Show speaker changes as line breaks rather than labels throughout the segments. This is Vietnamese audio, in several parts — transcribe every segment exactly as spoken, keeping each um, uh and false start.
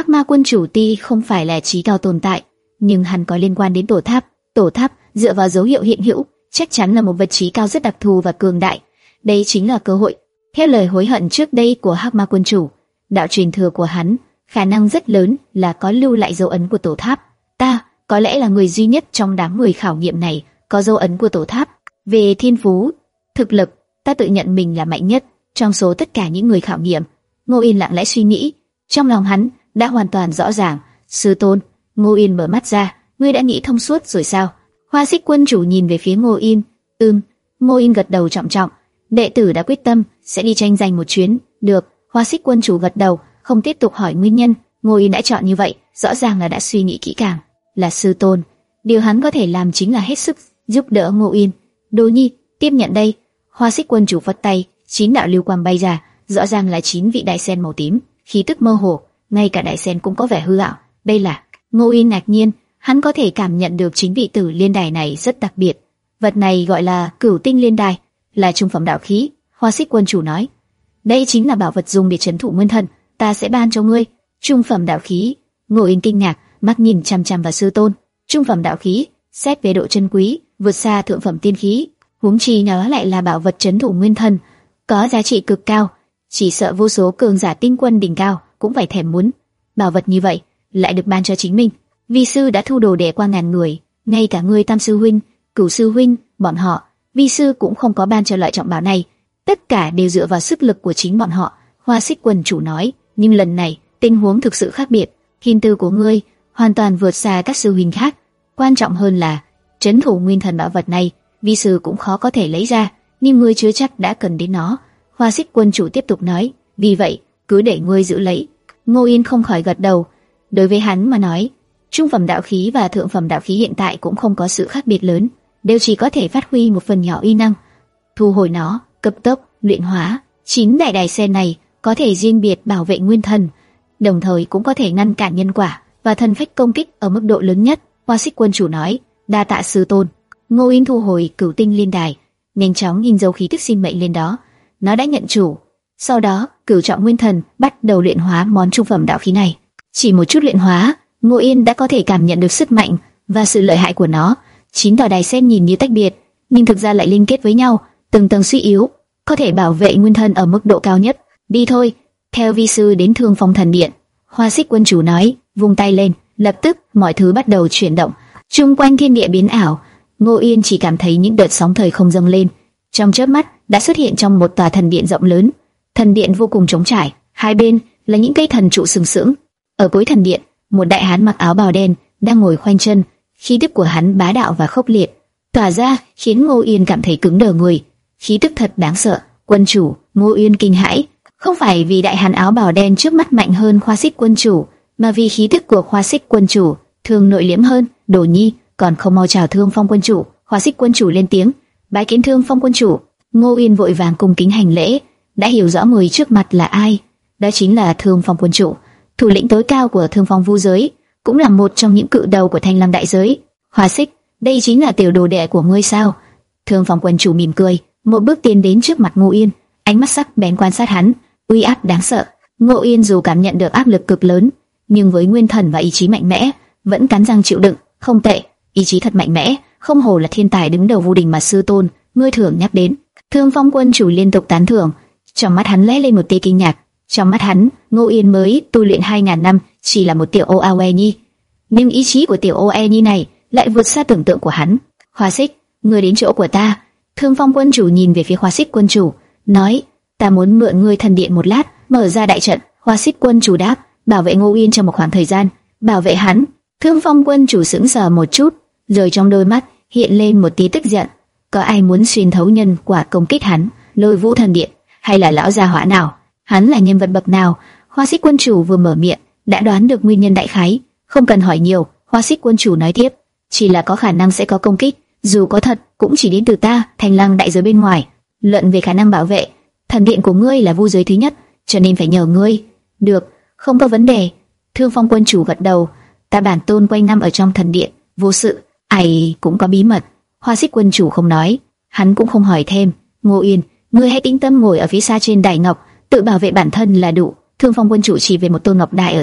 Hắc Ma Quân Chủ tuy không phải là trí cao tồn tại, nhưng hắn có liên quan đến tổ tháp. Tổ tháp dựa vào dấu hiệu hiện hữu, chắc chắn là một vật trí cao rất đặc thù và cường đại. Đây chính là cơ hội. Theo lời hối hận trước đây của Hắc Ma Quân Chủ, đạo truyền thừa của hắn khả năng rất lớn là có lưu lại dấu ấn của tổ tháp. Ta có lẽ là người duy nhất trong đám người khảo nghiệm này có dấu ấn của tổ tháp. Về thiên phú, thực lực, ta tự nhận mình là mạnh nhất trong số tất cả những người khảo nghiệm. Ngô Yên lặng lẽ suy nghĩ, trong lòng hắn đã hoàn toàn rõ ràng. Sư tôn. Ngô Yên mở mắt ra, ngươi đã nghĩ thông suốt rồi sao? Hoa Xích Quân Chủ nhìn về phía Ngô Yên. Ừm. Ngô Yên gật đầu trọng trọng. Đệ tử đã quyết tâm sẽ đi tranh giành một chuyến. Được. Hoa Xích Quân Chủ gật đầu, không tiếp tục hỏi nguyên nhân. Ngô Yên đã chọn như vậy, rõ ràng là đã suy nghĩ kỹ càng. Là sư tôn, điều hắn có thể làm chính là hết sức giúp đỡ Ngô Yên. Đồ Nhi, tiếp nhận đây. Hoa Xích Quân Chủ vất tay, chín đạo lưu quang bay ra, rõ ràng là chín vị đại sen màu tím, khí tức mơ hồ, ngay cả đại sen cũng có vẻ hư ảo. Đây là... Ngô Yên ngạc nhiên, hắn có thể cảm nhận được chính vị tử liên đài này rất đặc biệt. Vật này gọi là Cửu Tinh Liên Đài, là trung phẩm đạo khí. Hoa Xích Quân Chủ nói, đây chính là bảo vật dùng để trấn thủ nguyên thần, ta sẽ ban cho ngươi. Trung phẩm đạo khí. Ngô Yên kinh ngạc, mắt nhìn chăm chăm vào sư tôn. Trung phẩm đạo khí, xét về độ chân quý, vượt xa thượng phẩm tiên khí. Huống chi nó lại là bảo vật trấn thủ nguyên thần, có giá trị cực cao, chỉ sợ vô số cường giả tinh quân đỉnh cao cũng phải thèm muốn. Bảo vật như vậy lại được ban cho chính mình. Vi sư đã thu đồ đệ qua ngàn người, ngay cả ngươi Tam sư huynh, Cửu sư huynh, bọn họ, vi sư cũng không có ban cho loại trọng bảo này, tất cả đều dựa vào sức lực của chính bọn họ. Hoa Xích Quân Chủ nói, nhưng lần này tình huống thực sự khác biệt. Thiên tư của ngươi hoàn toàn vượt xa các sư huynh khác. Quan trọng hơn là trấn thủ nguyên thần bảo vật này, vi sư cũng khó có thể lấy ra, nhưng ngươi chưa chắc đã cần đến nó. Hoa Xích Quân Chủ tiếp tục nói, vì vậy cứ để ngươi giữ lấy. Ngô Yên không khỏi gật đầu. Đối với hắn mà nói, trung phẩm đạo khí và thượng phẩm đạo khí hiện tại cũng không có sự khác biệt lớn, đều chỉ có thể phát huy một phần nhỏ uy năng. Thu hồi nó, cấp tốc luyện hóa. Chín đại đài sen này có thể riêng biệt bảo vệ nguyên thần, đồng thời cũng có thể ngăn cản nhân quả và thần phách công kích ở mức độ lớn nhất. Hoa Xích Quân Chủ nói, đa tạ sư tôn. Ngô Yên thu hồi Cửu Tinh Liên Đài, nhanh chóng in dấu khí tức sinh mệnh lên đó. Nó đã nhận chủ. Sau đó, Cửu Trọng Nguyên Thần bắt đầu luyện hóa món trung phẩm đạo khí này. Chỉ một chút luyện hóa, Ngô Yên đã có thể cảm nhận được sức mạnh và sự lợi hại của nó. Chín tòa đài sen nhìn như tách biệt, nhưng thực ra lại liên kết với nhau, từng tầng suy yếu, có thể bảo vệ nguyên thân ở mức độ cao nhất. Đi thôi, theo vi sư đến Thương Phong Thần Điện. Hoa Xích Quân Chủ nói, vung tay lên, lập tức mọi thứ bắt đầu chuyển động. Chung quanh thiên địa biến ảo, Ngô Yên chỉ cảm thấy những đợt sóng thời không dâng lên. Trong chớp mắt đã xuất hiện trong một tòa thần điện rộng lớn. Thần điện vô cùng trống trải, hai bên là những cây thần trụ sừng sững. Ở cuối thần điện, một đại hán mặc áo bào đen đang ngồi khoanh chân, khí tức của hắn bá đạo và khốc liệt, tỏa ra khiến Ngô Yên cảm thấy cứng đờ người. Khí tức thật đáng sợ. Quân chủ. Ngô Yên kinh hãi, không phải vì đại hán áo bào đen trước mắt mạnh hơn Hoa Xích Quân Chủ, mà vì khí tức của Hoa Xích Quân Chủ thường nội liễm hơn. Đồ Nhi, còn không mau chào Thương Phong Quân Chủ. Hoa Xích Quân Chủ lên tiếng, bái kiến Thương Phong Quân Chủ. Ngô Yên vội vàng cung kính hành lễ, đã hiểu rõ người trước mặt là ai. Đó chính là Thương Phong Quân Chủ, thủ lĩnh tối cao của Thương Phong Vu giới, cũng là một trong những cự đầu của Thanh Lăng đại giới. Hoa Xích, đây chính là tiểu đồ đệ của ngươi sao? Thương Phong Quân Chủ mỉm cười, một bước tiến đến trước mặt Ngô Yên, ánh mắt sắc bén quan sát hắn, uy áp đáng sợ. Ngô Yên dù cảm nhận được áp lực cực lớn, nhưng với nguyên thần và ý chí mạnh mẽ, vẫn cắn răng chịu đựng. Không tệ, ý chí thật mạnh mẽ, không hổ là thiên tài đứng đầu Vu Đình mà sư tôn ngươi thường nhắc đến. Thương Phong Quân Chủ liên tục tán thưởng, trong mắt hắn lóe lên một tia kinh ngạc. Trong mắt hắn, Ngô Yên mới tu luyện hai ngàn năm, chỉ là một tiểu ô ao e nhi, nhưng ý chí của tiểu ô e nhi này lại vượt xa tưởng tượng của hắn. Hoa Xích, ngươi đến chỗ của ta. Thương Phong Quân Chủ nhìn về phía Hoa Xích Quân Chủ, nói, ta muốn mượn ngươi thần điện một lát, mở ra đại trận. Hoa Xích Quân Chủ đáp, bảo vệ Ngô Yên trong một khoảng thời gian. Bảo vệ hắn? Thương Phong Quân Chủ sững sờ một chút, rồi trong đôi mắt hiện lên một tia tức giận. Có ai muốn xuyên thấu nhân quả công kích hắn, Lôi Vũ thần điện, hay là lão gia hỏa nào? Hắn là nhân vật bậc nào? Hoa Xích Quân Chủ vừa mở miệng đã đoán được nguyên nhân đại khái, không cần hỏi nhiều. Hoa Xích Quân Chủ nói tiếp, chỉ là có khả năng sẽ có công kích, dù có thật cũng chỉ đến từ ta, Thanh Lăng đại giới bên ngoài. Luận về khả năng bảo vệ, thần điện của ngươi là vu giới thứ nhất, cho nên phải nhờ ngươi. Được, không có vấn đề. Thương Phong Quân Chủ gật đầu. Ta bản tôn quanh năm ở trong thần điện, vô sự, ai cũng có bí mật. Hoa Xích Quân Chủ không nói, hắn cũng không hỏi thêm. Ngô Yên, ngươi hãy tĩnh tâm ngồi ở phía xa trên đài ngọc, tự bảo vệ bản thân là đủ. Thương Phong Quân Chủ chỉ về một tôn ngọc đài ở xa,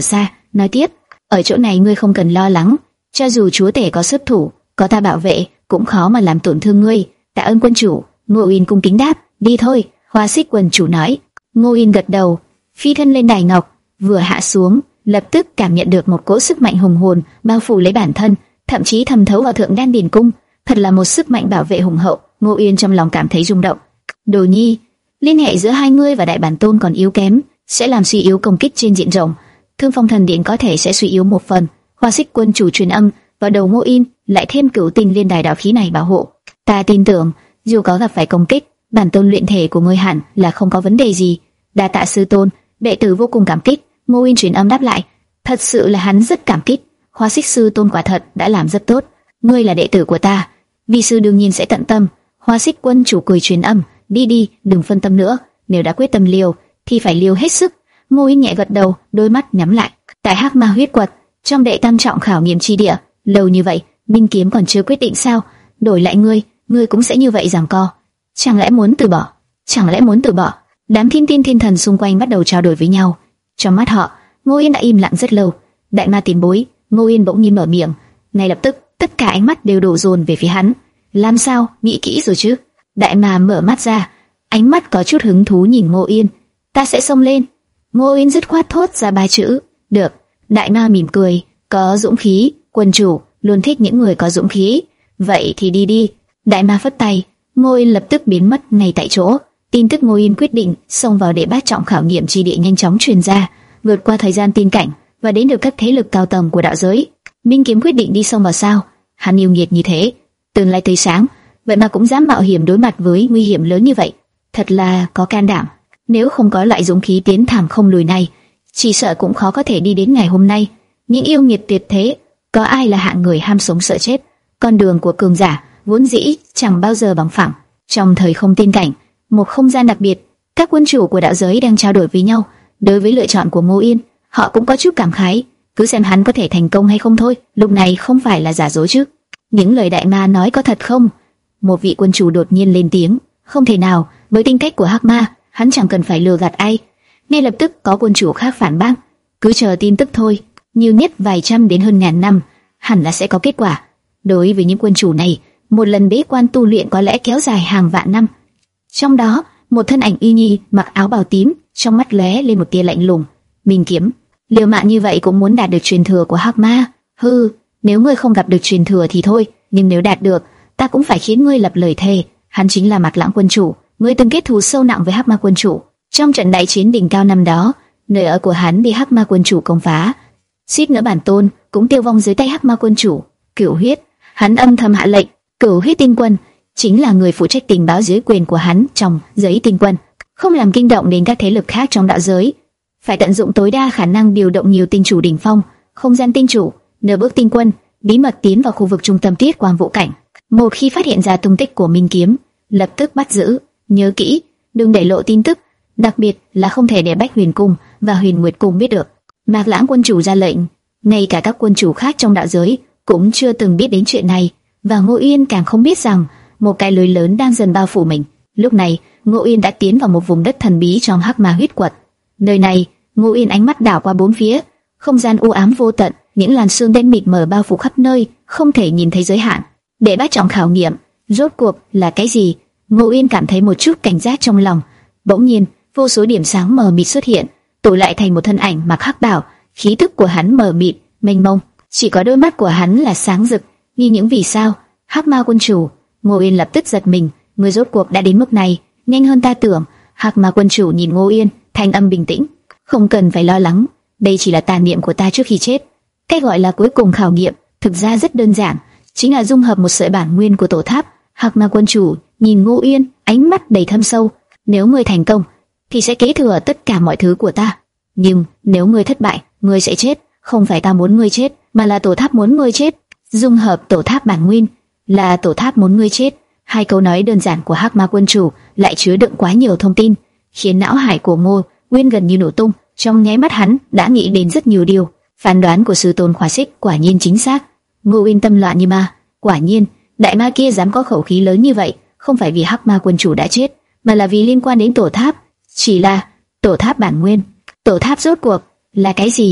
nói tiếp, ở chỗ này ngươi không cần lo lắng, cho dù chúa tể có xuất thủ, có ta bảo vệ, cũng khó mà làm tổn thương ngươi. Tạ ơn quân chủ. Ngô Uyên cung kính đáp. Đi thôi, Hoa Xích quân chủ nói. Ngô Uyên gật đầu, phi thân lên đài ngọc, vừa hạ xuống, lập tức cảm nhận được một cỗ sức mạnh hùng hồn bao phủ lấy bản thân, thậm chí thẩm thấu vào thượng đan điền cung, thật là một sức mạnh bảo vệ hùng hậu. Ngô Uyên trong lòng cảm thấy rung động. Đồ Nhi, liên hệ giữa hai ngươi và Đại Bản Tôn còn yếu kém, sẽ làm suy yếu công kích trên diện rộng. Thương Phong Thần Điện có thể sẽ suy yếu một phần. Hoa Xích quân chủ truyền âm vào đầu Ngô Uyên, lại thêm cửu tinh liên đài đạo khí này bảo hộ. Ta tin tưởng, dù có gặp phải công kích, bản tôn luyện thể của ngươi hẳn là không có vấn đề gì. Đa tạ sư tôn, đệ tử vô cùng cảm kích. Ngô Uyên truyền âm đáp lại. Thật sự là hắn rất cảm kích. Hoa Xích sư tôn quả thật đã làm rất tốt. Ngươi là đệ tử của ta, vi sư đương nhiên sẽ tận tâm. Hoa Xích quân chủ cười truyền âm. Đi đi, đừng phân tâm nữa. Nếu đã quyết tâm liều, thì phải liều hết sức. Ngô Uyên nhẹ gật đầu, đôi mắt nhắm lại. Tại Hắc Ma huyết quật, trong đệ tam trọng khảo nghiệm chi địa, lâu như vậy, binh kiếm còn chưa quyết định sao? Đổi lại ngươi, ngươi cũng sẽ như vậy giằng co. Chẳng lẽ muốn từ bỏ? Chẳng lẽ muốn từ bỏ? Đám thiên tiên thiên thần xung quanh bắt đầu trao đổi với nhau. Trong mắt họ, Ngô Uyên đã im lặng rất lâu. Đại ma tiền bối, Ngô Uyên bỗng nhiên mở miệng. Ngay lập tức, tất cả ánh mắt đều đổ dồn về phía hắn. Làm sao? Nghĩ kỹ rồi chứ? Đại ma mở mắt ra, ánh mắt có chút hứng thú nhìn Ngô Uyên. Ta sẽ xông lên. Ngô Uyên dứt khoát thốt ra ba chữ. Được. Đại ma mỉm cười. Có dũng khí, quân chủ luôn thích những người có dũng khí. Vậy thì đi đi. Đại ma phất tay, Ngô Uyên lập tức biến mất ngay tại chỗ. Tin tức Ngô Uyên quyết định xông vào đệ bát trọng khảo nghiệm chi địa nhanh chóng truyền ra, vượt qua thời gian tiên cảnh và đến được các thế lực cao tầng của đạo giới. Minh Kiếm quyết định đi xông vào sao? Hắn yêu nghiệt như thế, tương lai tươi sáng, vậy mà cũng dám mạo hiểm đối mặt với nguy hiểm lớn như vậy, thật là có can đảm. Nếu không có loại dũng khí tiến thảm không lùi này, chỉ sợ cũng khó có thể đi đến ngày hôm nay. Những yêu nghiệt tuyệt thế, có ai là hạng người ham sống sợ chết? Con đường của cường giả vốn dĩ chẳng bao giờ bằng phẳng. Trong thời không tiên cảnh, một không gian đặc biệt, các quân chủ của đạo giới đang trao đổi với nhau. Đối với lựa chọn của Ngô Uyên, họ cũng có chút cảm khái, cứ xem hắn có thể thành công hay không thôi. Lúc này không phải là giả dối chứ? Những lời đại ma nói có thật không? Một vị quân chủ đột nhiên lên tiếng. Không thể nào, với tính cách của Hắc Ma, hắn chẳng cần phải lừa gạt ai. Ngay lập tức có quân chủ khác phản bác. Cứ chờ tin tức thôi, nhiều nhất vài trăm đến hơn ngàn năm, hẳn là sẽ có kết quả. Đối với những quân chủ này, một lần bế quan tu luyện có lẽ kéo dài hàng vạn năm. Trong đó, một thân ảnh y nhi mặc áo bào tím, trong mắt lóe lên một tia lạnh lùng. Minh Kiếm, liều mạng như vậy cũng muốn đạt được truyền thừa của Hắc Ma? Hừ, nếu ngươi không gặp được truyền thừa thì thôi, nhưng nếu đạt được, ta cũng phải khiến ngươi lập lời thề. Hắn chính là Mạc Lãng quân chủ, ngươi từng kết thù sâu nặng với Hắc Ma quân chủ. Trong trận đại chiến đỉnh cao năm đó, nơi ở của hắn bị Hắc Ma quân chủ công phá, suýt nữa bản tôn cũng tiêu vong dưới tay Hắc Ma quân chủ. Cửu Huyết, hắn âm thầm hạ lệnh, Cửu Huyết tinh quân chính là người phụ trách tình báo dưới quyền của hắn trong giới tinh quân, không làm kinh động đến các thế lực khác trong đạo giới, phải tận dụng tối đa khả năng điều động nhiều tinh chủ đỉnh phong, không gian tinh chủ, nửa bước tinh quân, bí mật tiến vào khu vực trung tâm tiết quang vũ cảnh. Một khi phát hiện ra tung tích của Minh Kiếm, lập tức bắt giữ. Nhớ kỹ, đừng để lộ tin tức, đặc biệt là không thể để Bách Huyền Cung và Huyền Nguyệt Cung biết được. Mạc Lãng quân chủ ra lệnh, ngay cả các quân chủ khác trong đạo giới cũng chưa từng biết đến chuyện này, và Ngô Uyên càng không biết rằng một cái lưới lớn đang dần bao phủ mình. Lúc này, Ngô Uyên đã tiến vào một vùng đất thần bí trong Hắc Ma huyết quật. Nơi này, Ngô Uyên ánh mắt đảo qua bốn phía, không gian u ám vô tận, những làn sương đen mịt mờ bao phủ khắp nơi, không thể nhìn thấy giới hạn. Để bát trọng khảo nghiệm, rốt cuộc là cái gì? Ngô Uyên cảm thấy một chút cảnh giác trong lòng. Bỗng nhiên, vô số điểm sáng mờ mịt xuất hiện, tụ lại thành một thân ảnh mặc hắc bào. Khí tức của hắn mờ mịt, mênh mông, chỉ có đôi mắt của hắn là sáng rực như những vì sao. Hắc Ma quân chủ. Ngô Uyên lập tức giật mình, người rốt cuộc đã đến mức này, nhanh hơn ta tưởng. Hắc Ma quân chủ nhìn Ngô Uyên, thanh âm bình tĩnh, không cần phải lo lắng, đây chỉ là tàn niệm của ta trước khi chết. Cái gọi là cuối cùng khảo nghiệm, thực ra rất đơn giản, chính là dung hợp một sợi bản nguyên của tổ tháp. Hắc Ma quân chủ nhìn Ngô Uyên, ánh mắt đầy thâm sâu. Nếu ngươi thành công, thì sẽ kế thừa tất cả mọi thứ của ta. Nhưng nếu ngươi thất bại, ngươi sẽ chết. Không phải ta muốn ngươi chết, mà là tổ tháp muốn ngươi chết. Dung hợp tổ tháp bản nguyên, là tổ tháp muốn ngươi chết. Hai câu nói đơn giản của Hắc Ma quân chủ lại chứa đựng quá nhiều thông tin, khiến não hải của Ngô Uyên gần như nổ tung. Trong nháy mắt hắn đã nghĩ đến rất nhiều điều. Phán đoán của sư tôn Khỏa Xích quả nhiên chính xác. Ngô Uyên tâm loạn như ma. Quả nhiên, đại ma kia dám có khẩu khí lớn như vậy, không phải vì Hắc Ma quân chủ đã chết, mà là vì liên quan đến tổ tháp. Chỉ là tổ tháp bản nguyên. Tổ tháp rốt cuộc là cái gì?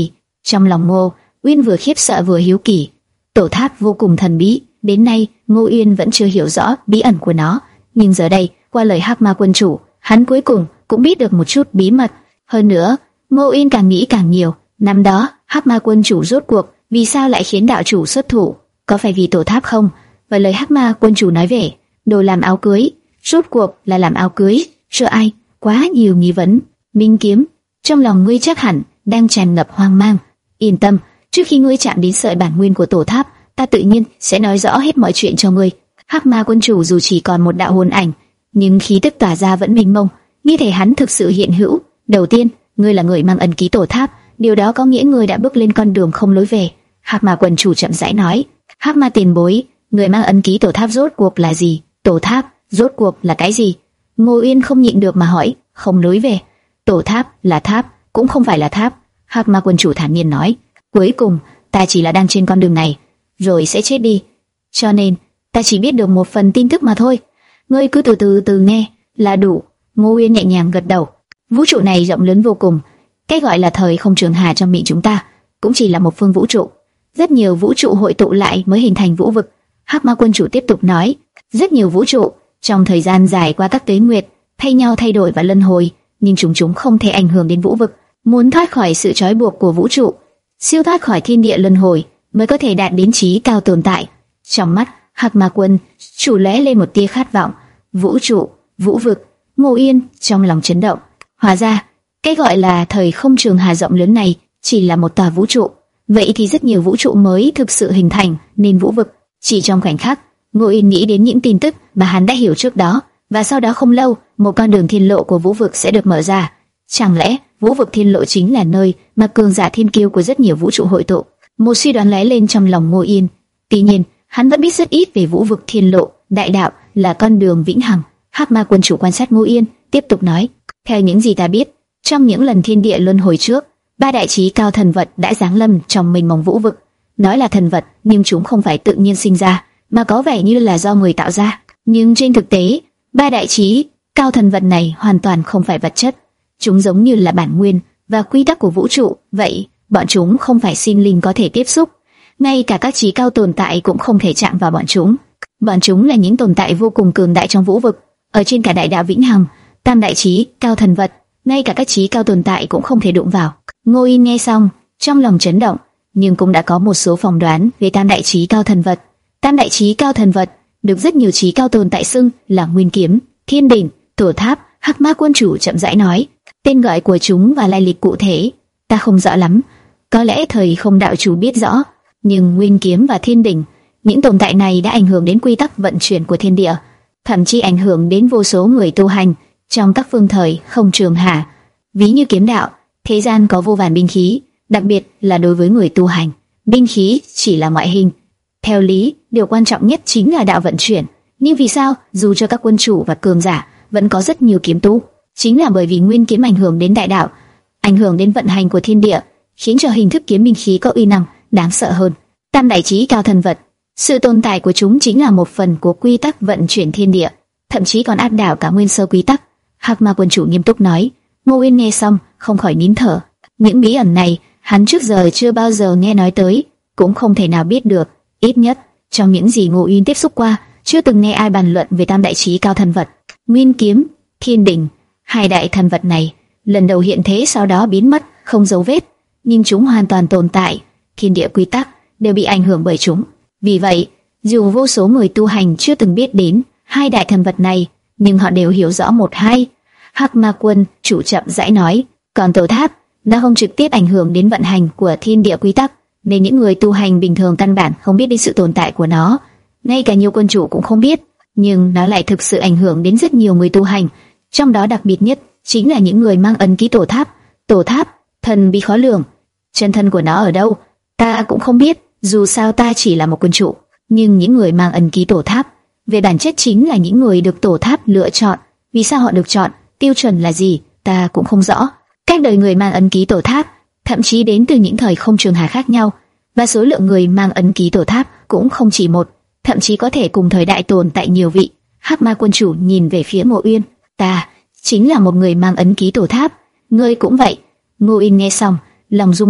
Trong lòng Ngô Uyên vừa khiếp sợ vừa hiếu kỳ. Tổ tháp vô cùng thần bí, đến nay Ngô Uyên vẫn chưa hiểu rõ bí ẩn của nó, nhưng giờ đây, qua lời Hắc Ma quân chủ, hắn cuối cùng cũng biết được một chút bí mật. Hơn nữa, Ngô Uyên càng nghĩ càng nhiều. Năm đó, Hắc Ma quân chủ rốt cuộc vì sao lại khiến đạo chủ xuất thủ? Có phải vì tổ tháp không? Và lời Hắc Ma quân chủ nói về đồ làm áo cưới, rốt cuộc là làm áo cưới cho ai? Quá nhiều nghi vấn. Minh Kiếm, trong lòng ngươi chắc hẳn đang tràn ngập hoang mang. Yên tâm, trước khi ngươi chạm đến sợi bản nguyên của tổ tháp, ta tự nhiên sẽ nói rõ hết mọi chuyện cho ngươi. Hắc Ma quân chủ dù chỉ còn một đạo hồn ảnh, nhưng khí tức tỏa ra vẫn mênh mông, như thể hắn thực sự hiện hữu. Đầu tiên, ngươi là người mang ấn ký tổ tháp, điều đó có nghĩa ngươi đã bước lên con đường không lối về. Hắc Ma quân chủ chậm rãi nói. Hắc Ma tiền bối, người mang ấn ký tổ tháp rốt cuộc là gì? Tổ tháp rốt cuộc là cái gì? Ngô Uyên không nhịn được mà hỏi. Không lối về. Tổ tháp là tháp, cũng không phải là tháp. Hắc Ma quân chủ thản nhiên nói. Cuối cùng, ta chỉ là đang trên con đường này, rồi sẽ chết đi. Cho nên, ta chỉ biết được một phần tin tức mà thôi. Ngươi cứ từ từ từ nghe là đủ. Ngô Uyên nhẹ nhàng gật đầu. Vũ trụ này rộng lớn vô cùng. Cái gọi là thời không trường hà trong miệng chúng ta cũng chỉ là một phương vũ trụ. Rất nhiều vũ trụ hội tụ lại mới hình thành vũ vực. Hắc Ma quân chủ tiếp tục nói. Rất nhiều vũ trụ trong thời gian dài qua các tuế nguyệt thay nhau thay đổi và luân hồi, nhưng chúng chúng không thể ảnh hưởng đến vũ vực. Muốn thoát khỏi sự trói buộc của vũ trụ, siêu thoát khỏi thiên địa luân hồi, mới có thể đạt đến trí cao tồn tại. Trong mắt Hắc Ma quân chủ lóe lên một tia khát vọng. Vũ trụ, vũ vực. Ngô Uyên trong lòng chấn động. Hóa ra, cái gọi là thời không trường hà rộng lớn này chỉ là một tòa vũ trụ. Vậy thì rất nhiều vũ trụ mới thực sự hình thành nên vũ vực. Chỉ trong khoảnh khắc, Ngô Uyên nghĩ đến những tin tức mà hắn đã hiểu trước đó, và sau đó không lâu, một con đường thiên lộ của vũ vực sẽ được mở ra. Chẳng lẽ vũ vực thiên lộ chính là nơi mà cường giả thiên kiêu của rất nhiều vũ trụ hội tụ? Một suy đoán lóe lên trong lòng Ngô Uyên. Tuy nhiên, hắn vẫn biết rất ít về vũ vực thiên lộ. Đại đạo là con đường vĩnh hằng. Hắc Ma quân chủ quan sát Ngô Uyên, tiếp tục nói: theo những gì ta biết, trong những lần thiên địa luân hồi trước, ba đại chí cao thần vật đã giáng lâm trong mênh mông vũ vực. Nói là thần vật, nhưng chúng không phải tự nhiên sinh ra, mà có vẻ như là do người tạo ra. Nhưng trên thực tế, ba đại chí cao thần vật này hoàn toàn không phải vật chất. Chúng giống như là bản nguyên và quy tắc của vũ trụ. Vậy, bọn chúng không phải sinh linh có thể tiếp xúc. Ngay cả các chí cao tồn tại cũng không thể chạm vào bọn chúng. Bọn chúng là những tồn tại vô cùng cường đại trong vũ vực. Ở trên cả đại đạo vĩnh hằng, tam đại chí cao thần vật, ngay cả các chí cao tồn tại cũng không thể đụng vào. Ngô Uyên nghe xong, trong lòng chấn động, nhưng cũng đã có một số phỏng đoán về tam đại chí cao thần vật. Tam đại chí cao thần vật được rất nhiều chí cao tồn tại xưng là Nguyên Kiếm, Thiên Đỉnh, Tổ Tháp. Hắc Ma quân chủ chậm rãi nói, tên gọi của chúng và lai lịch cụ thể ta không rõ lắm, có lẽ thời không đạo chủ biết rõ, nhưng Nguyên Kiếm và Thiên Đỉnh, những tồn tại này đã ảnh hưởng đến quy tắc vận chuyển của thiên địa, thậm chí ảnh hưởng đến vô số người tu hành trong các phương thời không trường hà. Ví như kiếm đạo, thế gian có vô vàn binh khí, đặc biệt là đối với người tu hành, binh khí chỉ là ngoại hình. Theo lý, điều quan trọng nhất chính là đạo vận chuyển. Nhưng vì sao, dù cho các quân chủ và cường giả vẫn có rất nhiều kiếm tu? Chính là bởi vì nguyên kiếm ảnh hưởng đến đại đạo, ảnh hưởng đến vận hành của thiên địa, khiến cho hình thức kiếm binh khí có uy năng đáng sợ hơn. Tam đại chí cao thần vật, sự tồn tại của chúng chính là một phần của quy tắc vận chuyển thiên địa, thậm chí còn áp đảo cả nguyên sơ quy tắc. Hắc Ma quân chủ nghiêm túc nói. Ngô Uyên nghe xong không khỏi nín thở. Những bí ẩn này hắn trước giờ chưa bao giờ nghe nói tới, cũng không thể nào biết được. Ít nhất trong những gì Ngô Uyên tiếp xúc qua, chưa từng nghe ai bàn luận về tam đại chí cao thần vật. Nguyên Kiếm, Thiên Đỉnh, hai đại thần vật này lần đầu hiện thế sau đó biến mất không dấu vết, nhưng chúng hoàn toàn tồn tại, thiên địa quy tắc đều bị ảnh hưởng bởi chúng. Vì vậy, dù vô số người tu hành chưa từng biết đến hai đại thần vật này, nhưng họ đều hiểu rõ một hai. Hắc Ma quân chủ chậm rãi nói, còn Tổ Tháp nó không trực tiếp ảnh hưởng đến vận hành của thiên địa quy tắc, nên những người tu hành bình thường căn bản không biết đến sự tồn tại của nó, ngay cả nhiều quân chủ cũng không biết. Nhưng nó lại thực sự ảnh hưởng đến rất nhiều người tu hành, trong đó đặc biệt nhất chính là những người mang ấn ký Tổ Tháp. Tổ Tháp thần bí khó lường, chân thân của nó ở đâu ta cũng không biết, dù sao ta chỉ là một quân chủ. Nhưng những người mang ấn ký Tổ Tháp về bản chất chính là những người được Tổ Tháp lựa chọn. Vì sao họ được chọn, tiêu chuẩn là gì, ta cũng không rõ. Các đời người mang ấn ký Tổ Tháp thậm chí đến từ những thời không trường hà khác nhau, và số lượng người mang ấn ký Tổ Tháp cũng không chỉ một, thậm chí có thể cùng thời đại tồn tại nhiều vị. Hắc Ma quân chủ nhìn về phía Ngô Uyên, ta chính là một người mang ấn ký Tổ Tháp, ngươi cũng vậy. Ngô Uyên nghe xong, lòng rung động,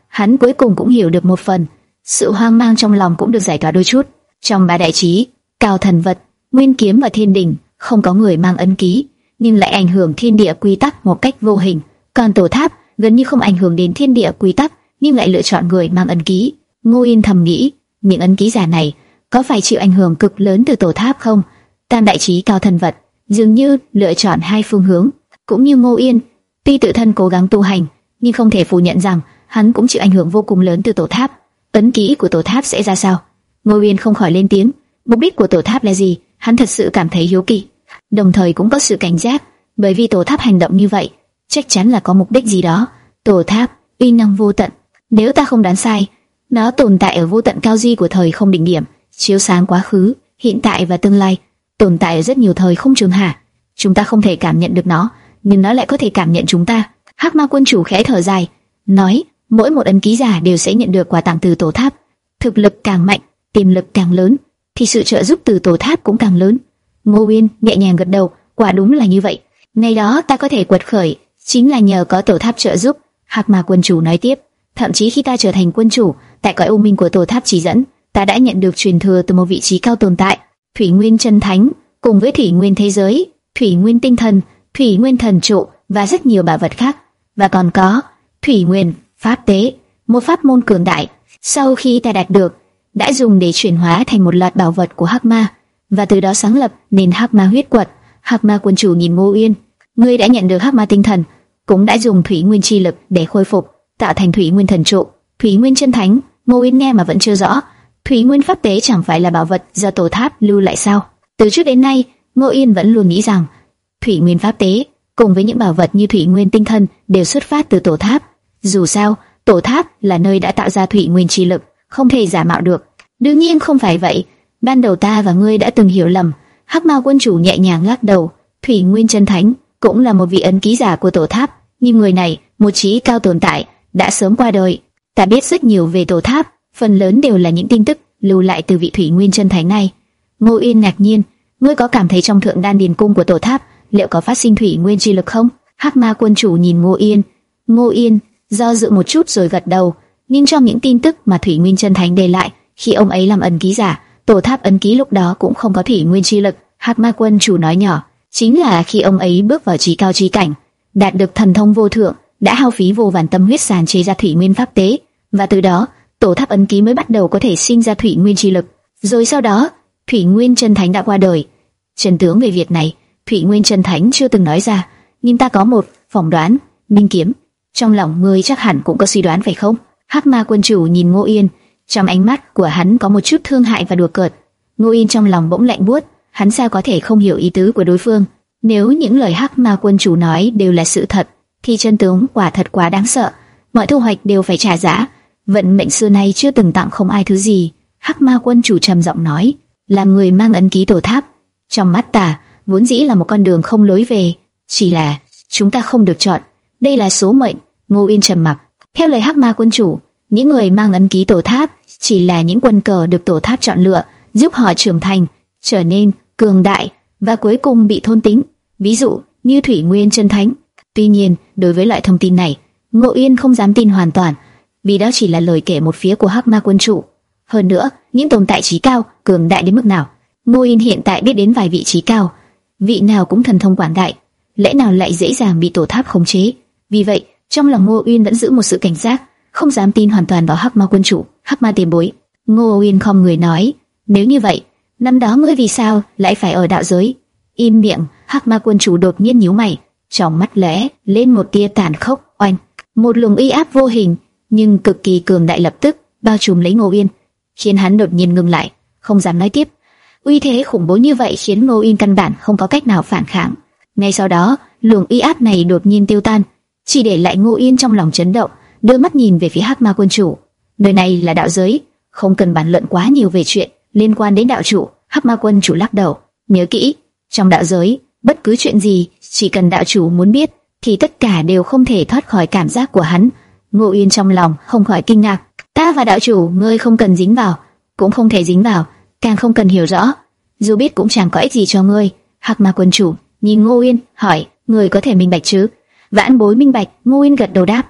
hắn cuối cùng cũng hiểu được một phần. Sự hoang mang trong lòng cũng được giải tỏa đôi chút. Trong ba đại chí, Cao Thần Vật, Nguyên Kiếm và Thiên Đình, không có người mang ấn ký, nhưng lại ảnh hưởng thiên địa quy tắc một cách vô hình. Còn Tổ Tháp gần như không ảnh hưởng đến thiên địa quy tắc, nhưng lại lựa chọn người mang ấn ký. Ngô Yên thầm nghĩ, những ấn ký giả này có phải chịu ảnh hưởng cực lớn từ Tổ Tháp không? Tam đại chí Cao Thần Vật dường như lựa chọn hai phương hướng, cũng như Ngô Yên, tuy tự thân cố gắng tu hành, nhưng không thể phủ nhận rằng hắn cũng chịu ảnh hưởng vô cùng lớn từ Tổ Tháp. Ấn ký của Tổ Tháp sẽ ra sao? Ngô Yên không khỏi lên tiếng. Mục đích của Tổ Tháp là gì? Hắn thật sự cảm thấy hiếu kỳ, đồng thời cũng có sự cảnh giác, bởi vì Tổ Tháp hành động như vậy chắc chắn là có mục đích gì đó. Tổ Tháp uy năng vô tận, nếu ta không đoán sai, nó tồn tại ở vô tận cao di của thời không đỉnh điểm, chiếu sáng quá khứ, hiện tại và tương lai, tồn tại ở rất nhiều thời không trường hạ. Chúng ta không thể cảm nhận được nó, nhưng nó lại có thể cảm nhận chúng ta. Hắc Ma Quân Chủ khẽ thở dài, nói, mỗi một ấn ký giả đều sẽ nhận được quà tặng từ Tổ Tháp. Thực lực càng mạnh, tiềm lực càng lớn, thì sự trợ giúp từ Tổ Tháp cũng càng lớn. Ngô Uyên nhẹ nhàng gật đầu, quả đúng là như vậy. Ngày đó ta có thể quật khởi, chính là nhờ có Tổ Tháp trợ giúp. Hắc Ma Quân Chủ nói tiếp, thậm chí khi ta trở thành quân chủ, tại cõi u minh của Tổ Tháp chỉ dẫn, ta đã nhận được truyền thừa từ một vị trí cao tồn tại, Thủy Nguyên Chân Thánh, cùng với Thủy Nguyên thế giới, Thủy Nguyên tinh thần, Thủy Nguyên thần trụ và rất nhiều bảo vật khác, và còn có Thủy Nguyên pháp tế, một pháp môn cường đại. Sau khi ta đạt được, đã dùng để chuyển hóa thành một loạt bảo vật của Hắc Ma, và từ đó sáng lập nên Hắc Ma huyết quật. Hắc Ma Quân Chủ nhìn Ngô Uyên, ngươi đã nhận được Hắc Ma tinh thần, cũng đã dùng Thủy Nguyên chi lực để khôi phục, tạo thành Thủy Nguyên thần trụ, Thủy Nguyên chân thánh. Ngô Uyên nghe mà vẫn chưa rõ, Thủy Nguyên pháp tế chẳng phải là bảo vật do Tổ Tháp lưu lại sao? Từ trước đến nay, Ngô Uyên vẫn luôn nghĩ rằng Thủy Nguyên pháp tế cùng với những bảo vật như Thủy Nguyên tinh thần đều xuất phát từ Tổ Tháp. Dù sao, Tổ Tháp là nơi đã tạo ra Thủy Nguyên chi lực, không thể giả mạo được. Đương nhiên không phải vậy, ban đầu ta và ngươi đã từng hiểu lầm. Hắc Ma Quân Chủ nhẹ nhàng lắc đầu, Thủy Nguyên chân thánh cũng là một vị ấn ký giả của Tổ Tháp, nhưng người này, một trí cao tồn tại, đã sớm qua đời. Ta biết rất nhiều về Tổ Tháp, phần lớn đều là những tin tức lưu lại từ vị Thủy Nguyên chân thánh này. Ngô Uyên ngạc nhiên, ngươi có cảm thấy trong Thượng Đan Điền cung của Tổ Tháp liệu có phát sinh Thủy Nguyên chi lực không? Hắc Ma Quân Chủ nhìn Ngô Uyên, Ngô Uyên do dự một chút rồi gật đầu. Nhưng trong những tin tức mà Thủy Nguyên chân thánh để lại, khi ông ấy làm ấn ký giả, Tổ Tháp ấn ký lúc đó cũng không có Thủy Nguyên chi lực. Hắc Ma Quân Chủ nói nhỏ, chính là khi ông ấy bước vào trí cao trí cảnh, đạt được thần thông vô thượng, đã hao phí vô vàn tâm huyết sàn chế ra Thủy Nguyên pháp tế, và từ đó Tổ Tháp ấn ký mới bắt đầu có thể sinh ra Thủy Nguyên chi lực. Rồi sau đó, Thủy Nguyên chân thánh đã qua đời. Chân tướng về việc này, Thủy Nguyên chân thánh chưa từng nói ra, nhưng ta có một phỏng đoán. Minh Kiếm, trong lòng ngươi chắc hẳn cũng có suy đoán phải không? Hắc Ma Quân Chủ nhìn Ngô Yên, trong ánh mắt của hắn có một chút thương hại và đùa cợt. Ngô Yên trong lòng bỗng lạnh buốt, hắn sao có thể không hiểu ý tứ của đối phương? Nếu những lời Hắc Ma Quân Chủ nói đều là sự thật, thì chân tướng quả thật quá đáng sợ, mọi thu hoạch đều phải trả giá. Vận mệnh xưa nay chưa từng tặng không ai thứ gì. Hắc Ma Quân Chủ trầm giọng nói, làm người mang ấn ký Tổ Tháp, trong mắt ta vốn dĩ là một con đường không lối về, chỉ là chúng ta không được chọn, đây là số mệnh. Ngô Yên trầm mặc. Theo lời Hắc Ma Quân Chủ, những người mang ấn ký Tổ Tháp chỉ là những quân cờ được Tổ Tháp chọn lựa, giúp họ trưởng thành, trở nên cường đại và cuối cùng bị thôn tính, ví dụ như Thủy Nguyên chân thánh. Tuy nhiên, đối với loại thông tin này, Ngô Yên không dám tin hoàn toàn, vì đó chỉ là lời kể một phía của Hắc Ma Quân Chủ. Hơn nữa, những tồn tại trí cao, cường đại đến mức nào, Ngô Yên hiện tại biết đến vài vị trí cao, vị nào cũng thần thông quảng đại, lẽ nào lại dễ dàng bị Tổ Tháp khống chế? Vì vậy, trong lòng Ngô Uyên vẫn giữ một sự cảnh giác, không dám tin hoàn toàn vào Hắc Ma Quân Chủ. Hắc Ma tiền bối, Ngô Uyên không người nói, nếu như vậy, năm đó ngươi vì sao lại phải ở đạo giới? Im miệng. Hắc Ma Quân Chủ đột nhiên nhíu mày, trong mắt lóe lên một tia tàn khốc. Oanh, một luồng uy áp vô hình nhưng cực kỳ cường đại lập tức bao trùm lấy Ngô Uyên, khiến hắn đột nhiên ngừng lại, không dám nói tiếp. Uy thế khủng bố như vậy khiến Ngô Uyên căn bản không có cách nào phản kháng. Ngay sau đó, luồng uy áp này đột nhiên tiêu tan, chỉ để lại Ngô Uyên trong lòng chấn động, đưa mắt nhìn về phía Hắc Ma Quân Chủ. Nơi này là đạo giới, không cần bàn luận quá nhiều về chuyện liên quan đến đạo chủ. Hắc Ma Quân Chủ lắc đầu, nhớ kỹ, trong đạo giới, bất cứ chuyện gì, chỉ cần đạo chủ muốn biết, thì tất cả đều không thể thoát khỏi cảm giác của hắn. Ngô Uyên trong lòng không khỏi kinh ngạc, ta và đạo chủ, ngươi không cần dính vào, cũng không thể dính vào, càng không cần hiểu rõ, dù biết cũng chẳng có ích gì cho ngươi. Hắc Ma Quân Chủ nhìn Ngô Uyên hỏi, ngươi có thể minh bạch chứ? Vãn bối minh bạch. Ngô Uyên gật đầu đáp,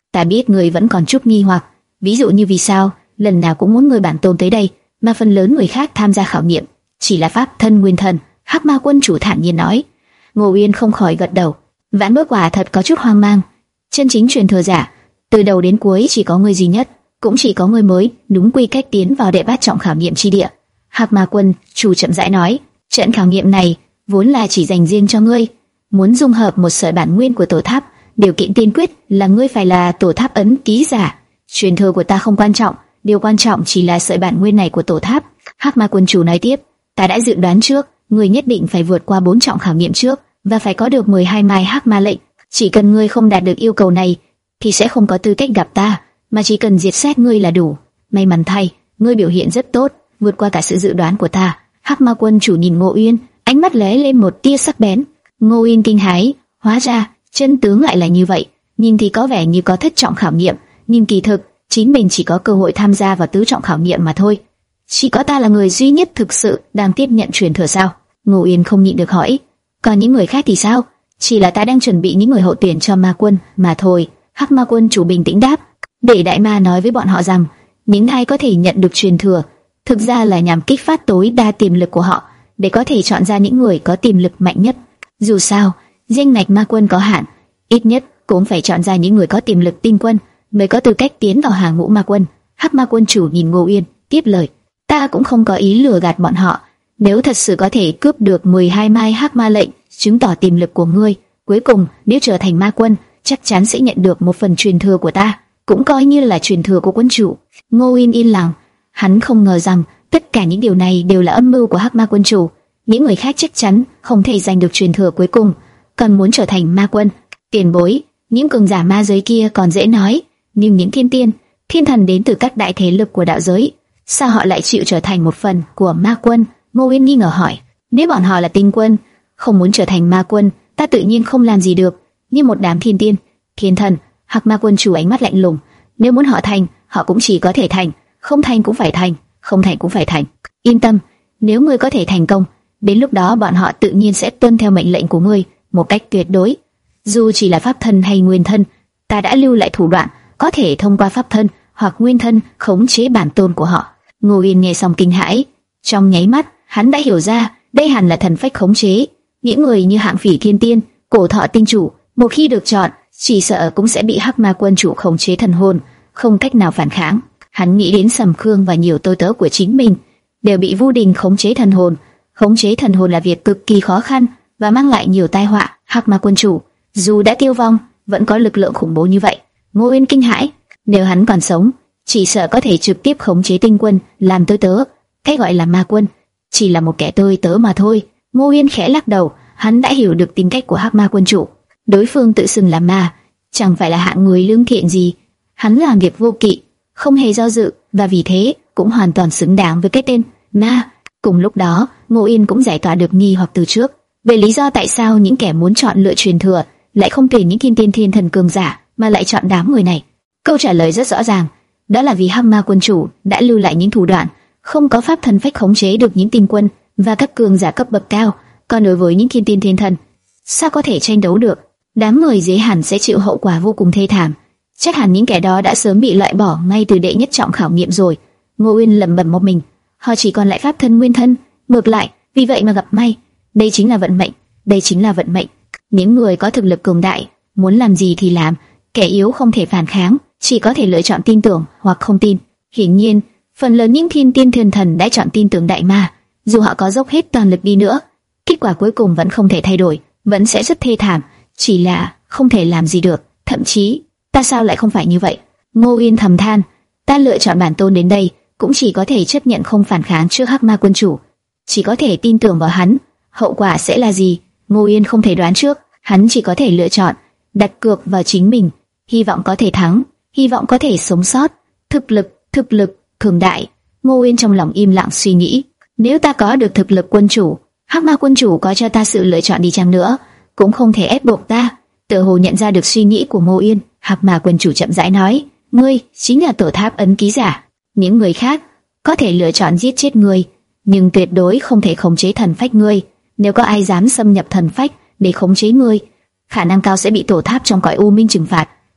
Ta biết ngươi vẫn còn chút nghi hoặc, ví dụ như vì sao lần nào cũng muốn người bản tôn tới đây, mà phần lớn người khác tham gia khảo nghiệm chỉ là pháp thân nguyên thần. Hắc Ma quân chủ thản nhiên nói. Ngô Uyên không khỏi gật đầu. Vãn Bối quả thật có chút hoang mang. Chân chính truyền thừa giả, từ đầu đến cuối chỉ có ngươi duy nhất, cũng chỉ có ngươi mới đúng quy cách tiến vào đệ bát trọng khảo nghiệm chi địa. Hắc Ma quân chủ chậm rãi nói, trận khảo nghiệm này vốn là chỉ dành riêng cho ngươi. Muốn dung hợp một sợi bản nguyên của tổ tháp, điều kiện tiên quyết là ngươi phải là tổ tháp ấn ký giả. Truyền thừa của ta không quan trọng, điều quan trọng chỉ là sợi bản nguyên này của tổ tháp. Hắc Ma quân chủ nói tiếp, ta đã dự đoán trước, ngươi nhất định phải vượt qua bốn trọng khảo nghiệm trước và phải có được mười hai mai Hắc Ma lệnh. Chỉ cần ngươi không đạt được yêu cầu này thì sẽ không có tư cách gặp ta, mà chỉ cần diệt xét ngươi là đủ. May mắn thay, ngươi biểu hiện rất tốt, vượt qua cả sự dự đoán của ta. Hắc Ma quân chủ nhìn Ngô Uyên, ánh mắt lóe lên một tia sắc bén. Ngô Uyên kinh hãi, hóa ra chân tướng lại là như vậy. Nhìn thì có vẻ như có thất trọng khảo nghiệm, nhưng kỳ thực chính mình chỉ có cơ hội tham gia vào tứ trọng khảo nghiệm mà thôi. Chỉ có ta là người duy nhất thực sự đang tiếp nhận truyền thừa sao? Ngô Uyên không nhịn được hỏi. Còn những người khác thì sao? Chỉ là ta đang chuẩn bị những người hậu tuyển cho ma quân mà thôi. Hắc Ma quân chủ bình tĩnh đáp. Để đại ma nói với bọn họ rằng những ai có thể nhận được truyền thừa thực ra là nhằm kích phát tối đa tiềm lực của họ, để có thể chọn ra những người có tiềm lực mạnh nhất. Dù sao, danh ngạch ma quân có hạn, ít nhất cũng phải chọn ra những người có tiềm lực tinh quân mới có tư cách tiến vào hàng ngũ ma quân. Hắc Ma quân chủ nhìn Ngô Uyên, tiếp lời: ta cũng không có ý lừa gạt bọn họ. Nếu thật sự có thể cướp được mười hai mai Hắc Ma lệnh, chứng tỏ tiềm lực của ngươi, cuối cùng nếu trở thành ma quân, chắc chắn sẽ nhận được một phần truyền thừa của ta, cũng coi như là truyền thừa của quân chủ. Ngô Uyên yên lặng, hắn không ngờ rằng tất cả những điều này đều là âm mưu của Hắc Ma quân chủ. Những người khác chắc chắn không thể giành được truyền thừa cuối cùng, còn muốn trở thành ma quân. Tiền bối, những cường giả ma giới kia còn dễ nói, nhưng những thiên tiên, thiên thần đến từ các đại thế lực của đạo giới, sao họ lại chịu trở thành một phần của ma quân? Ngô Uyên nghi ngờ hỏi. Nếu bọn họ là tinh quân, không muốn trở thành ma quân, ta tự nhiên không làm gì được. Như một đám thiên tiên, thiên thần, Hắc Ma quân chủ ánh mắt lạnh lùng. Nếu muốn họ thành, họ cũng chỉ có thể thành, không thành cũng phải thành, không thành cũng phải thành. Yên tâm, nếu ngươi có thể thành công, đến lúc đó bọn họ tự nhiên sẽ tuân theo mệnh lệnh của ngươi một cách tuyệt đối. Dù chỉ là pháp thân hay nguyên thân, ta đã lưu lại thủ đoạn có thể thông qua pháp thân hoặc nguyên thân khống chế bản tôn của họ. Ngô Uyên nghe xong kinh hãi, trong nháy mắt hắn đã hiểu ra đây hẳn là thần phách khống chế. Những người như Hạng Phỉ thiên tiên, Cổ Thọ tinh chủ, một khi được chọn, chỉ sợ cũng sẽ bị Hắc Ma quân chủ khống chế thần hồn, không cách nào phản kháng. Hắn nghĩ đến Sầm Khương và nhiều tôi tớ của chính mình đều bị Vu Đình khống chế thần hồn. Khống chế thần hồn là việc cực kỳ khó khăn và mang lại nhiều tai họa. Hắc Ma quân chủ dù đã tiêu vong, vẫn có lực lượng khủng bố như vậy. Ngô Uyên kinh hãi, nếu hắn còn sống, chỉ sợ có thể trực tiếp khống chế tinh quân làm tôi tớ. Cái gọi là ma quân chỉ là một kẻ tôi tớ mà thôi. Ngô Uyên khẽ lắc đầu, hắn đã hiểu được tính cách của Hắc Ma quân chủ. Đối phương tự xưng là ma, chẳng phải là hạng người lương thiện gì. Hắn làm việc vô kỵ, không hề do dự, và vì thế cũng hoàn toàn xứng đáng với cái tên ma. Cùng lúc đó, Ngô Uyên cũng giải tỏa được nghi hoặc từ trước về lý do tại sao những kẻ muốn chọn lựa truyền thừa lại không tuyển những thiên tiên thiên thần cường giả mà lại chọn đám người này. Câu trả lời rất rõ ràng, đó là vì Hắc Ma quân chủ đã lưu lại những thủ đoạn không có pháp thần phách khống chế được những tinh quân và các cường giả cấp bậc cao. Còn đối với những thiên tiên thiên thần, sao có thể tranh đấu được? Đám người dưới hẳn sẽ chịu hậu quả vô cùng thê thảm. Chắc hẳn những kẻ đó đã sớm bị loại bỏ ngay từ đệ nhất trọng khảo nghiệm rồi. Ngô Uyên lẩm bẩm một mình, họ chỉ còn lại pháp thân nguyên thân. Ngược lại, vì vậy mà gặp may. Đây chính là vận mệnh, đây chính là vận mệnh. Những người có thực lực cường đại muốn làm gì thì làm, kẻ yếu không thể phản kháng, chỉ có thể lựa chọn tin tưởng hoặc không tin. Hiển nhiên, phần lớn những thiên tiên thiên thần đã chọn tin tưởng đại ma. Dù họ có dốc hết toàn lực đi nữa, kết quả cuối cùng vẫn không thể thay đổi, vẫn sẽ rất thê thảm. Chỉ là không thể làm gì được. Thậm chí, ta sao lại không phải như vậy? Ngô Uyên thầm than, ta lựa chọn bản tôn đến đây cũng chỉ có thể chấp nhận không phản kháng trước Hắc Ma quân chủ, chỉ có thể tin tưởng vào hắn. Hậu quả sẽ là gì? Ngô Uyên không thể đoán trước, hắn chỉ có thể lựa chọn đặt cược vào chính mình, hy vọng có thể thắng, hy vọng có thể sống sót. Thực lực, thực lực cường đại. Ngô Uyên trong lòng im lặng suy nghĩ, nếu ta có được thực lực quân chủ, Hắc Ma quân chủ có cho ta sự lựa chọn đi chăng nữa, cũng không thể ép buộc ta. Tựa hồ nhận ra được suy nghĩ của Ngô Uyên, Hắc Ma quân chủ chậm rãi nói, ngươi chính là tổ tháp ấn ký giả. Những người khác có thể lựa chọn giết chết ngươi, nhưng tuyệt đối không thể khống chế thần phách ngươi. Nếu có ai dám xâm nhập thần phách để khống chế ngươi, khả năng cao sẽ bị tổ tháp trong cõi u minh trừng phạt.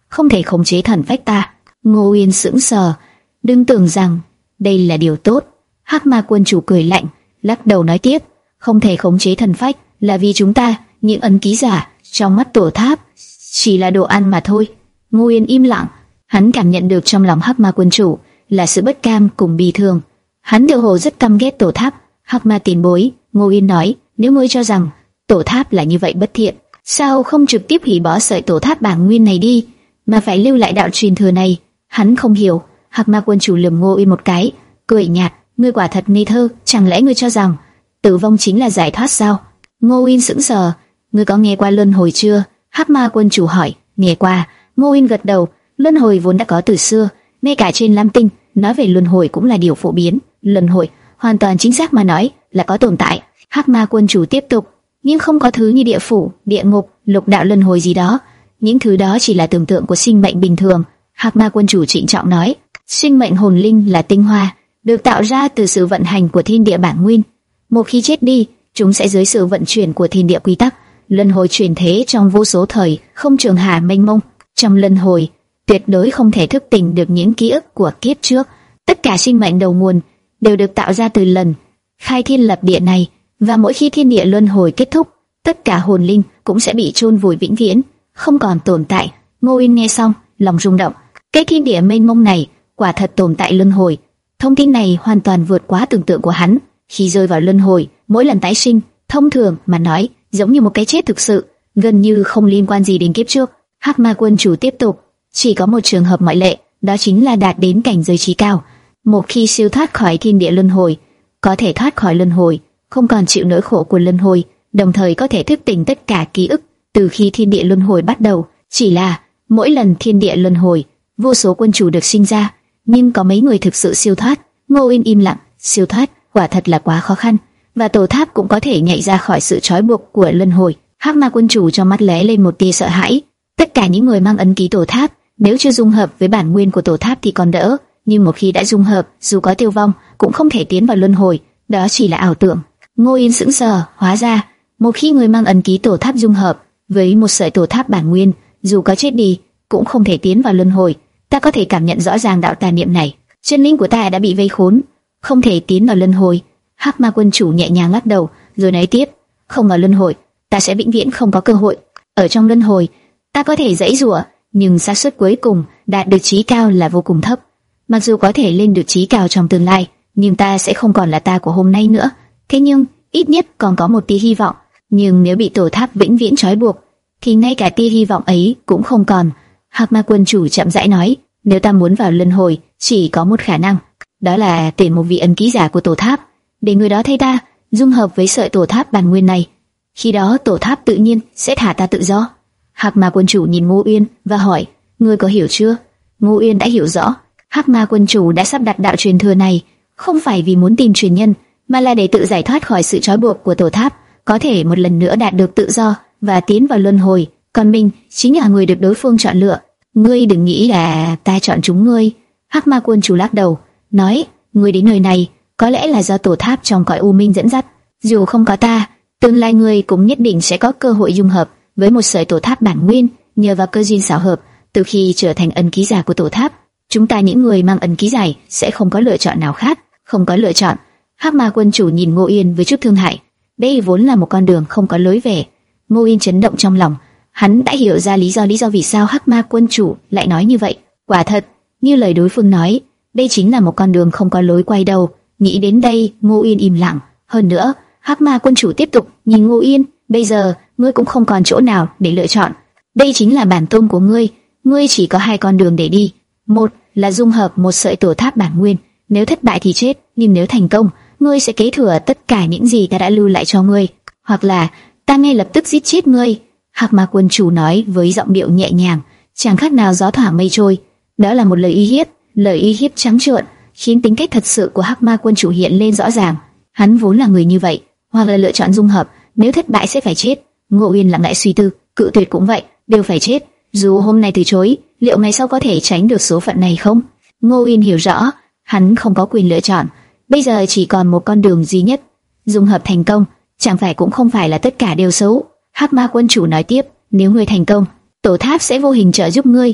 không thể khống chế thần phách ta. Ngô Uyên sững sờ, đừng tưởng rằng đây là điều tốt. Hắc Ma quân chủ cười lạnh, lắc đầu nói tiếp, không thể khống chế thần phách là vì chúng ta, những ấn ký giả trong mắt Tổ Tháp chỉ là đồ ăn mà thôi. Ngô Uyên im lặng, hắn cảm nhận được trong lòng Hắc Ma quân chủ là sự bất cam cùng bi thương. Hắn tựa hồ rất căm ghét Tổ Tháp. Hắc Ma tiền bối, Ngô Uyên nói, nếu ngươi cho rằng Tổ Tháp là như vậy bất thiện, sao không trực tiếp hủy bỏ sợi Tổ Tháp bản nguyên này đi, mà phải lưu lại đạo truyền thừa này? Hắn không hiểu. Hắc Ma quân chủ lườm Ngô Uyên một cái, cười nhạt, ngươi quả thật ngây thơ, chẳng lẽ ngươi cho rằng tử vong chính là giải thoát sao? Ngô Uyên sững sờ, ngươi có nghe qua luân hồi chưa? Hắc Ma quân chủ hỏi. Nghe qua. Ngô Uyên gật đầu. Luân hồi vốn đã có từ xưa, ngay cả trên Lam Tinh nói về luân hồi cũng là điều phổ biến. Luân hồi, hoàn toàn chính xác mà nói là có tồn tại. Hắc Ma quân chủ tiếp tục, nhưng không có thứ như địa phủ, địa ngục, lục đạo luân hồi gì đó. Những thứ đó chỉ là tưởng tượng của sinh mệnh bình thường. Hắc Ma quân chủ trịnh trọng nói, sinh mệnh hồn linh là tinh hoa, được tạo ra từ sự vận hành của thiên địa bản nguyên. Một khi chết đi, chúng sẽ dưới sự vận chuyển của thiên địa quy tắc, luân hồi chuyển thế trong vô số thời, không trường hà mênh mông. Trong luân hồi, tuyệt đối không thể thức tỉnh được những ký ức của kiếp trước. Tất cả sinh mệnh đầu nguồn đều được tạo ra từ lần khai thiên lập địa này, và mỗi khi thiên địa luân hồi kết thúc, tất cả hồn linh cũng sẽ bị chôn vùi vĩnh viễn, không còn tồn tại. Ngô Uyên nghe xong, lòng rung động. Cái thiên địa mênh mông này quả thật tồn tại luân hồi. Thông tin này hoàn toàn vượt quá tưởng tượng của hắn. Khi rơi vào luân hồi, mỗi lần tái sinh, thông thường mà nói, giống như một cái chết thực sự, gần như không liên quan gì đến kiếp trước. Hắc Ma quân chủ tiếp tục, chỉ có một trường hợp ngoại lệ, đó chính là đạt đến cảnh giới trí cao. Một khi siêu thoát khỏi thiên địa luân hồi, có thể thoát khỏi luân hồi, không còn chịu nỗi khổ của luân hồi, đồng thời có thể thức tỉnh tất cả ký ức từ khi thiên địa luân hồi bắt đầu. Chỉ là mỗi lần thiên địa luân hồi, vô số quân chủ được sinh ra, nhưng có mấy người thực sự siêu thoát? Ngô Uyên im lặng. Siêu thoát quả thật là quá khó khăn, và Tổ Tháp cũng có thể nhảy ra khỏi sự trói buộc của luân hồi. Hắc Ma quân chủ trong mắt lóe lên một tia sợ hãi. Tất cả những người mang ấn ký Tổ Tháp, nếu chưa dung hợp với bản nguyên của Tổ Tháp thì còn đỡ, nhưng một khi đã dung hợp, dù có tiêu vong cũng không thể tiến vào luân hồi, đó chỉ là ảo tưởng. Ngô Uyên sững sờ, hóa ra một khi người mang ấn ký Tổ Tháp dung hợp với một sợi Tổ Tháp bản nguyên, dù có chết đi cũng không thể tiến vào luân hồi. Ta có thể cảm nhận rõ ràng đạo tà niệm này, chân linh của ta đã bị vây khốn, không thể tiến vào luân hồi. Hắc Ma quân chủ nhẹ nhàng lắc đầu, rồi nói tiếp, không vào luân hồi, ta sẽ vĩnh viễn không có cơ hội. Ở trong luân hồi, ta có thể giãy giụa, nhưng xác suất cuối cùng đạt được chí cao là vô cùng thấp. Mặc dù có thể lên được chí cao trong tương lai, nhưng ta sẽ không còn là ta của hôm nay nữa. Thế nhưng ít nhất còn có một tia hy vọng. Nhưng nếu bị Tổ Tháp vĩnh viễn trói buộc, thì ngay cả tia hy vọng ấy cũng không còn. Hắc Ma quân chủ chậm rãi nói, nếu ta muốn vào luân hồi, chỉ có một khả năng, đó là tuyển một vị ấn ký giả của Tổ Tháp, để người đó thay ta dung hợp với sợi Tổ Tháp bản nguyên này. Khi đó Tổ Tháp tự nhiên sẽ thả ta tự do. Hắc Ma quân chủ nhìn Ngô Uyên và hỏi, ngươi có hiểu chưa? Ngô Uyên đã hiểu rõ. Hắc Ma quân chủ đã sắp đặt đạo truyền thừa này không phải vì muốn tìm truyền nhân, mà là để tự giải thoát khỏi sự trói buộc của Tổ Tháp, có thể một lần nữa đạt được tự do và tiến vào luân hồi. Còn mình chính là người được đối phương chọn lựa. Ngươi đừng nghĩ là ta chọn chúng ngươi. Hắc Ma quân chủ lắc đầu, nói, ngươi đến nơi này có lẽ là do Tổ Tháp trong cõi u minh dẫn dắt. Dù không có ta, tương lai ngươi cũng nhất định sẽ có cơ hội dung hợp với một sợi Tổ Tháp bản nguyên, nhờ vào cơ duyên xảo hợp. Từ khi trở thành ấn ký giả của Tổ Tháp, chúng ta những người mang ấn ký giả sẽ không có lựa chọn nào khác. Không có lựa chọn. Hắc Ma quân chủ nhìn Ngô Uyên với chút thương hại. Đây vốn là một con đường không có lối về. Ngô Uyên chấn động trong lòng. Hắn đã hiểu ra lý do lý do vì sao Hắc Ma quân chủ lại nói như vậy. Quả thật, như lời đối phương nói, đây chính là một con đường không có lối quay đầu. Nghĩ đến đây, Ngô Uyên im lặng. Hơn nữa, Hắc Ma quân chủ tiếp tục nhìn Ngô Uyên. Bây giờ, ngươi cũng không còn chỗ nào để lựa chọn. Đây chính là bản tôn của ngươi. Ngươi chỉ có hai con đường để đi. Một là dung hợp một sợi Tổ Tháp bản nguyên. Nếu thất bại thì chết, nhưng nếu thành công, ngươi sẽ kế thừa tất cả những gì ta đã lưu lại cho ngươi. Hoặc là ta ngay lập tức giết chết ngươi. Hắc Ma quân chủ nói với giọng điệu nhẹ nhàng, chẳng khác nào gió thoảng mây trôi. Đó là một lời uy hiếp, lời uy hiếp trắng trợn, khiến tính cách thật sự của Hắc Ma quân chủ hiện lên rõ ràng. Hắn vốn là người như vậy, hoặc là lựa chọn dung hợp, nếu thất bại sẽ phải chết. Ngô Uyên lặng lẽ suy tư, cự tuyệt cũng vậy, đều phải chết. Dù hôm nay từ chối, liệu ngày sau có thể tránh được số phận này không? Ngô Uyên hiểu rõ, hắn không có quyền lựa chọn. Bây giờ chỉ còn một con đường duy nhất, dung hợp thành công, chẳng phải cũng không phải là tất cả đều xấu. Hắc Ma quân chủ nói tiếp, nếu ngươi thành công, Tổ Tháp sẽ vô hình trợ giúp ngươi,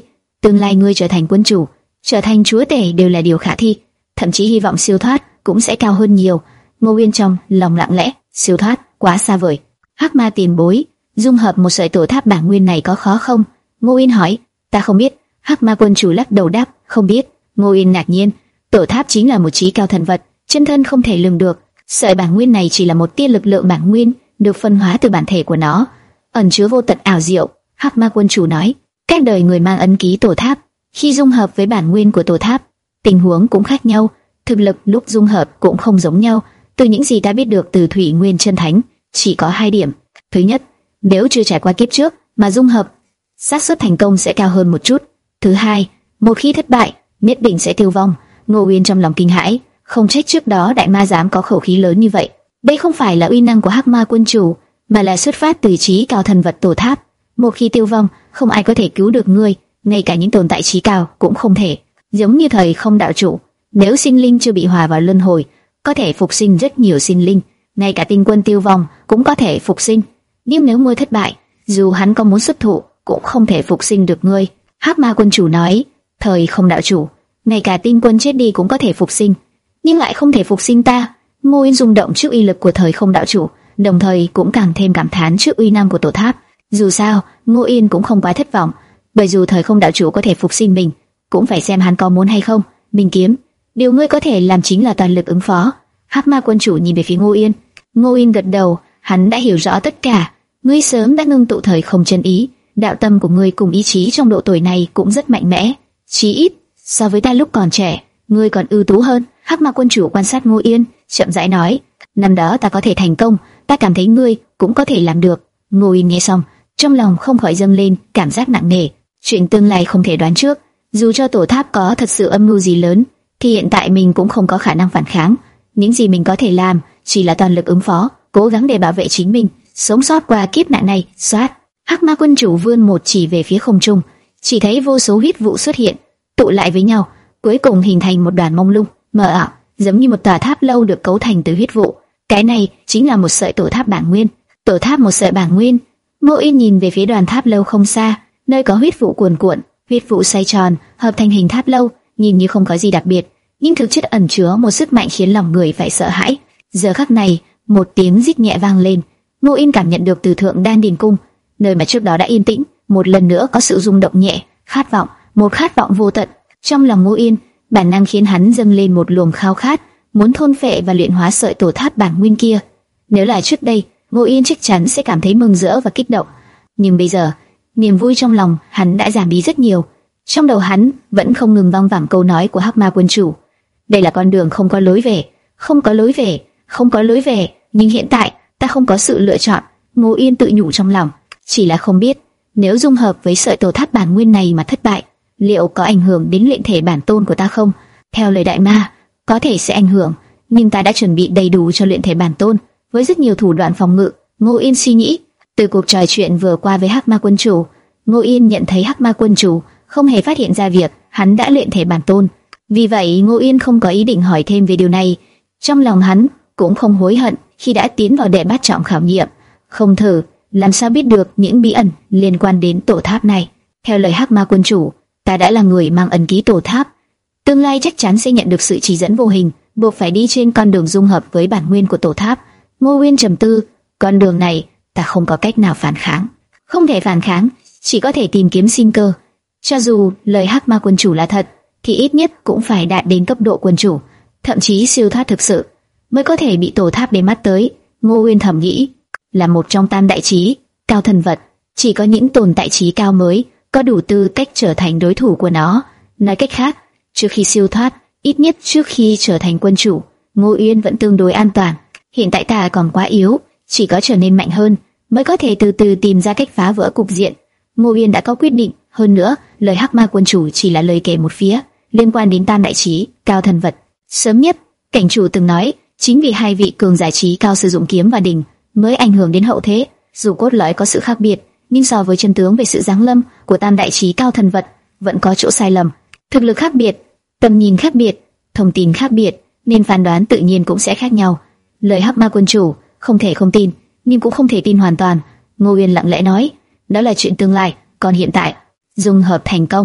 Tương lai ngươi trở thành quân chủ, trở thành chúa tể đều là điều khả thi, thậm chí hy vọng siêu thoát cũng sẽ cao hơn nhiều. Ngô Uyên trong lòng lặng lẽ, siêu thoát quá xa vời. Hắc Ma tiền bối, dung hợp một sợi tổ tháp bản nguyên này có khó không? Ngô Uyên hỏi. Ta không biết. Hắc Ma quân chủ lắc đầu đáp, không biết. Ngô Uyên ngạc nhiên, tổ tháp chính là một trí cao thần vật, chân thân không thể lường được. Sợi bản nguyên này chỉ là một tia lực lượng bản nguyên, được phân hóa từ bản thể của nó, ẩn chứa vô tận ảo diệu. Hắc Ma quân chủ nói, các đời người mang ấn ký tổ tháp, khi dung hợp với bản nguyên của tổ tháp, tình huống cũng khác nhau, thực lực lúc dung hợp cũng không giống nhau. Từ những gì ta biết được từ Thủy Nguyên Chân Thánh, chỉ có hai điểm. Thứ nhất, nếu chưa trải qua kiếp trước mà dung hợp, xác suất thành công sẽ cao hơn một chút. Thứ hai, một khi thất bại, nhất định sẽ tiêu vong. Ngô Uyên trong lòng kinh hãi, không trách trước đó đại ma dám có khẩu khí lớn như vậy. Đây không phải là uy năng của Hắc Ma quân chủ, mà là xuất phát từ trí cao thần vật tổ tháp. Một khi tiêu vong, không ai có thể cứu được ngươi, ngay cả những tồn tại trí cao cũng không thể. Giống như thời không đạo chủ, nếu sinh linh chưa bị hòa vào luân hồi, có thể phục sinh rất nhiều sinh linh, ngay cả tinh quân tiêu vong cũng có thể phục sinh. Nhưng nếu ngươi thất bại, dù hắn có muốn xuất thủ, cũng không thể phục sinh được ngươi. Hắc Ma quân chủ nói, thời không đạo chủ, ngay cả tinh quân chết đi cũng có thể phục sinh, nhưng lại không thể phục sinh ta. Ngô Uyên rung động trước uy lực của thời không đạo chủ, đồng thời cũng càng thêm cảm thán trước uy năng của tổ tháp. Dù sao, Ngô Uyên cũng không quá thất vọng, bởi dù thời không đạo chủ có thể phục sinh mình, cũng phải xem hắn có muốn hay không. Minh kiếm, điều ngươi có thể làm chính là toàn lực ứng phó. Hắc Ma quân chủ nhìn về phía Ngô Uyên. Ngô Uyên gật đầu, hắn đã hiểu rõ tất cả. Ngươi sớm đã ngưng tụ thời không chân ý, đạo tâm của ngươi cùng ý chí trong độ tuổi này cũng rất mạnh mẽ, chí ít so với ta lúc còn trẻ, ngươi còn ưu tú hơn. Hắc Ma quân chủ quan sát Ngô Uyên, chậm rãi nói, năm đó ta có thể thành công, ta cảm thấy ngươi cũng có thể làm được. Ngô Uyên nghe xong, trong lòng không khỏi dâng lên cảm giác nặng nề. Chuyện tương lai không thể đoán trước, dù cho tổ tháp có thật sự âm mưu gì lớn, thì hiện tại mình cũng không có khả năng phản kháng. Những gì mình có thể làm chỉ là toàn lực ứng phó, cố gắng để bảo vệ chính mình, sống sót qua kiếp nạn này. Soát, Hắc Ma quân chủ vươn một chỉ về phía không trung, chỉ thấy vô số huyết vụ xuất hiện, tụ lại với nhau, cuối cùng hình thành một đoàn mông lung mờ ảo, giống như một tòa tháp lâu được cấu thành từ huyết vụ. Cái này chính là một sợi tổ tháp bản nguyên. Tổ tháp một sợi bản nguyên. Ngô Uyên nhìn về phía đoàn tháp lâu không xa, nơi có huyết vụ cuồn cuộn, huyết vụ xoay tròn, hợp thành hình tháp lâu, nhìn như không có gì đặc biệt, nhưng thực chất ẩn chứa một sức mạnh khiến lòng người phải sợ hãi. Giờ khắc này, một tiếng rít nhẹ vang lên. Ngô Uyên cảm nhận được từ thượng đan điền cung, nơi mà trước đó đã yên tĩnh, một lần nữa có sự rung động nhẹ, khát vọng, một khát vọng vô tận. Trong lòng Ngô Uyên, bản năng khiến hắn dâng lên một luồng khao khát, muốn thôn phệ và luyện hóa sợi tổ tháp bản nguyên kia. Nếu là trước đây, Ngô Uyên chắc chắn sẽ cảm thấy mừng rỡ và kích động, nhưng bây giờ, niềm vui trong lòng hắn đã giảm đi rất nhiều. Trong đầu hắn vẫn không ngừng vang vẳng câu nói của Hắc Ma quân chủ: đây là con đường không có lối về, không có lối về, không có lối về. Nhưng hiện tại ta không có sự lựa chọn. Ngô Uyên tự nhủ trong lòng, chỉ là không biết nếu dung hợp với sợi tổ tháp bản nguyên này mà thất bại, liệu có ảnh hưởng đến luyện thể bản tôn của ta không? Theo lời đại ma, có thể sẽ ảnh hưởng, nhưng ta đã chuẩn bị đầy đủ cho luyện thể bản tôn, với rất nhiều thủ đoạn phòng ngự. Ngô Uyên suy nghĩ. Từ cuộc trò chuyện vừa qua với Hắc Ma quân chủ, Ngô Uyên nhận thấy Hắc Ma quân chủ không hề phát hiện ra việc hắn đã luyện thể bản tôn. Vì vậy, Ngô Uyên không có ý định hỏi thêm về điều này. Trong lòng hắn cũng không hối hận khi đã tiến vào đệ bát trọng khảo nghiệm. Không thử, làm sao biết được những bí ẩn liên quan đến tổ tháp này. Theo lời Hắc Ma quân chủ, ta đã là người mang ấn ký tổ tháp, tương lai chắc chắn sẽ nhận được sự chỉ dẫn vô hình, buộc phải đi trên con đường dung hợp với bản nguyên của tổ tháp. Ngô Uyên trầm tư, con đường này ta không có cách nào phản kháng, không thể phản kháng, chỉ có thể tìm kiếm sinh cơ. Cho dù lời Hắc Ma quân chủ là thật, thì ít nhất cũng phải đạt đến cấp độ quân chủ, thậm chí siêu thoát thực sự, mới có thể bị tổ tháp để mắt tới. Ngô Uyên thầm nghĩ, là một trong tam đại trí cao thần vật, chỉ có những tồn tại trí cao mới có đủ tư cách trở thành đối thủ của nó. Nói cách khác, trước khi siêu thoát, ít nhất trước khi trở thành quân chủ, Ngô Uyên vẫn tương đối an toàn. Hiện tại ta còn quá yếu, chỉ có trở nên mạnh hơn mới có thể từ từ tìm ra cách phá vỡ cục diện. Ngô Uyên đã có quyết định. Hơn nữa, lời Hắc Ma quân chủ chỉ là lời kể một phía, liên quan đến tam đại trí cao thần vật. Sớm nhất, cảnh chủ từng nói, chính vì hai vị cường giả trí cao sử dụng kiếm và đỉnh mới ảnh hưởng đến hậu thế. Dù cốt lõi có sự khác biệt, nhưng so với chân tướng về sự giáng lâm của tam đại trí cao thần vật, vẫn có chỗ sai lầm. Thực lực khác biệt, tầm nhìn khác biệt, thông tin khác biệt, nên phán đoán tự nhiên cũng sẽ khác nhau. Lời Hắc Ma quân chủ không thể không tin, nhưng cũng không thể tin hoàn toàn. Ngô Uyên lặng lẽ nói, đó là chuyện tương lai, còn hiện tại, dung hợp thành công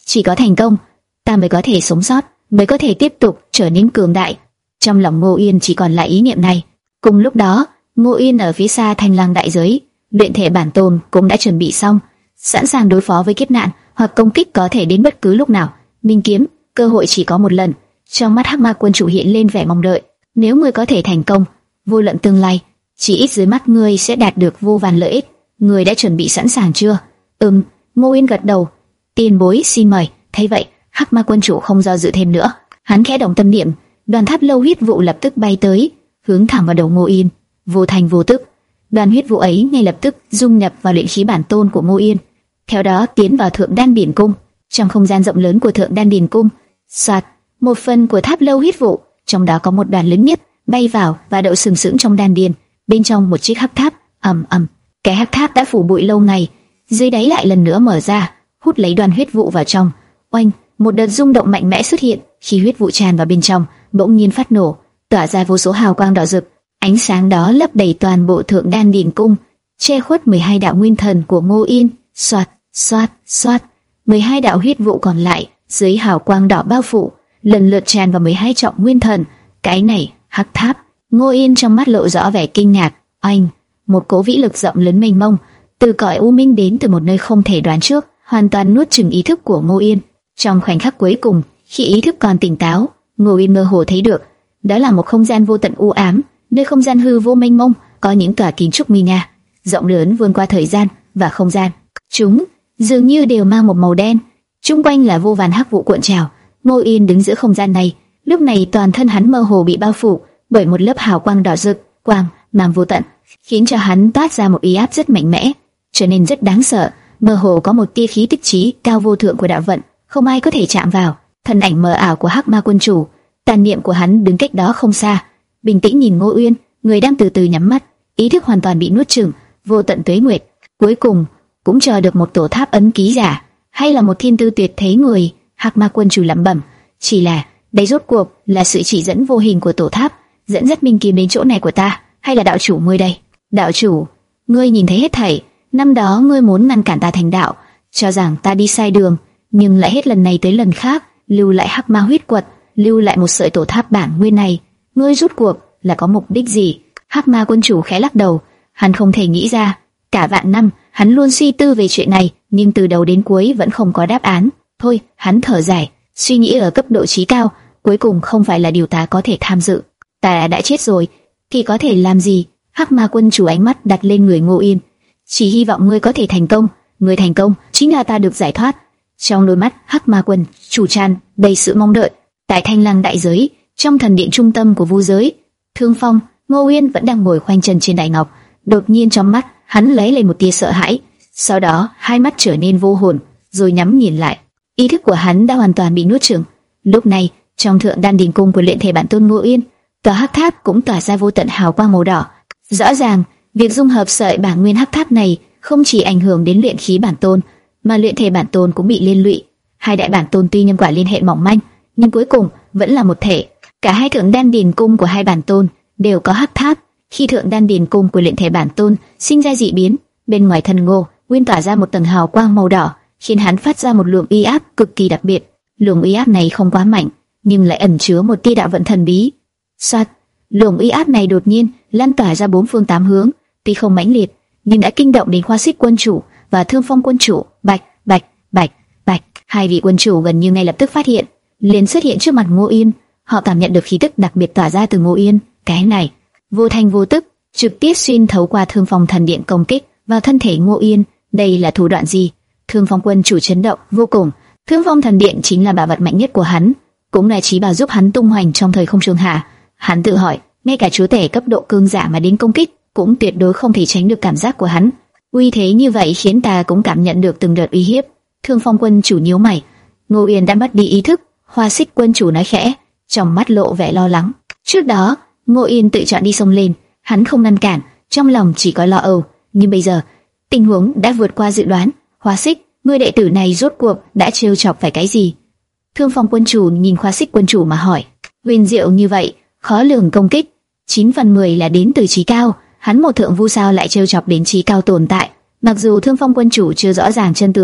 chỉ có thành công, ta mới có thể sống sót, mới có thể tiếp tục trở nên cường đại. Trong lòng Ngô Yên chỉ còn lại ý niệm này. Cùng lúc đó, Ngô Yên ở phía xa Thanh Lăng đại giới, luyện thể bản tôn cũng đã chuẩn bị xong, sẵn sàng đối phó với kiếp nạn hoặc công kích có thể đến bất cứ lúc nào. Minh kiếm, cơ hội chỉ có một lần. Trong mắt Hắc Ma quân chủ hiện lên vẻ mong đợi. Nếu ngươi có thể thành công, vô luận tương lai, chỉ ít dưới mắt ngươi sẽ đạt được vô vàn lợi ích. Ngươi đã chuẩn bị sẵn sàng chưa? Ừm. Ngô Yên gật đầu. Tiền bối xin mời. Thấy vậy, Hắc Ma quân chủ không do dự thêm nữa, hắn khẽ động tâm niệm, đoàn tháp lâu huyết vụ lập tức bay tới, hướng thẳng vào đầu Ngô Yên. Vô thành vô tức, đoàn huyết vụ ấy ngay lập tức dung nhập vào luyện khí bản tôn của Ngô Yên, theo đó tiến vào Thượng Đan Điển Cung. Trong không gian rộng lớn của Thượng Đan Điển Cung, soạt, một phần của tháp lâu huyết vụ, trong đó có một đoàn lớn nhất, bay vào và đậu sừng sững trong đan điền. Bên trong một chiếc hắc tháp, ầm ầm, cái hắc tháp đã phủ bụi lâu ngày, dưới đáy lại lần nữa mở ra, hút lấy đoàn huyết vụ vào trong. Oanh, một đợt rung động mạnh mẽ xuất hiện, khi huyết vụ tràn vào bên trong, bỗng nhiên phát nổ, tỏa ra vô số hào quang đỏ rực. Ánh sáng đó lấp đầy toàn bộ Thượng Đan Điển Cung, che khuất mười hai đạo nguyên thần của Ngô Yên. Soạt, soạt, soạt, mười hai đạo huyết vụ còn lại dưới hào quang đỏ bao phủ, lần lượt tràn vào mười hai trọng nguyên thần. Cái này, hắc tháp. Ngô Yên trong mắt lộ rõ vẻ kinh ngạc. Oanh, một cỗ vĩ lực rộng lớn mênh mông từ cõi u minh đến từ một nơi không thể đoán trước, hoàn toàn nuốt chửng ý thức của Ngô Yên. Trong khoảnh khắc cuối cùng, khi ý thức còn tỉnh táo, Ngô Yên mơ hồ thấy được, đó là một không gian vô tận u ám, nơi không gian hư vô mênh mông, có những tòa kiến trúc nguy nga, rộng lớn vươn qua thời gian và không gian. Chúng dường như đều mang một màu đen, chung quanh là vô vàn hắc vụ cuộn trào. Ngô Yên đứng giữa không gian này, lúc này toàn thân hắn mơ hồ bị bao phủ bởi một lớp hào quang đỏ rực, quang mang vô tận, khiến cho hắn toát ra một uy áp rất mạnh mẽ, trở nên rất đáng sợ. Mơ hồ có một tia khí tức trí cao vô thượng của đạo vận, không ai có thể chạm vào. Thân ảnh mờ ảo của Hắc Ma quân chủ, tàn niệm của hắn đứng cách đó không xa, bình tĩnh nhìn Ngô Uyên, người đang từ từ nhắm mắt, ý thức hoàn toàn bị nuốt chửng. Vô tận tuế nguyệt, cuối cùng cũng chờ được một tổ tháp ấn ký giả, hay là một thiên tư tuyệt thế người. Hắc Ma quân chủ lẩm bẩm, chỉ là đây rốt cuộc là sự chỉ dẫn vô hình của tổ tháp dẫn dắt Minh kiếm đến chỗ này của ta, hay là đạo chủ ngươi đây? Đạo chủ, ngươi nhìn thấy hết thảy. Năm đó ngươi muốn ngăn cản ta thành đạo, cho rằng ta đi sai đường, nhưng lại hết lần này tới lần khác lưu lại hắc ma huyết quật, lưu lại một sợi tổ tháp bản nguyên này. Ngươi rút cuộc là có mục đích gì? Hắc Ma quân chủ khẽ lắc đầu, hắn không thể nghĩ ra. Cả vạn năm hắn luôn suy tư về chuyện này, nhưng từ đầu đến cuối vẫn không có đáp án. Thôi, hắn thở dài, suy nghĩ ở cấp độ trí cao, cuối cùng không phải là điều ta có thể tham dự. Ta đã chết rồi, thì có thể làm gì? Hắc Ma quân chủ ánh mắt đặt lên người Ngô Yên, chỉ hy vọng ngươi có thể thành công. Ngươi thành công chính là ta được giải thoát. Trong đôi mắt Hắc Ma quân chủ tràn đầy sự mong đợi. Tại Thanh Lăng đại giới, trong thần điện trung tâm của vu giới, Thương Phong, Ngô Uyên vẫn đang ngồi khoanh chân trên đài ngọc. Đột nhiên trong mắt hắn lấy lên một tia sợ hãi, sau đó hai mắt trở nên vô hồn, rồi nhắm nhìn lại. Ý thức của hắn đã hoàn toàn bị nuốt chửng. Lúc này, trong Thượng Đan Điển Cung của luyện thể bản tôn Ngô Uyên, tòa hắc tháp cũng tỏa ra vô tận hào quang màu đỏ. Rõ ràng, việc dung hợp sợi bản nguyên hắc tháp này không chỉ ảnh hưởng đến luyện khí bản tôn, mà luyện thể bản tôn cũng bị liên lụy. Hai đại bản tôn tuy nhân quả liên hệ mỏng manh, nhưng cuối cùng vẫn là một thể. Cả hai Thượng Đan Điển Cung của hai bản tôn đều có hắc tháp. Khi Thượng Đan Điển Cung của luyện thể bản tôn sinh ra dị biến, bên ngoài thân Ngô Uyên tỏa ra một tầng hào quang màu đỏ, khiến hắn phát ra một luồng uy áp cực kỳ đặc biệt. Luồng uy áp này không quá mạnh, nhưng lại ẩn chứa một tia đạo vận thần bí. Soạt, luồng uy áp này đột nhiên lan tỏa ra bốn phương tám hướng, tuy không mãnh liệt, nhưng đã kinh động đến Khoa Xích quân chủ và Thương Phong quân chủ. Bạch, bạch, bạch, bạch, hai vị quân chủ gần như ngay lập tức phát hiện, liền xuất hiện trước mặt Ngô Yên. Họ cảm nhận được khí tức đặc biệt tỏa ra từ Ngô Yên. Cái này vô thanh vô tức, trực tiếp xuyên thấu qua Thương Phong thần điện công kích vào thân thể Ngô Yên. Đây là thủ đoạn gì? Thương Phong quân chủ chấn động vô cùng. Thương Phong thần điện chính là bảo vật mạnh nhất của hắn, cũng là trí bảo giúp hắn tung hoành trong thời không trường hạ. Hắn tự hỏi, ngay cả chúa tể cấp độ cương giả mà đến công kích cũng tuyệt đối không thể tránh được cảm giác của hắn. Uy thế như vậy khiến ta cũng cảm nhận được từng đợt uy hiếp. Thương Phong quân chủ nhíu mày. Ngô Yên đã mất đi ý thức. Hoa Xích quân chủ nói khẽ, trong mắt lộ vẻ lo lắng. Trước đó, Ngô Yên tự chọn đi sông lên, hắn không ngăn cản, trong lòng chỉ có lo âu. Nhưng bây giờ, tình huống đã vượt qua dự đoán. Hoa Xích, ngươi đệ tử này rốt cuộc đã trêu chọc phải cái gì? Thương Phong quân chủ nhìn Hoa Xích quân chủ mà hỏi. Huyền diệu như vậy, khó lường công kích, chín phần mười là đến từ trí cao. Hắn một thượng vu sao lại trêu chọc đến trí cao tồn tại? Mặc dù Thương Phong quân chủ chưa rõ ràng chân tướng,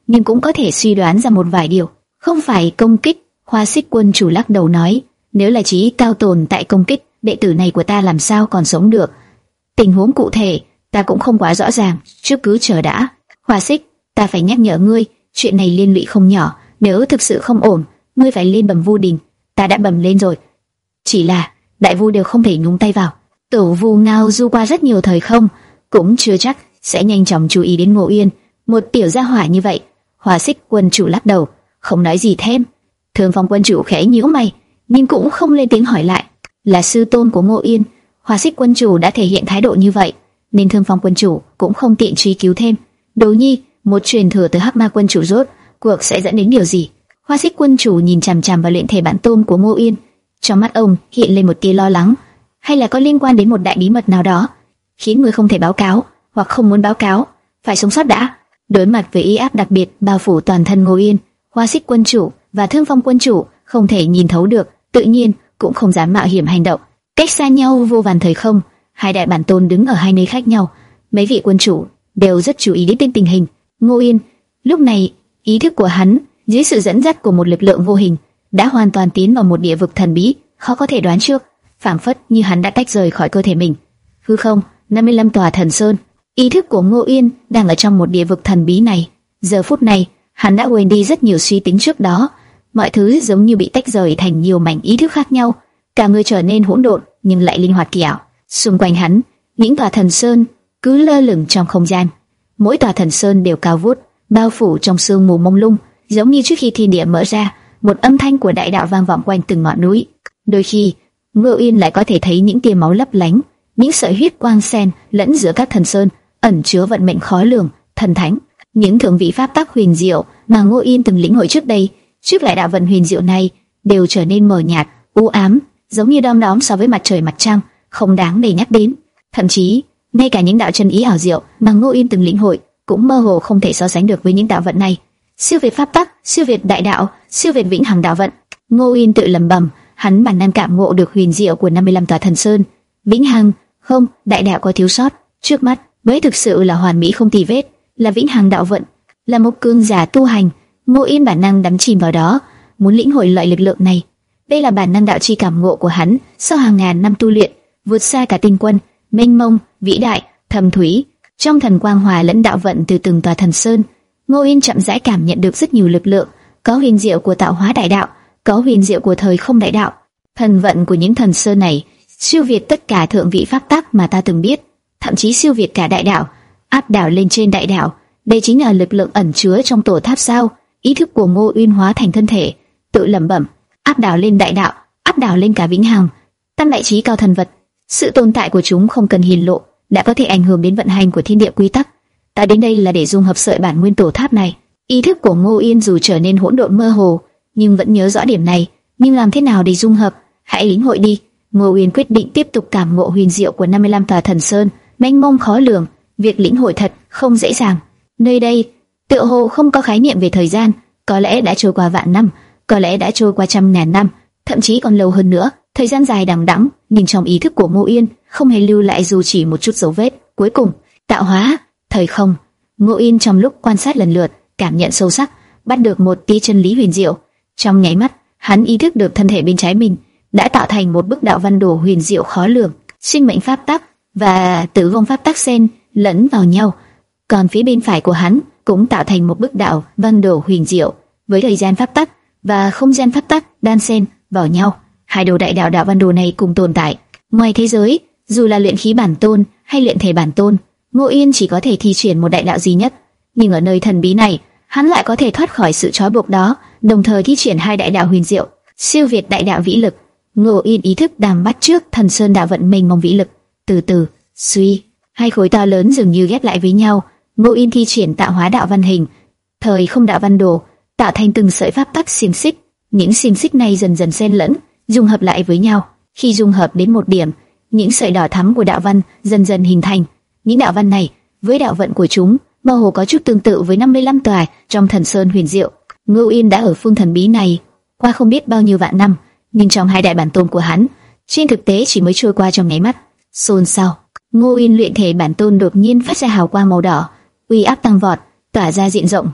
nhưng cũng có thể suy đoán ra một vài điều. Không phải công kích, Hoa Xích Quân chủ lắc đầu nói, nếu là chí cao tồn tại công kích, đệ tử này của ta làm sao còn sống được? Tình huống cụ thể ta cũng không quá rõ ràng, trước cứ chờ đã. Hoa Xích, ta phải nhắc nhở ngươi, chuyện này liên lụy không nhỏ, nếu thực sự không ổn, ngươi phải lên bẩm Vu Đình. Ta đã bẩm lên rồi, chỉ là đại vu đều không thể nhúng tay vào. Tổ Vu Ngao du qua rất nhiều thời không, cũng chưa chắc sẽ nhanh chóng chú ý đến Ngô Uyên, một tiểu gia hỏa như vậy. Hoa Xích Quân chủ lắc đầu, không nói gì thêm. Thương Phong Quân chủ khẽ nhíu mày, nhưng cũng không lên tiếng hỏi lại. Là sư tôn của Ngô Uyên, Hoa Xích Quân chủ đã thể hiện thái độ như vậy, nên Thương Phong Quân chủ cũng không tiện truy cứu thêm. Đồ Nhi, một truyền thừa từ Hắc Ma Quân chủ rốt cuộc sẽ dẫn đến điều gì? Hoa Xích Quân chủ nhìn chằm chằm vào luyện thể bản tôn của Ngô Uyên, trong mắt ông hiện lên một tia lo lắng, hay là có liên quan đến một đại bí mật nào đó, khiến người không thể báo cáo, hoặc không muốn báo cáo, phải sống sót đã. Đối mặt với uy áp đặc biệt bao phủ toàn thân Ngô Uyên, Hoa Xích Quân chủ và Thương Phong Quân chủ không thể nhìn thấu được, tự nhiên cũng không dám mạo hiểm hành động. Cách xa nhau vô vàn thời không, hai đại bản tôn đứng ở hai nơi khác nhau, mấy vị quân chủ đều rất chú ý đến tình hình. Ngô Uyên lúc này, ý thức của hắn dưới sự dẫn dắt của một lực lượng vô hình đã hoàn toàn tiến vào một địa vực thần bí, khó có thể đoán trước, phảng phất như hắn đã tách rời khỏi cơ thể mình. Hư không, năm mươi lăm tòa thần sơn, ý thức của Ngô Uyên đang ở trong một địa vực thần bí này. Giờ phút này, hắn đã quên đi rất nhiều suy tính trước đó, mọi thứ giống như bị tách rời thành nhiều mảnh ý thức khác nhau, cả người trở nên hỗn độn nhưng lại linh hoạt kỳ ảo. Xung quanh hắn, những tòa thần sơn cứ lơ lửng trong không gian, mỗi tòa thần sơn đều cao vút, bao phủ trong sương mù mông lung, giống như trước khi thiên địa mở ra, một âm thanh của đại đạo vang vọng quanh từng ngọn núi. Đôi khi, Ngô Uyên lại có thể thấy những tia máu lấp lánh, những sợi huyết quang xen lẫn giữa các thần sơn, ẩn chứa vận mệnh khó lường, thần thánh, những thượng vị pháp tắc huyền diệu mà Ngô Uyên từng lĩnh hội trước đây. Trước lại đạo vận huyền diệu này đều trở nên mờ nhạt, u ám, giống như đom đóm so với mặt trời mặt trăng, không đáng để nhắc đến. Thậm chí, ngay cả những đạo chân ý ảo diệu mà Ngô Uyên từng lĩnh hội cũng mơ hồ không thể so sánh được với những đạo vận này. Siêu việt pháp tắc, siêu việt đại đạo, siêu việt vĩnh hằng đạo vận. Ngô Uyên tự lẩm bẩm, hắn bản năng cảm ngộ được huyền diệu của năm mươi lăm tòa thần sơn. Vĩnh hằng, không, đại đạo có thiếu sót, trước mắt mới thực sự là hoàn mỹ không tì vết, là vĩnh hằng đạo vận, là một cương giả tu hành. Ngô Uyên bản năng đắm chìm vào đó, muốn lĩnh hội loại lực lượng này. Đây là bản năng đạo chi cảm ngộ của hắn sau hàng ngàn năm tu luyện, vượt xa cả tinh quân, mênh mông, vĩ đại, thâm thúy. Trong thần quang hòa lẫn đạo vận từ từng tòa thần sơn, Ngô Uyên chậm rãi cảm nhận được rất nhiều lực lượng, có huyền diệu của tạo hóa đại đạo, có huyền diệu của thời không đại đạo. Thần vận của những thần sơn này siêu việt tất cả thượng vị pháp tắc mà ta từng biết, thậm chí siêu việt cả đại đạo, áp đảo lên trên đại đạo. Đây chính là lực lượng ẩn chứa trong tổ tháp sao? Ý thức của Ngô Uyên hóa thành thân thể, tự lẩm bẩm, áp đảo lên đại đạo, áp đảo lên cả vĩnh hằng, tam đại chí cao thần vật. Sự tồn tại của chúng không cần hiển lộ đã có thể ảnh hưởng đến vận hành của thiên địa quy tắc. Ta đến đây là để dung hợp sợi bản nguyên tổ tháp này. Ý thức của Ngô Uyên dù trở nên hỗn độn mơ hồ, nhưng vẫn nhớ rõ điểm này. Nhưng làm thế nào để dung hợp? Hãy lĩnh hội đi. Ngô Uyên quyết định tiếp tục cảm ngộ huyền diệu của năm mươi lăm tòa thần sơn, mênh mông khó lường. Việc lĩnh hội thật không dễ dàng. Nơi đây tựa hồ không có khái niệm về thời gian, có lẽ đã trôi qua vạn năm, có lẽ đã trôi qua trăm ngàn năm, thậm chí còn lâu hơn nữa. Thời gian dài đằng đẵng, nhưng trong ý thức của Ngô Uyên không hề lưu lại dù chỉ một chút dấu vết. Cuối cùng, tạo hóa, thời không. Ngô Uyên trong lúc quan sát lần lượt, cảm nhận sâu sắc, bắt được một tí chân lý huyền diệu. Trong nháy mắt, hắn ý thức được thân thể bên trái mình đã tạo thành một bức đạo văn đồ huyền diệu khó lường, sinh mệnh pháp tắc và tử vong pháp tắc xen lẫn vào nhau. Còn phía bên phải của hắn cũng tạo thành một bức đạo văn đồ huyền diệu với thời gian pháp tắc và không gian pháp tắc đan xen vào nhau. Hai đồ đại đạo đạo văn đồ này cùng tồn tại ngoài thế giới, dù là luyện khí bản tôn hay luyện thể bản tôn, Ngô Uyên chỉ có thể thi triển một đại đạo duy nhất, nhưng ở nơi thần bí này, hắn lại có thể thoát khỏi sự trói buộc đó, đồng thời thi triển hai đại đạo huyền diệu, siêu việt đại đạo vĩ lực. Ngô Uyên ý thức đang bắt trước thần sơn đạo vận mênh mông vĩ lực, từ từ suy, hai khối to lớn dường như ghép lại với nhau. Ngô Uyên thi triển tạo hóa đạo văn hình, thời không đạo văn đồ, tạo thành từng sợi pháp tắc xiềng xích. Những xiềng xích này dần dần xen lẫn, dung hợp lại với nhau. Khi dung hợp đến một điểm, những sợi đỏ thắm của đạo văn dần dần hình thành. Những đạo văn này, với đạo vận của chúng, mơ hồ có chút tương tự với năm mươi lăm tòa trong thần sơn huyền diệu. Ngô Uyên đã ở phương thần bí này qua không biết bao nhiêu vạn năm, nhưng trong hai đại bản tôn của hắn, trên thực tế chỉ mới trôi qua trong nháy mắt. Xôn xao, Ngô Uyên luyện thể bản tôn đột nhiên phát ra hào quang màu đỏ, uy áp tăng vọt, tỏa ra diện rộng.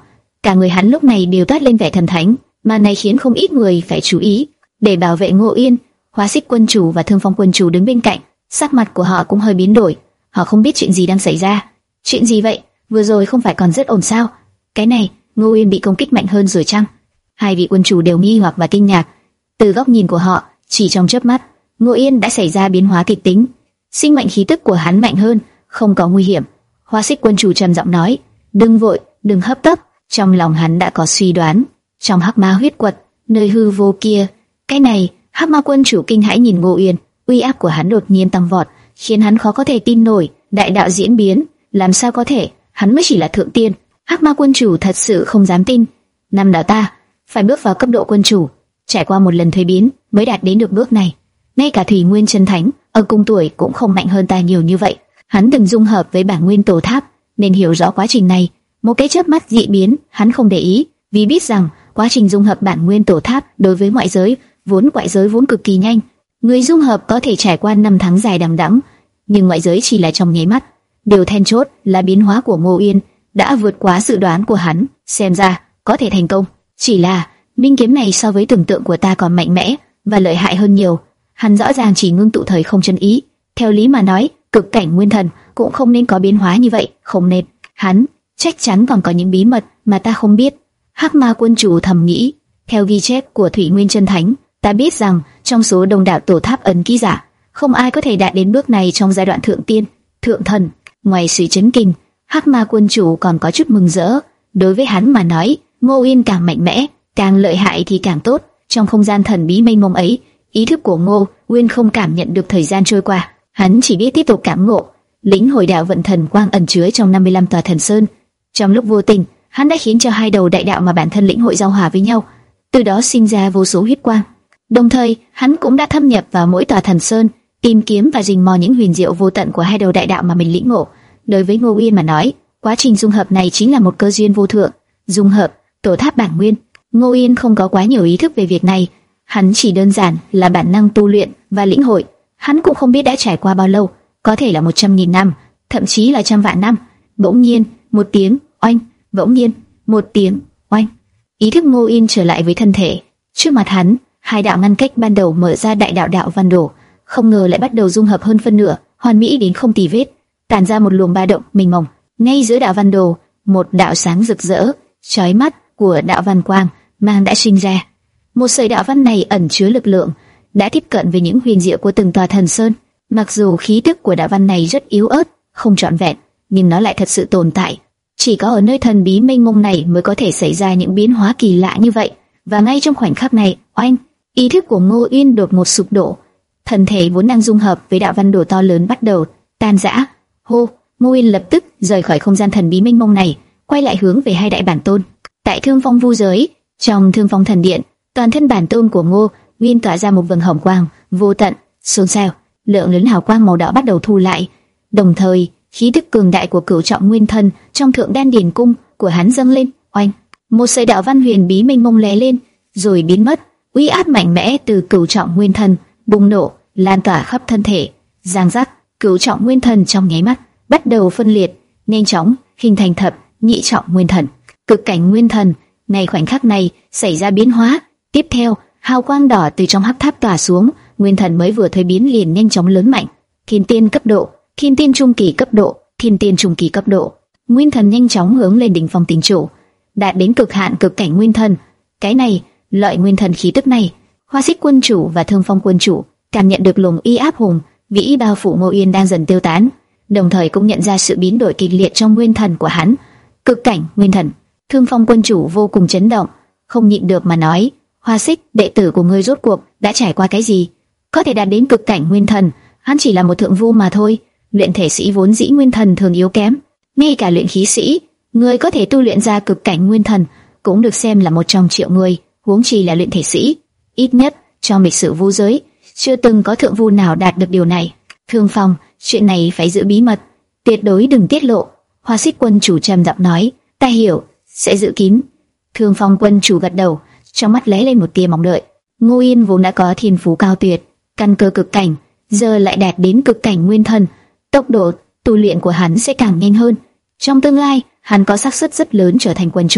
cả người hắn lúc này đều toát lên vẻ thần thánh, mà này khiến không ít người phải chú ý. Để bảo vệ Ngô Yên, Hóa Xích quân chủ và Thương Phong quân chủ đứng bên cạnh, sắc mặt của họ cũng hơi biến đổi. Họ không biết chuyện gì đang xảy ra. Chuyện gì vậy? Vừa rồi không phải còn rất ổn sao? Cái này, Ngô Yên bị công kích mạnh hơn rồi chăng? Hai vị quân chủ đều nghi hoặc và kinh ngạc. Từ góc nhìn của họ, chỉ trong chớp mắt, Ngô Yên đã xảy ra biến hóa kịch tính. Sinh mệnh khí tức của hắn mạnh hơn, không có nguy hiểm. Hóa Xích quân chủ trầm giọng nói, đừng vội, đừng hấp tấp. Trong lòng hắn đã có suy đoán. Trong hắc ma huyết quật, nơi hư vô kia, cái này, hắc ma quân chủ kinh hãi nhìn Ngô Yên, uy áp của hắn đột nhiên tăng vọt, khiến hắn khó có thể tin nổi. Đại đạo diễn biến, làm sao có thể? Hắn mới chỉ là thượng tiên. Hắc ma quân chủ thật sự không dám tin. Năm đó ta phải bước vào cấp độ quân chủ, trải qua một lần thuế biến mới đạt đến được bước này. Ngay cả Thủy Nguyên Chân Thánh ở cùng tuổi cũng không mạnh hơn ta nhiều như vậy. Hắn từng dung hợp với bản nguyên tổ tháp, nên hiểu rõ quá trình này. Một cái chớp mắt dị biến, hắn không để ý, vì biết rằng quá trình dung hợp bản nguyên tổ tháp đối với ngoại giới vốn ngoại giới vốn cực kỳ nhanh. Người dung hợp có thể trải qua năm tháng dài đằng đẵng, nhưng ngoại giới chỉ là trong nháy mắt. Điều then chốt là biến hóa của Ngô Yên đã vượt quá dự đoán của hắn, xem ra có thể thành công. Chỉ là minh kiếm này so với tưởng tượng của ta còn mạnh mẽ và lợi hại hơn nhiều. Hắn rõ ràng chỉ ngưng tụ thời không chân ý. Theo lý mà nói, cực cảnh nguyên thần cũng không nên có biến hóa như vậy, không nên. Hắn chắc chắn còn có những bí mật mà ta không biết. Hắc Ma quân chủ thầm nghĩ. Theo ghi chép của Thủy Nguyên Chân Thánh, ta biết rằng trong số đông đảo tổ tháp ấn ký giả, không ai có thể đạt đến bước này trong giai đoạn thượng tiên, thượng thần. Ngoài sự chấn kinh, Hắc Ma quân chủ còn có chút mừng rỡ. Đối với hắn mà nói, Ngô Yên càng mạnh mẽ, càng lợi hại thì càng tốt. Trong không gian thần bí mênh mông ấy, ý thức của Ngô Uyên không cảm nhận được thời gian trôi qua, hắn chỉ biết tiếp tục cảm ngộ, lĩnh hội đạo vận thần quang ẩn chứa trong năm mươi lăm tòa thần sơn. Trong lúc vô tình, hắn đã khiến cho hai đầu đại đạo mà bản thân lĩnh hội giao hòa với nhau, từ đó sinh ra vô số huyết quang. Đồng thời, hắn cũng đã thâm nhập vào mỗi tòa thần sơn, tìm kiếm và rình mò những huyền diệu vô tận của hai đầu đại đạo mà mình lĩnh ngộ. Đối với Ngô Uyên mà nói, quá trình dung hợp này chính là một cơ duyên vô thượng. Dung hợp tổ tháp bản nguyên, Ngô Uyên không có quá nhiều ý thức về việc này, hắn chỉ đơn giản là bản năng tu luyện và lĩnh hội. Hắn cũng không biết đã trải qua bao lâu, có thể là một trăm nghìn năm, thậm chí là trăm vạn năm. Bỗng nhiên, một tiếng oanh, bỗng nhiên, một tiếng oanh. Ý thức Ngô Uyên trở lại với thân thể. Trước mặt hắn, hai đạo ngăn cách ban đầu mở ra đại đạo đạo văn đồ, không ngờ lại bắt đầu dung hợp hơn phân nửa, hoàn mỹ đến không tì vết, tản ra một luồng ba động mênh mông. Ngay giữa đạo văn đồ, một đạo sáng rực rỡ, chói mắt của đạo văn quang mang đã sinh ra. Một sợi đạo văn này ẩn chứa lực lượng, đã tiếp cận với những huyền diệu của từng tòa thần sơn. Mặc dù khí tức của đạo văn này rất yếu ớt, không trọn vẹn, nhưng nó lại thật sự tồn tại. Chỉ có ở nơi thần bí mênh mông này mới có thể xảy ra những biến hóa kỳ lạ như vậy. Và ngay trong khoảnh khắc này, oanh, ý thức của Ngô Uyên đột ngột sụp đổ. Thân thể vốn đang dung hợp với đạo văn đồ to lớn bắt đầu tan rã. Hô, Ngô Uyên lập tức rời khỏi không gian thần bí mênh mông này, quay lại hướng về hai đại bản tôn. Tại Thương Phong Vu giới, trong Thương Phong thần điện, toàn thân bản tôn của Ngô Uyên tỏa ra một vầng hồng quang vô tận, xôn xao, lượng lớn hào quang màu đỏ bắt đầu thu lại. Đồng thời, khí tức cường đại của Cửu Trọng Nguyên Thần trong Thượng Đan Điền cung của hắn dâng lên, oanh, một sợi đạo văn huyền bí mênh mông lóe lên, rồi biến mất. Uy áp mạnh mẽ từ Cửu Trọng Nguyên Thần bùng nổ, lan tỏa khắp thân thể. Giang giác, Cửu Trọng Nguyên Thần trong nháy mắt bắt đầu phân liệt, nhanh chóng hình thành thập nhị trọng nguyên thần, cực cảnh nguyên thần. Ngay khoảnh khắc này xảy ra biến hóa. Tiếp theo, hào quang đỏ từ trong hắc tháp tỏa xuống, nguyên thần mới vừa thuế biến liền nhanh chóng lớn mạnh. Thiên tiên cấp độ, thiên tiên trung kỳ cấp độ, thiên tiên trung kỳ cấp độ. Nguyên thần nhanh chóng hướng lên đỉnh phong tinh chủ, đạt đến cực hạn cực cảnh nguyên thần. Cái này, loại nguyên thần khí tức này, Hóa Xích quân chủ và Thương Phong quân chủ cảm nhận được luồng uy áp hùng vĩ bao phủ Ngô Uyên đang dần tiêu tán, đồng thời cũng nhận ra sự biến đổi kịch liệt trong nguyên thần của hắn. Cực cảnh nguyên thần. Thương Phong quân chủ vô cùng chấn động, không nhịn được mà nói: Hóa Xích, đệ tử của ngươi rốt cuộc đã trải qua cái gì? Có thể đạt đến cực cảnh nguyên thần, hắn chỉ là một thượng vu mà thôi. Luyện thể sĩ vốn dĩ nguyên thần thường yếu kém, ngay cả luyện khí sĩ, người có thể tu luyện ra cực cảnh nguyên thần cũng được xem là một trong triệu người, huống chi là luyện thể sĩ. Ít nhất trong lịch sử vu giới, chưa từng có thượng vu nào đạt được điều này. Thương Phong, chuyện này phải giữ bí mật, tuyệt đối đừng tiết lộ. Hóa Xích quân chủ trầm giọng nói: Ta hiểu, sẽ giữ kín. Thương Phong quân chủ gật đầu, trong mắt lóe lên một tia mong đợi. Ngô Uyên vốn đã có thiên phú cao tuyệt, căn cơ cực cảnh, giờ lại đạt đến cực cảnh nguyên thần, tốc độ tu luyện của hắn sẽ càng nhanh hơn. Trong tương lai, hắn có xác suất rất lớn trở thành quân chủ.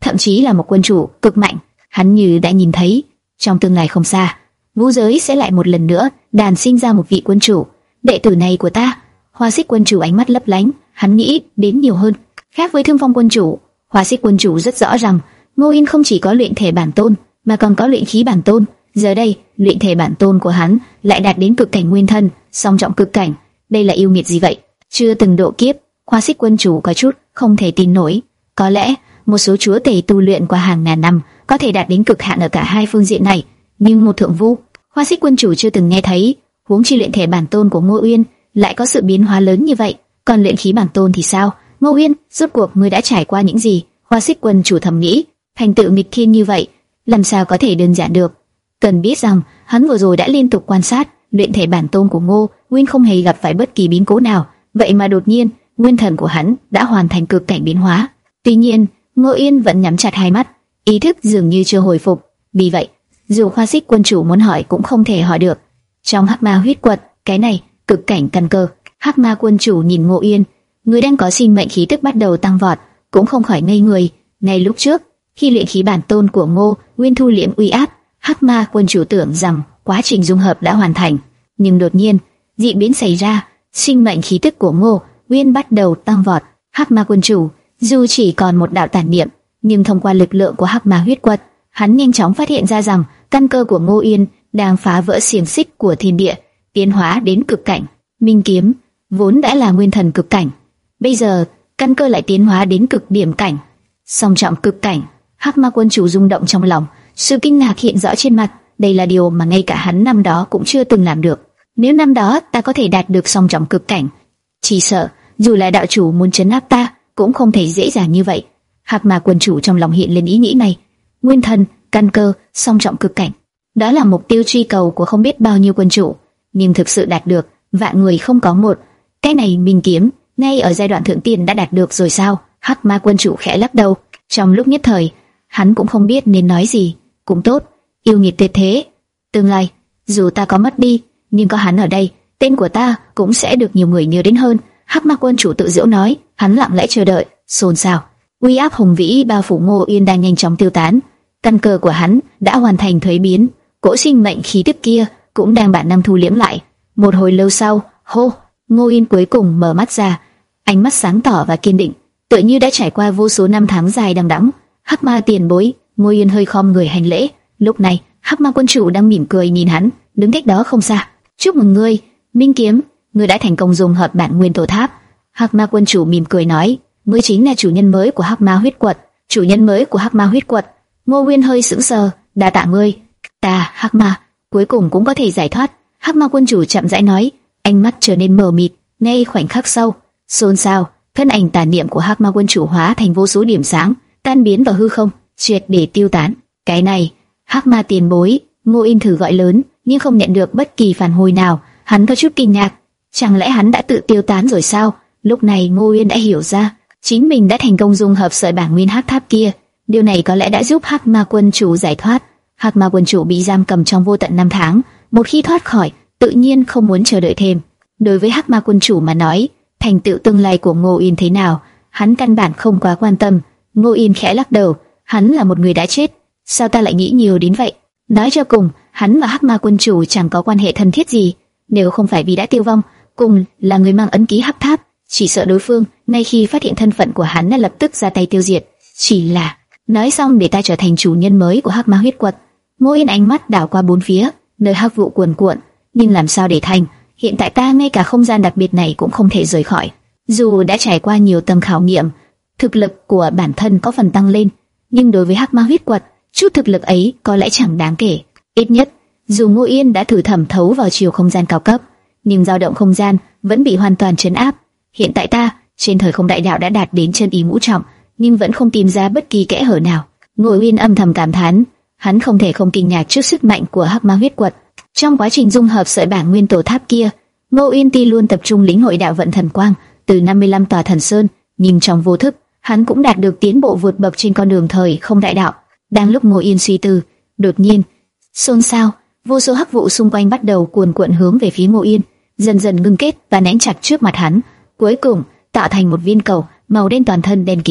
thậm chí là một quân chủ cực mạnh. Hắn như đã nhìn thấy, trong tương lai không xa, vũ giới sẽ lại một lần nữa đàn sinh ra một vị quân chủ. Đệ tử này của ta. Hoa Xích quân chủ ánh mắt lấp lánh, hắn nghĩ đến nhiều hơn. Khác với Thương Phong quân chủ, Hoa Xích quân chủ rất rõ rằng Ngô Yên không chỉ có luyện thể bản tôn, mà còn có luyện khí bản tôn. Giờ đây, luyện thể bản tôn của hắn lại đạt đến cực cảnh nguyên thân, song trọng cực cảnh. Đây là yêu nghiệt gì vậy? Chưa từng độ kiếp. Hoa Xích quân chủ có chút không thể tin nổi. Có lẽ một số chúa tể tu luyện qua hàng ngàn năm có thể đạt đến cực hạn ở cả hai phương diện này, nhưng một thượng vu, Hoa Xích quân chủ chưa từng nghe thấy. Huống chi luyện thể bản tôn của Ngô Uyên lại có sự biến hóa lớn như vậy, còn luyện khí bản tôn thì sao? Ngô Uyên, rốt cuộc ngươi đã trải qua những gì? Hoa Xích quân chủ thầm nghĩ, thành tựu nghịch thiên như vậy, làm sao có thể đơn giản được? Cần biết rằng hắn vừa rồi đã liên tục quan sát luyện thể bản tôn của Ngô Uyên không hề gặp phải bất kỳ biến cố nào, vậy mà đột nhiên nguyên thần của hắn đã hoàn thành cực cảnh biến hóa. Tuy nhiên, Ngô Uyên vẫn nhắm chặt hai mắt, ý thức dường như chưa hồi phục. Vì vậy, dù Hoa Xích quân chủ muốn hỏi cũng không thể hỏi được. Trong Hắc Ma huyết quật, cái này cực cảnh căn cơ. Hắc Ma quân chủ nhìn Ngô Uyên, người đang có sinh mệnh khí tức bắt đầu tăng vọt, cũng không khỏi ngây người. Ngay lúc trước, khi luyện khí bản tôn của Ngô Uyên thu liễm uy áp, Hắc Ma quân chủ tưởng rằng quá trình dung hợp đã hoàn thành, nhưng đột nhiên dị biến xảy ra, sinh mệnh khí tức của Ngô Uyên bắt đầu tăng vọt. Hắc Ma quân chủ dù chỉ còn một đạo tản niệm, nhưng thông qua lực lượng của Hắc Ma huyết quật, hắn nhanh chóng phát hiện ra rằng căn cơ của Ngô Uyên đang phá vỡ xiềng xích của thiên địa, tiến hóa đến cực cảnh. Minh kiếm vốn đã là nguyên thần cực cảnh, bây giờ căn cơ lại tiến hóa đến cực điểm cảnh, song trọng cực cảnh. Hắc Ma quân chủ rung động trong lòng, sự kinh ngạc hiện rõ trên mặt. Đây là điều mà ngay cả hắn năm đó cũng chưa từng làm được. Nếu năm đó ta có thể đạt được song trọng cực cảnh, chỉ sợ dù là đạo chủ muốn trấn áp ta cũng không thể dễ dàng như vậy. Hắc Ma quân chủ trong lòng hiện lên ý nghĩ này. Nguyên thần, căn cơ, song trọng cực cảnh, đó là mục tiêu truy cầu của không biết bao nhiêu quân chủ, nhưng thực sự đạt được, vạn người không có một. Cái này Minh kiếm, ngay ở giai đoạn thượng tiên đã đạt được rồi sao? Hắc Ma quân chủ khẽ lắc đầu. Trong lúc nhất thời, hắn cũng không biết nên nói gì. Cũng tốt, yêu nghiệt tuyệt thế. Tương lai, dù ta có mất đi, nhưng có hắn ở đây, tên của ta cũng sẽ được nhiều người nhớ đến hơn. Hắc Ma quân chủ tự giễu nói. Hắn lặng lẽ chờ đợi, xôn xao. Uy áp hùng vĩ bao phủ Ngô Uyên đang nhanh chóng tiêu tán. Căn cơ của hắn đã hoàn thành thuế biến, cỗ sinh mệnh khí tức kia cũng đang bản năng thu liễm lại. Một hồi lâu sau, hô, Ngô Uyên cuối cùng mở mắt ra, ánh mắt sáng tỏ và kiên định, tựa như đã trải qua vô số năm tháng dài đằng đẵng. Hắc Ma tiền bối. Ngô Uyên hơi khom người hành lễ. Lúc này, Hắc Ma quân chủ đang mỉm cười nhìn hắn, đứng cách đó không xa. Chúc mừng ngươi, Minh kiếm, ngươi đã thành công dung hợp bản nguyên tổ tháp. Hắc Ma quân chủ mỉm cười nói, ngươi chính là chủ nhân mới của Hắc Ma huyết quật. Chủ nhân mới của Hắc Ma huyết quật. Ngô Uyên hơi sững sờ. Đa tạ ngươi, ta Hắc Ma cuối cùng cũng có thể giải thoát. Hắc Ma quân chủ chậm rãi nói, ánh mắt trở nên mờ mịt. Ngay khoảnh khắc sau, xôn xao, thân ảnh tà niệm của Hắc Ma quân chủ hóa thành vô số điểm sáng, tan biến vào hư không, triệt để tiêu tán. Cái này, Hắc Ma tiền bối. Ngô Uyên thử gọi lớn, nhưng không nhận được bất kỳ phản hồi nào. Hắn có chút kinh ngạc, chẳng lẽ hắn đã tự tiêu tán rồi sao? Lúc này Ngô Uyên đã hiểu ra, chính mình đã thành công dung hợp sợi bản nguyên hắc tháp kia. Điều này có lẽ đã giúp Hắc Ma quân chủ giải thoát. Hắc Ma quân chủ bị giam cầm trong vô tận năm tháng, một khi thoát khỏi, tự nhiên không muốn chờ đợi thêm. Đối với Hắc Ma quân chủ mà nói, thành tựu tương lai của Ngô Uyên thế nào, hắn căn bản không quá quan tâm. Ngô Uyên khẽ lắc đầu, hắn là một người đã chết, sao ta lại nghĩ nhiều đến vậy? Nói cho cùng, hắn và Hắc Ma quân chủ chẳng có quan hệ thân thiết gì. Nếu không phải vì đã tiêu vong, cùng là người mang ấn ký hắc tháp, chỉ sợ đối phương ngay khi phát hiện thân phận của hắn đã lập tức ra tay tiêu diệt. Chỉ là nói xong để ta trở thành chủ nhân mới của Hắc Ma huyết quật. Ngô Yên ánh mắt đảo qua bốn phía, nơi hắc vụ cuồn cuộn, nhưng làm sao để thành? Hiện tại ta ngay cả không gian đặc biệt này cũng không thể rời khỏi. Dù đã trải qua nhiều tầng khảo nghiệm, thực lực của bản thân có phần tăng lên, nhưng đối với Hắc Ma huyết quật, chút thực lực ấy có lẽ chẳng đáng kể. Ít nhất, dù Ngô Yên đã thử thẩm thấu vào chiều không gian cao cấp, nhưng dao động không gian vẫn bị hoàn toàn trấn áp. Hiện tại ta, trên thời không đại đạo đã đạt đến chân ý ngũ trọng, nhưng vẫn không tìm ra bất kỳ kẽ hở nào. Ngô Uyên âm thầm cảm thán, hắn không thể không kinh ngạc trước sức mạnh của Hắc Ma huyết quật. Trong quá trình dung hợp sợi bản nguyên tổ tháp kia, Ngô Uyên ti luôn tập trung lĩnh hội đạo vận thần quang từ năm mươi lăm tòa thần sơn, nhưng trong vô thức, hắn cũng đạt được tiến bộ vượt bậc trên con đường thời không đại đạo. Đang lúc Ngô Uyên suy tư, đột nhiên, xôn xao, vô số hắc vụ xung quanh bắt đầu cuồn cuộn hướng về phía Ngô Uyên, dần dần ngưng kết và nén chặt trước mặt hắn, cuối cùng tạo thành một viên cầu màu đen toàn thân đen kịt.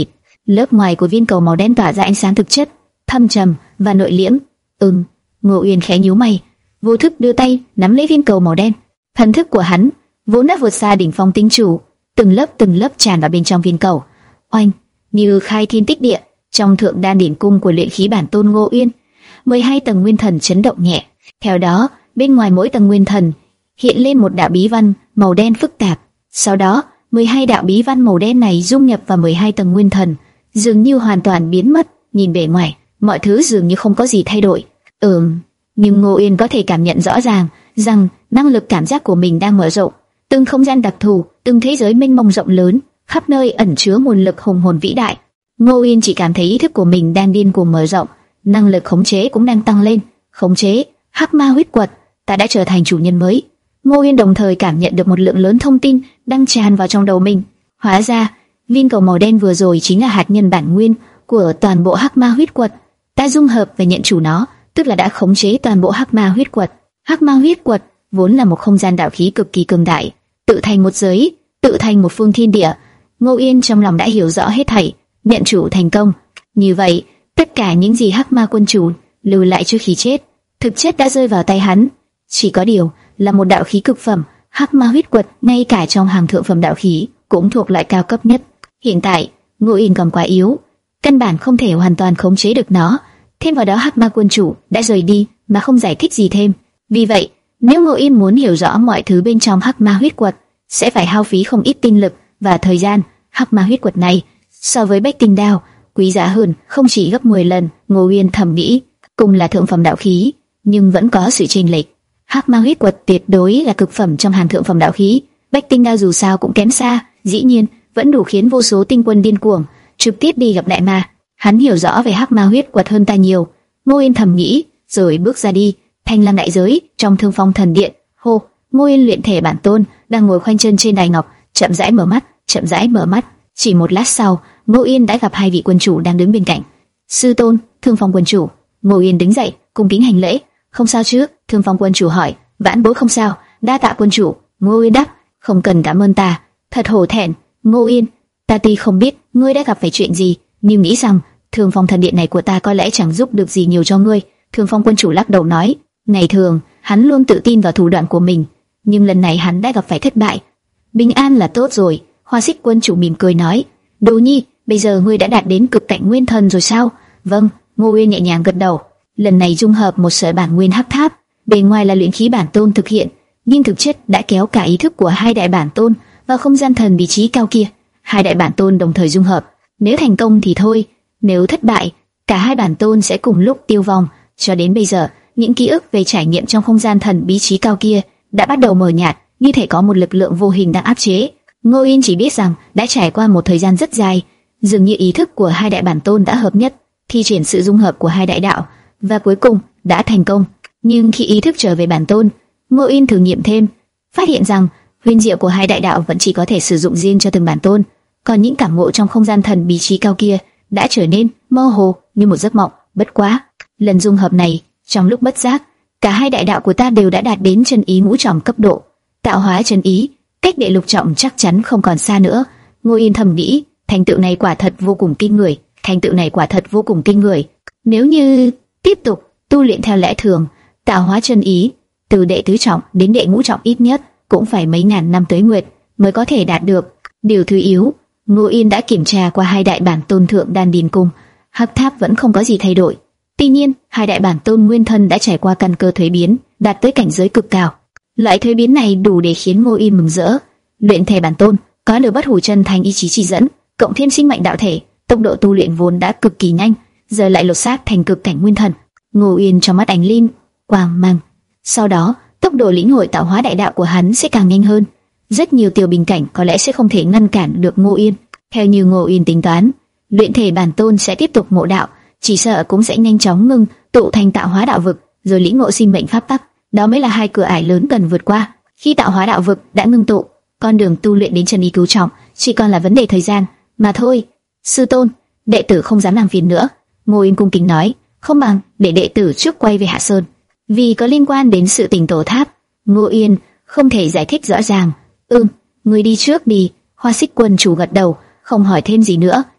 Lớp ngoài của viên cầu màu đen tỏa ra ánh sáng thực chất, thâm trầm và nội liễm. Ừm, Ngô Uyên khẽ nhíu mày, vô thức đưa tay nắm lấy viên cầu màu đen. Thần thức của hắn vốn đã vượt xa đỉnh phong tinh chủ, từng lớp từng lớp tràn vào bên trong viên cầu. Oanh, như khai thiên tích địa, trong thượng đan điển cung của luyện khí bản tôn Ngô Uyên, mười hai tầng nguyên thần chấn động nhẹ. Theo đó, bên ngoài mỗi tầng nguyên thần hiện lên một đạo bí văn màu đen phức tạp. Sau đó, mười hai đạo bí văn màu đen này dung nhập vào mười hai tầng nguyên thần, dường như hoàn toàn biến mất. Nhìn bề ngoài, mọi thứ dường như không có gì thay đổi. Ừm, nhưng Ngô Uyên có thể cảm nhận rõ ràng rằng năng lực cảm giác của mình đang mở rộng. Từng không gian đặc thù, từng thế giới mênh mông rộng lớn, khắp nơi ẩn chứa nguồn lực hùng hồn vĩ đại. Ngô Uyên chỉ cảm thấy ý thức của mình đang điên cuồng mở rộng, năng lực khống chế cũng đang tăng lên. Khống chế, hắc ma huyết quật, ta đã trở thành chủ nhân mới. Ngô Uyên đồng thời cảm nhận được một lượng lớn thông tin đang tràn vào trong đầu mình. Hóa ra, viên cầu màu đen vừa rồi chính là hạt nhân bản nguyên của toàn bộ hắc ma huyết quật. Ta dung hợp và nhận chủ nó, tức là đã khống chế toàn bộ hắc ma huyết quật. Hắc ma huyết quật vốn là một không gian đạo khí cực kỳ cường đại, tự thành một giới, tự thành một phương thiên địa. Ngô Uyên trong lòng đã hiểu rõ hết thảy, nhận chủ thành công. Như vậy, tất cả những gì hắc ma quân chủ lưu lại trước khi chết, thực chất đã rơi vào tay hắn. Chỉ có điều là một đạo khí cực phẩm, hắc ma huyết quật ngay cả trong hàng thượng phẩm đạo khí cũng thuộc loại cao cấp nhất. Hiện tại, Ngô Uyên còn quá yếu, căn bản không thể hoàn toàn khống chế được nó. Thêm vào đó hắc ma quân chủ đã rời đi mà không giải thích gì thêm. Vì vậy, nếu Ngô Uyên muốn hiểu rõ mọi thứ bên trong hắc ma huyết quật, sẽ phải hao phí không ít tinh lực và thời gian. Hắc ma huyết quật này so với Bách Tinh Đao quý giá hơn không chỉ gấp mười lần. Ngô Uyên thầm nghĩ, cùng là thượng phẩm đạo khí, nhưng vẫn có sự chênh lệch. Hắc ma huyết quật tuyệt đối là cực phẩm trong hàng thượng phẩm đạo khí, Bách Tinh Đao dù sao cũng kém xa, dĩ nhiên vẫn đủ khiến vô số tinh quân điên cuồng trực tiếp đi gặp đại ma. Hắn hiểu rõ về hắc ma huyết quật hơn ta nhiều. Ngô Uyên thầm nghĩ, rồi bước ra đi. Thanh Lam đại giới trong Thương Phong thần điện. Hô, Ngô Uyên luyện thể bản tôn đang ngồi khoanh chân trên đài ngọc, chậm rãi mở mắt, chậm rãi mở mắt. Chỉ một lát sau, Ngô Uyên đã gặp hai vị quân chủ đang đứng bên cạnh. Sư tôn, Thương Phong quân chủ. Ngô Uyên đứng dậy, cung kính hành lễ. Không sao chứ? Thương Phong quân chủ hỏi. Vãn bối không sao, đa tạ quân chủ. Ngô Uyên đáp. Không cần cảm ơn ta, thật hổ thẹn. Ngô Uyên, ta tuy không biết ngươi đã gặp phải chuyện gì, nhưng nghĩ rằng Thương Phong thần điện này của ta có lẽ chẳng giúp được gì nhiều cho ngươi. Thương Phong quân chủ lắc đầu nói. Ngày thường hắn luôn tự tin vào thủ đoạn của mình, nhưng lần này hắn đã gặp phải thất bại. Bình an là tốt rồi. Hoa Xích quân chủ mỉm cười nói. Đồ nhi, bây giờ ngươi đã đạt đến cực cảnh nguyên thần rồi sao? Vâng. Ngô Uyên nhẹ nhàng gật đầu. Lần này dung hợp một sợi bản nguyên hắc tháp, bề ngoài là luyện khí bản tôn thực hiện, nhưng thực chất đã kéo cả ý thức của hai đại bản tôn vào không gian thần vị trí cao kia. Hai đại bản tôn đồng thời dung hợp, nếu thành công thì thôi, nếu thất bại, cả hai bản tôn sẽ cùng lúc tiêu vong. Cho đến bây giờ, những ký ức về trải nghiệm trong không gian thần bí trí cao kia đã bắt đầu mờ nhạt, như thể có một lực lượng vô hình đang áp chế. Ngô Uyên chỉ biết rằng đã trải qua một thời gian rất dài, dường như ý thức của hai đại bản tôn đã hợp nhất, thi triển sự dung hợp của hai đại đạo, và cuối cùng đã thành công. Nhưng khi ý thức trở về bản tôn, Ngô Uyên thử nghiệm thêm, phát hiện rằng huyền diệu của hai đại đạo vẫn chỉ có thể sử dụng riêng cho từng bản tôn, còn những cảm ngộ trong không gian thần bí trí cao kia đã trở nên mơ hồ như một giấc mộng. Bất quá, lần dung hợp này, trong lúc bất giác, cả hai đại đạo của ta đều đã đạt đến chân ý ngũ trọng cấp độ. Tạo hóa chân ý, cách đệ lục trọng chắc chắn không còn xa nữa. Ngô Uyên thầm nghĩ, thành tựu này quả thật vô cùng kinh người, thành tựu này quả thật vô cùng kinh người. Nếu như tiếp tục tu luyện theo lẽ thường, tạo hóa chân ý từ đệ tứ trọng đến đệ ngũ trọng ít nhất cũng phải mấy ngàn năm tới nguyệt mới có thể đạt được. Điều thứ yếu, Ngô Uyên đã kiểm tra qua hai đại bản tôn thượng đan điền cung, hắc tháp vẫn không có gì thay đổi. Tuy nhiên, hai đại bản tôn nguyên thân đã trải qua căn cơ thuế biến, đạt tới cảnh giới cực cao. Loại thuế biến này đủ để khiến Ngô Uyên mừng rỡ. Luyện thể bản tôn có được bất hủ chân thành ý chí chỉ dẫn, cộng thêm sinh mệnh đạo thể, tốc độ tu luyện vốn đã cực kỳ nhanh, giờ lại lột xác thành cực cảnh nguyên thần. Ngô Uyên trong mắt ánh lên quang mang. Sau đó, tốc độ lĩnh hội tạo hóa đại đạo của hắn sẽ càng nhanh hơn. Rất nhiều tiểu bình cảnh có lẽ sẽ không thể ngăn cản được Ngô Uyên. Theo như Ngô Uyên tính toán, luyện thể bản tôn sẽ tiếp tục ngộ đạo, chỉ sợ cũng sẽ nhanh chóng ngưng tụ thành tạo hóa đạo vực, rồi lĩnh ngộ sinh mệnh pháp tắc. Đó mới là hai cửa ải lớn cần vượt qua. Khi tạo hóa đạo vực đã ngưng tụ, con đường tu luyện đến chân ý cứu trọng chỉ còn là vấn đề thời gian mà thôi. Sư tôn, đệ tử không dám làm phiền nữa. Ngô Uyên cung kính nói, không bằng để đệ tử trước quay về Hạ Sơn. Vì có liên quan đến sự tình tổ tháp, Ngô Uyên không thể giải thích rõ ràng. Ừm, người đi trước đi. Hoa Xích quân chủ gật đầu, không hỏi thêm gì nữa,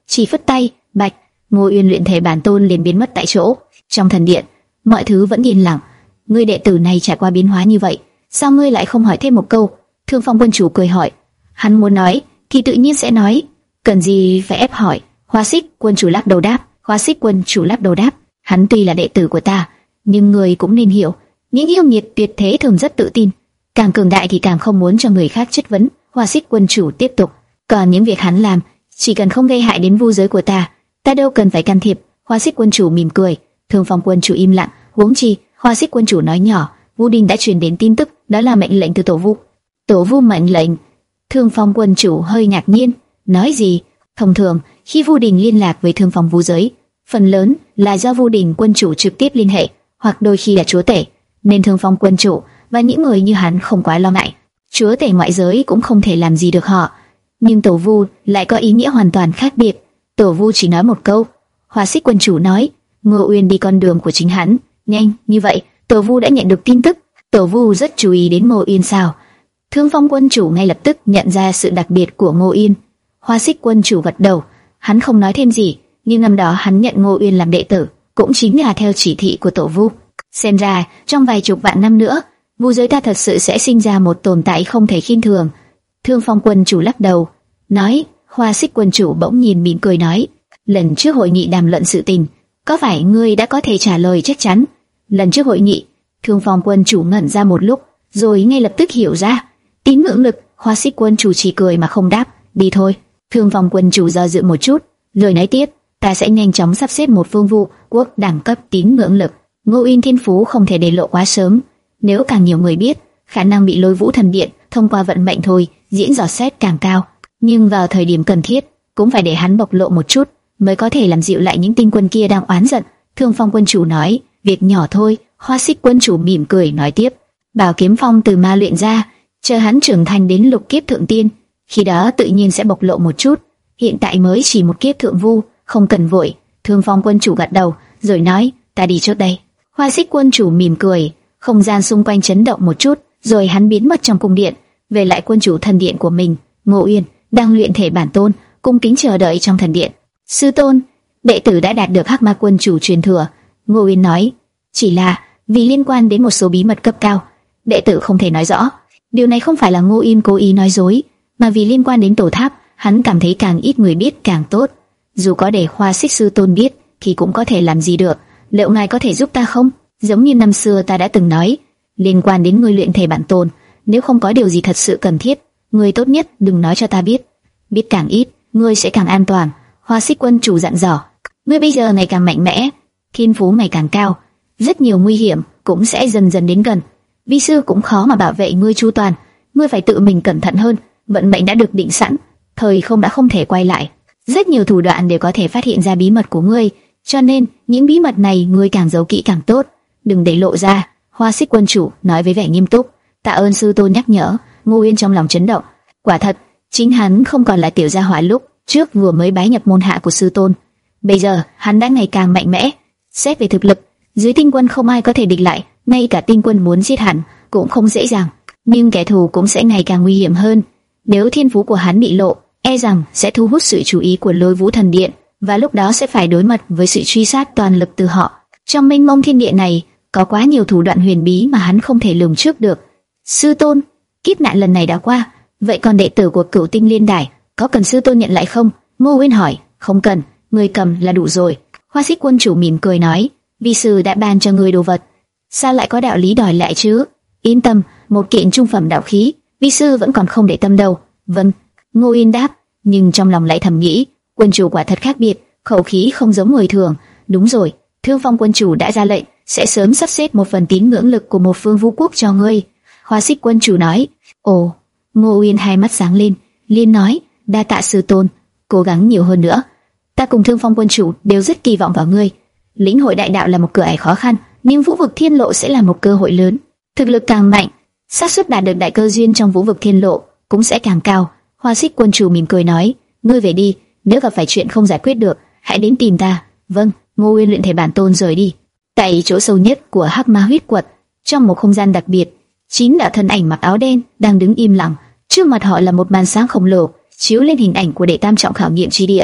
chỉ phất tay, bạch, Ngô Uyên luyện thể bản tôn liền biến mất tại chỗ. Trong thần điện, mọi thứ vẫn yên lặng. Ngươi đệ tử này trải qua biến hóa như vậy, sao ngươi lại không hỏi thêm một câu? Thương Phong quân chủ cười hỏi. Hắn muốn nói thì tự nhiên sẽ nói, cần gì phải ép hỏi. Hoa Xích quân chủ lắc đầu đáp. Hoa Xích quân chủ lắc đầu đáp. Hắn tuy là đệ tử của ta, nhưng người cũng nên hiểu, những yêu nghiệt tuyệt thế thường rất tự tin, càng cường đại thì càng không muốn cho người khác chất vấn. Hoa Xích quân chủ tiếp tục. Còn những việc hắn làm, chỉ cần không gây hại đến vu giới của ta, ta đâu cần phải can thiệp. Hoa Xích quân chủ mỉm cười. Thương Phong quân chủ im lặng. Huống chi, Hoa Xích quân chủ nói nhỏ, Vu Đình đã truyền đến tin tức, đó là mệnh lệnh từ tổ vu. Tổ vu mệnh lệnh? Thương Phong quân chủ hơi ngạc nhiên. Nói gì? Thông thường, khi Vu Đình liên lạc với Thương Phong vu giới, phần lớn là do Vu Đình quân chủ trực tiếp liên hệ, hoặc đôi khi là chúa tể, nên Thương Phong quân chủ và những người như hắn không quá lo ngại. Chúa tể ngoại giới cũng không thể làm gì được họ, nhưng tổ vu lại có ý nghĩa hoàn toàn khác biệt. Tổ vu chỉ nói một câu. Hoa Xích quân chủ nói, Ngô Uyên đi con đường của chính hắn. Nhanh như vậy, tổ vu đã nhận được tin tức. Tổ vu rất chú ý đến Ngô Uyên sao? Thương Phong quân chủ ngay lập tức nhận ra sự đặc biệt của Ngô Uyên. Hoa Xích quân chủ gật đầu. Hắn không nói thêm gì, nhưng năm đó hắn nhận Ngô Uyên làm đệ tử, cũng chính là theo chỉ thị của tổ vu. Xem ra, trong vài chục vạn năm nữa, vu giới ta thật sự sẽ sinh ra một tồn tại không thể khinh thường. Thương Phong quân chủ lắc đầu, nói. Hoa Xích quân chủ bỗng nhìn mỉm cười nói, lần trước hội nghị đàm luận sự tình, có phải ngươi đã có thể trả lời chắc chắn? Lần trước hội nghị, Thương Phong quân chủ ngẩn ra một lúc, rồi ngay lập tức hiểu ra. Tín ngưỡng lực. Hoa Xích quân chủ chỉ cười mà không đáp. Đi thôi. Thương Phong quân chủ do dự một chút, rồi nói tiếp, ta sẽ nhanh chóng sắp xếp một phương vu quốc đẳng cấp tín ngưỡng lực. Ngô Uyên thiên phú không thể để lộ quá sớm, nếu càng nhiều người biết, khả năng bị Lôi Vũ thần điện thông qua vận mệnh thôi diễn dò xét càng cao. Nhưng vào thời điểm cần thiết, cũng phải để hắn bộc lộ một chút, mới có thể làm dịu lại những tinh quân kia đang oán giận. Thương Phong quân chủ nói, việc nhỏ thôi. Hoa Xích quân chủ mỉm cười nói tiếp, Bảo Kiếm Phong từ ma luyện ra, chờ hắn trưởng thành đến lục kiếp thượng tiên, khi đó tự nhiên sẽ bộc lộ một chút. Hiện tại mới chỉ một kiếp thượng vu, không cần vội. Thương Phong quân chủ gật đầu, rồi nói, ta đi trước đây. Hoa Xích quân chủ mỉm cười, không gian xung quanh chấn động một chút, rồi hắn biến mất trong cung điện, về lại quân chủ thần điện của mình. Ngô Uyên đang luyện thể bản tôn, cung kính chờ đợi trong thần điện. Sư tôn, đệ tử đã đạt được Hắc Ma quân chủ truyền thừa. Ngô Uyên nói, chỉ là vì liên quan đến một số bí mật cấp cao, đệ tử không thể nói rõ. Điều này không phải là Ngô Uyên cố ý nói dối, mà vì liên quan đến tổ tháp, hắn cảm thấy càng ít người biết càng tốt. Dù có để Hoa Xích sư tôn biết, thì cũng có thể làm gì được. Liệu ngài có thể giúp ta không? Giống như năm xưa ta đã từng nói, liên quan đến ngươi luyện thể bản tôn, nếu không có điều gì thật sự cần thiết, ngươi tốt nhất đừng nói cho ta biết. Biết càng ít, ngươi sẽ càng an toàn. Hoa Xích quân chủ dặn dò. Ngươi bây giờ ngày càng mạnh mẽ, thiên phú ngày càng cao, rất nhiều nguy hiểm cũng sẽ dần dần đến gần. Vi sư cũng khó mà bảo vệ ngươi chu toàn, ngươi phải tự mình cẩn thận hơn. Vận mệnh đã được định sẵn, thời không đã không thể quay lại. Rất nhiều thủ đoạn đều có thể phát hiện ra bí mật của ngươi, cho nên những bí mật này ngươi càng giấu kỹ càng tốt, đừng để lộ ra. Hoa Xích quân chủ nói với vẻ nghiêm túc. Tạ ơn sư tôn nhắc nhở. Ngô Uyên trong lòng chấn động. Quả thật, chính hắn không còn là tiểu gia hỏa lúc trước vừa mới bái nhập môn hạ của sư tôn. Bây giờ hắn đã ngày càng mạnh mẽ. Xét về thực lực, dưới tinh quân không ai có thể địch lại, ngay cả tinh quân muốn giết hắn cũng không dễ dàng. Nhưng kẻ thù cũng sẽ ngày càng nguy hiểm hơn. Nếu thiên phú của hắn bị lộ, e rằng sẽ thu hút sự chú ý của Lôi Vũ thần điện, và lúc đó sẽ phải đối mặt với sự truy sát toàn lực từ họ. Trong mênh mông thiên địa này, có quá nhiều thủ đoạn huyền bí mà hắn không thể lường trước được. Sư tôn, kiếp nạn lần này đã qua, vậy còn đệ tử của Cửu Tinh Liên Đài, có cần sư tôn nhận lại không? Ngô Uyên hỏi. Không cần, người cầm là đủ rồi. Hoa Xích quân chủ mỉm cười nói, vi sư đã ban cho người đồ vật, sao lại có đạo lý đòi lại chứ? Yên tâm, một kiện trung phẩm đạo khí, vi sư vẫn còn không để tâm đâu. Vâng. Ngô Uyên đáp, nhưng trong lòng lại thầm nghĩ, quân chủ quả thật khác biệt, khẩu khí không giống người thường. Đúng rồi, Thương Phong quân chủ đã ra lệnh, sẽ sớm sắp xếp một phần tín ngưỡng lực của một phương vũ quốc cho ngươi. Hoa Xích quân chủ nói. Ồ. Ngô Uyên hai mắt sáng lên, liền nói, đa tạ sư tôn, cố gắng nhiều hơn nữa. Ta cùng Thương Phong quân chủ đều rất kỳ vọng vào ngươi. Lĩnh hội đại đạo là một cửa ải khó khăn, nhưng vũ vực thiên lộ sẽ là một cơ hội lớn. Thực lực càng mạnh, xác suất đạt được đại cơ duyên trong vũ vực thiên lộ cũng sẽ càng cao. Hoa Xích quân chủ mỉm cười nói, ngươi về đi, nếu gặp phải chuyện không giải quyết được, hãy đến tìm ta. Vâng. Ngô Uyên luyện thể bản tôn rời đi. Tại chỗ sâu nhất của Hắc Ma huyết quật, trong một không gian đặc biệt, chín đạo thân ảnh mặc áo đen đang đứng im lặng. Trước mặt họ là một màn sáng khổng lồ, chiếu lên hình ảnh của đệ tam trọng khảo nghiệm chi địa.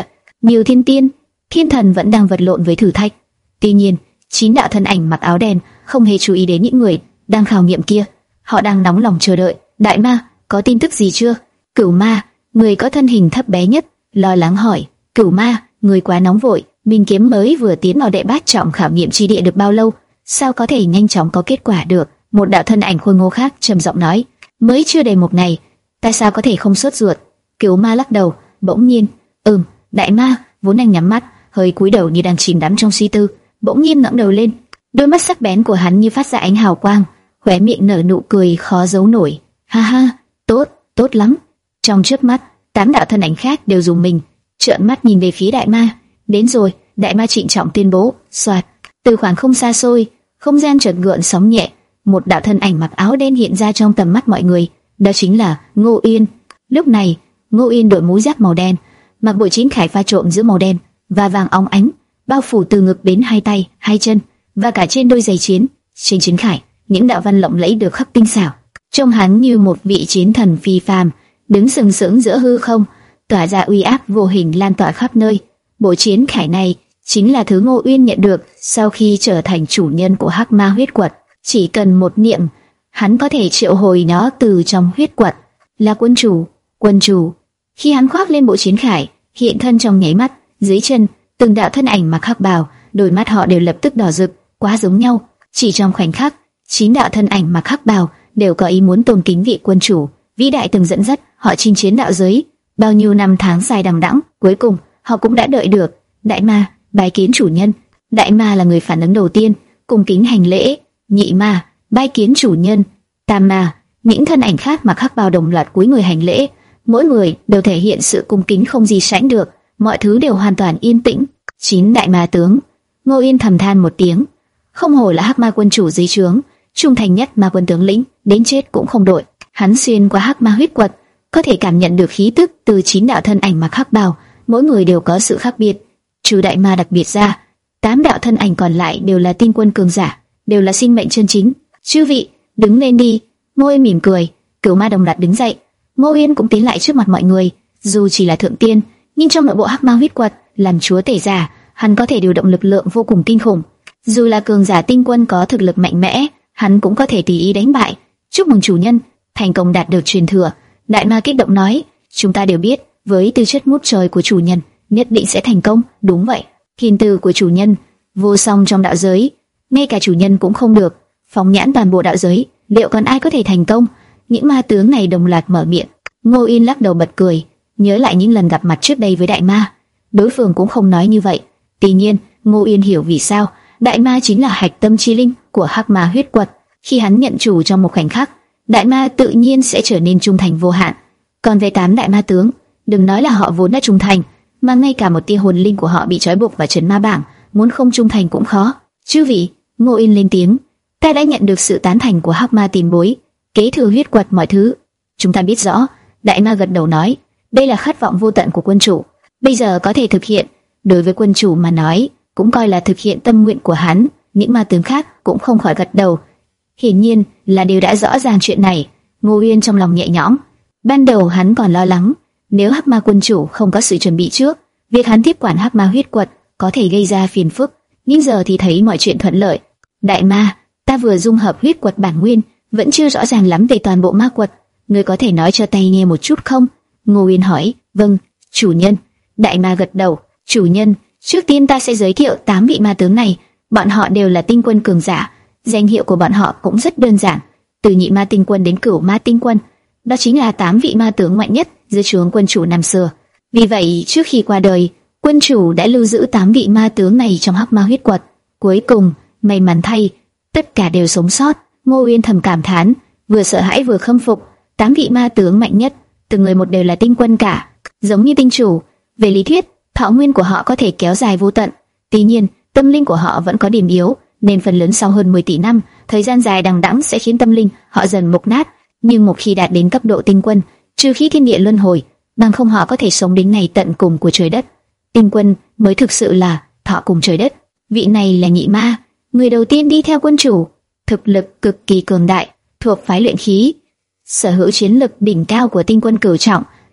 nhiều thiên tiên, thiên thần vẫn đang vật lộn với thử thách. Tuy nhiên, chín đạo thân ảnh mặc áo đen không hề chú ý đến những người đang khảo nghiệm kia. Họ đang nóng lòng chờ đợi. Đại ma, có tin tức gì chưa? Cửu ma, người có thân hình thấp bé nhất, lo lắng hỏi. Cửu ma, người quá nóng vội, Minh kiếm mới vừa tiến vào đệ bát trọng khảo nghiệm chi địa được bao lâu, sao có thể nhanh chóng có kết quả được? Một đạo thân ảnh khôi ngô khác trầm giọng nói. Mới chưa đầy một ngày, tại sao có thể không sốt ruột? Cửu ma lắc đầu, bỗng nhiên, ừm, đại ma vốn đang nhắm mắt, hơi cúi đầu như đang chìm đắm trong suy tư, bỗng nhiên ngẩng đầu lên, đôi mắt sắc bén của hắn như phát ra ánh hào quang, khóe miệng nở nụ cười khó giấu nổi. Ha ha, tốt, tốt lắm. Trong chớp mắt, tám đạo thân ảnh khác đều dùng mình, trợn mắt nhìn về phía đại ma. Đến rồi, đại ma trịnh trọng tuyên bố. Soạt, từ khoảng không xa xôi, không gian chợt gợn sóng nhẹ, một đạo thân ảnh mặc áo đen hiện ra trong tầm mắt mọi người, đó chính là Ngô Uyên. Lúc này, Ngô Uyên đội mũ giáp màu đen, mặc bộ chiến khải pha trộn giữa màu đen và vàng óng ánh, bao phủ từ ngực đến hai tay, hai chân và cả trên đôi giày chiến. Trên chiến khải, những đạo văn lộng lẫy được khắc tinh xảo. Trông hắn như một vị chiến thần phi phàm, đứng sừng sững giữa hư không, tỏa ra uy áp vô hình lan tỏa khắp nơi. Bộ chiến khải này chính là thứ Ngô Uyên nhận được sau khi trở thành chủ nhân của Hắc Ma huyết quật. Chỉ cần một niệm, hắn có thể triệu hồi nó từ trong huyết quật. Là quân chủ, quân chủ. Khi hắn khoác lên bộ chiến khải, hiện thân trong nháy mắt, dưới chân từng đạo thân ảnh mặc hắc bào, đôi mắt họ đều lập tức đỏ rực, quá giống nhau. Chỉ trong khoảnh khắc, chín đạo thân ảnh mặc hắc bào đều có ý muốn tôn kính vị quân chủ vĩ đại từng dẫn dắt họ chinh chiến đạo giới. Bao nhiêu năm tháng dài đằng đẵng, cuối cùng họ cũng đã đợi được. Đại ma bái kiến chủ nhân. Đại ma là người phản ứng đầu tiên, cung kính hành lễ. Nhị ma bái kiến chủ nhân. Tam ma, những thân ảnh khác mặc hắc bào đồng loạt cúi người hành lễ, mỗi người đều thể hiện sự cung kính không gì sánh được. Mọi thứ đều hoàn toàn yên tĩnh. Chín đại ma tướng. Ngô Yên thầm than một tiếng, không hổ là Hắc Ma quân chủ dưới trướng, trung thành nhất ma quân tướng lĩnh, đến chết cũng không đổi. Hắn xuyên qua Hắc Ma huyết quật, có thể cảm nhận được khí tức từ chín đạo thân ảnh mặc hắc bào, mỗi người đều có sự khác biệt. Trừ đại ma đặc biệt ra, tám đạo thân ảnh còn lại đều là tinh quân cường giả, đều là sinh mệnh chân chính. Chư vị, đứng lên đi. Ngô Yên mỉm cười. Cửu ma đồng loạt đứng dậy. Ngô Yên cũng tiến lại trước mặt mọi người. Dù chỉ là thượng tiên, nhưng trong nội bộ Hắc Ma huyết quật, làm chúa tể giả, hắn có thể điều động lực lượng vô cùng kinh khủng. Dù là cường giả tinh quân có thực lực mạnh mẽ, hắn cũng có thể tùy ý đánh bại. Chúc mừng chủ nhân, thành công đạt được truyền thừa. Đại ma kích động nói, chúng ta đều biết, với tư chất ngút trời của chủ nhân, nhất định sẽ thành công. Đúng vậy, thiên tư của chủ nhân vô song trong đạo giới, ngay cả chủ nhân cũng không được. Phóng nhãn toàn bộ đạo giới, liệu còn ai có thể thành công? Những ma tướng này đồng loạt mở miệng. Ngô Yên lắc đầu bật cười, nhớ lại những lần gặp mặt trước đây với đại ma, đối phương cũng không nói như vậy. Tuy nhiên, Ngô Yên hiểu vì sao. Đại ma chính là hạch tâm chi linh của Hắc Ma huyết quật. Khi hắn nhận chủ trong một khoảnh khắc, đại ma tự nhiên sẽ trở nên trung thành vô hạn. Còn về tám đại ma tướng, đừng nói là họ vốn đã trung thành, mà ngay cả một tia hồn linh của họ bị trói buộc vào trấn ma bảng, muốn không trung thành cũng khó. Chư vị, Ngô Yên lên tiếng, ta đã nhận được sự tán thành của Hắc Ma tiền bối, kế thừa huyết quật mọi thứ. Chúng ta biết rõ. Đại ma gật đầu nói, đây là khát vọng vô tận của quân chủ, bây giờ có thể thực hiện. Đối với quân chủ mà nói, cũng coi là thực hiện tâm nguyện của hắn. Những ma tướng khác cũng không khỏi gật đầu, hiển nhiên là đều đã rõ ràng chuyện này. Ngô Uyên trong lòng nhẹ nhõm. Ban đầu hắn còn lo lắng, nếu Hắc Ma quân chủ không có sự chuẩn bị trước, việc hắn tiếp quản Hắc Ma huyết quật có thể gây ra phiền phức. Nhưng giờ thì thấy mọi chuyện thuận lợi. Đại ma, ta vừa dung hợp huyết quật bản nguyên, vẫn chưa rõ ràng lắm về toàn bộ ma quật, ngươi có thể nói cho tay nghe một chút không? Ngô Uyên hỏi. Vâng, chủ nhân. Đại ma gật đầu. Chủ nhân, trước tiên ta sẽ giới thiệu tám vị ma tướng này. Bọn họ đều là tinh quân cường giả. Danh hiệu của bọn họ cũng rất đơn giản, từ nhị ma tinh quân đến cửu ma tinh quân, đó chính là tám vị ma tướng mạnh nhất dưới trướng quân chủ năm xưa. Vì vậy, trước khi qua đời, quân chủ đã lưu giữ tám vị ma tướng này trong Hắc Ma huyết quật. Cuối cùng, may mắn thay, tất cả đều sống sót. Ngô Uyên thầm cảm thán, vừa sợ hãi vừa khâm phục. Tám vị ma tướng mạnh nhất, từng người một đều là tinh quân cả, giống như tinh chủ. Về lý thuyết, thọ nguyên của họ có thể kéo dài vô tận. Tuy nhiên, tâm linh của họ vẫn có điểm yếu, nên phần lớn sau hơn mười tỷ năm, thời gian dài đằng đẵng sẽ khiến tâm linh họ dần mục nát. Nhưng một khi đạt đến cấp độ tinh quân, trừ khi thiên địa luân hồi, bằng không họ có thể sống đến ngày tận cùng của trời đất. Tinh quân mới thực sự là thọ cùng trời đất. Vị này là nhị ma, người đầu tiên đi theo quân chủ, thực lực cực kỳ cường đại, thuộc phái luyện khí, sở hữu chiến lực đỉnh cao của tinh quân cửu trọng,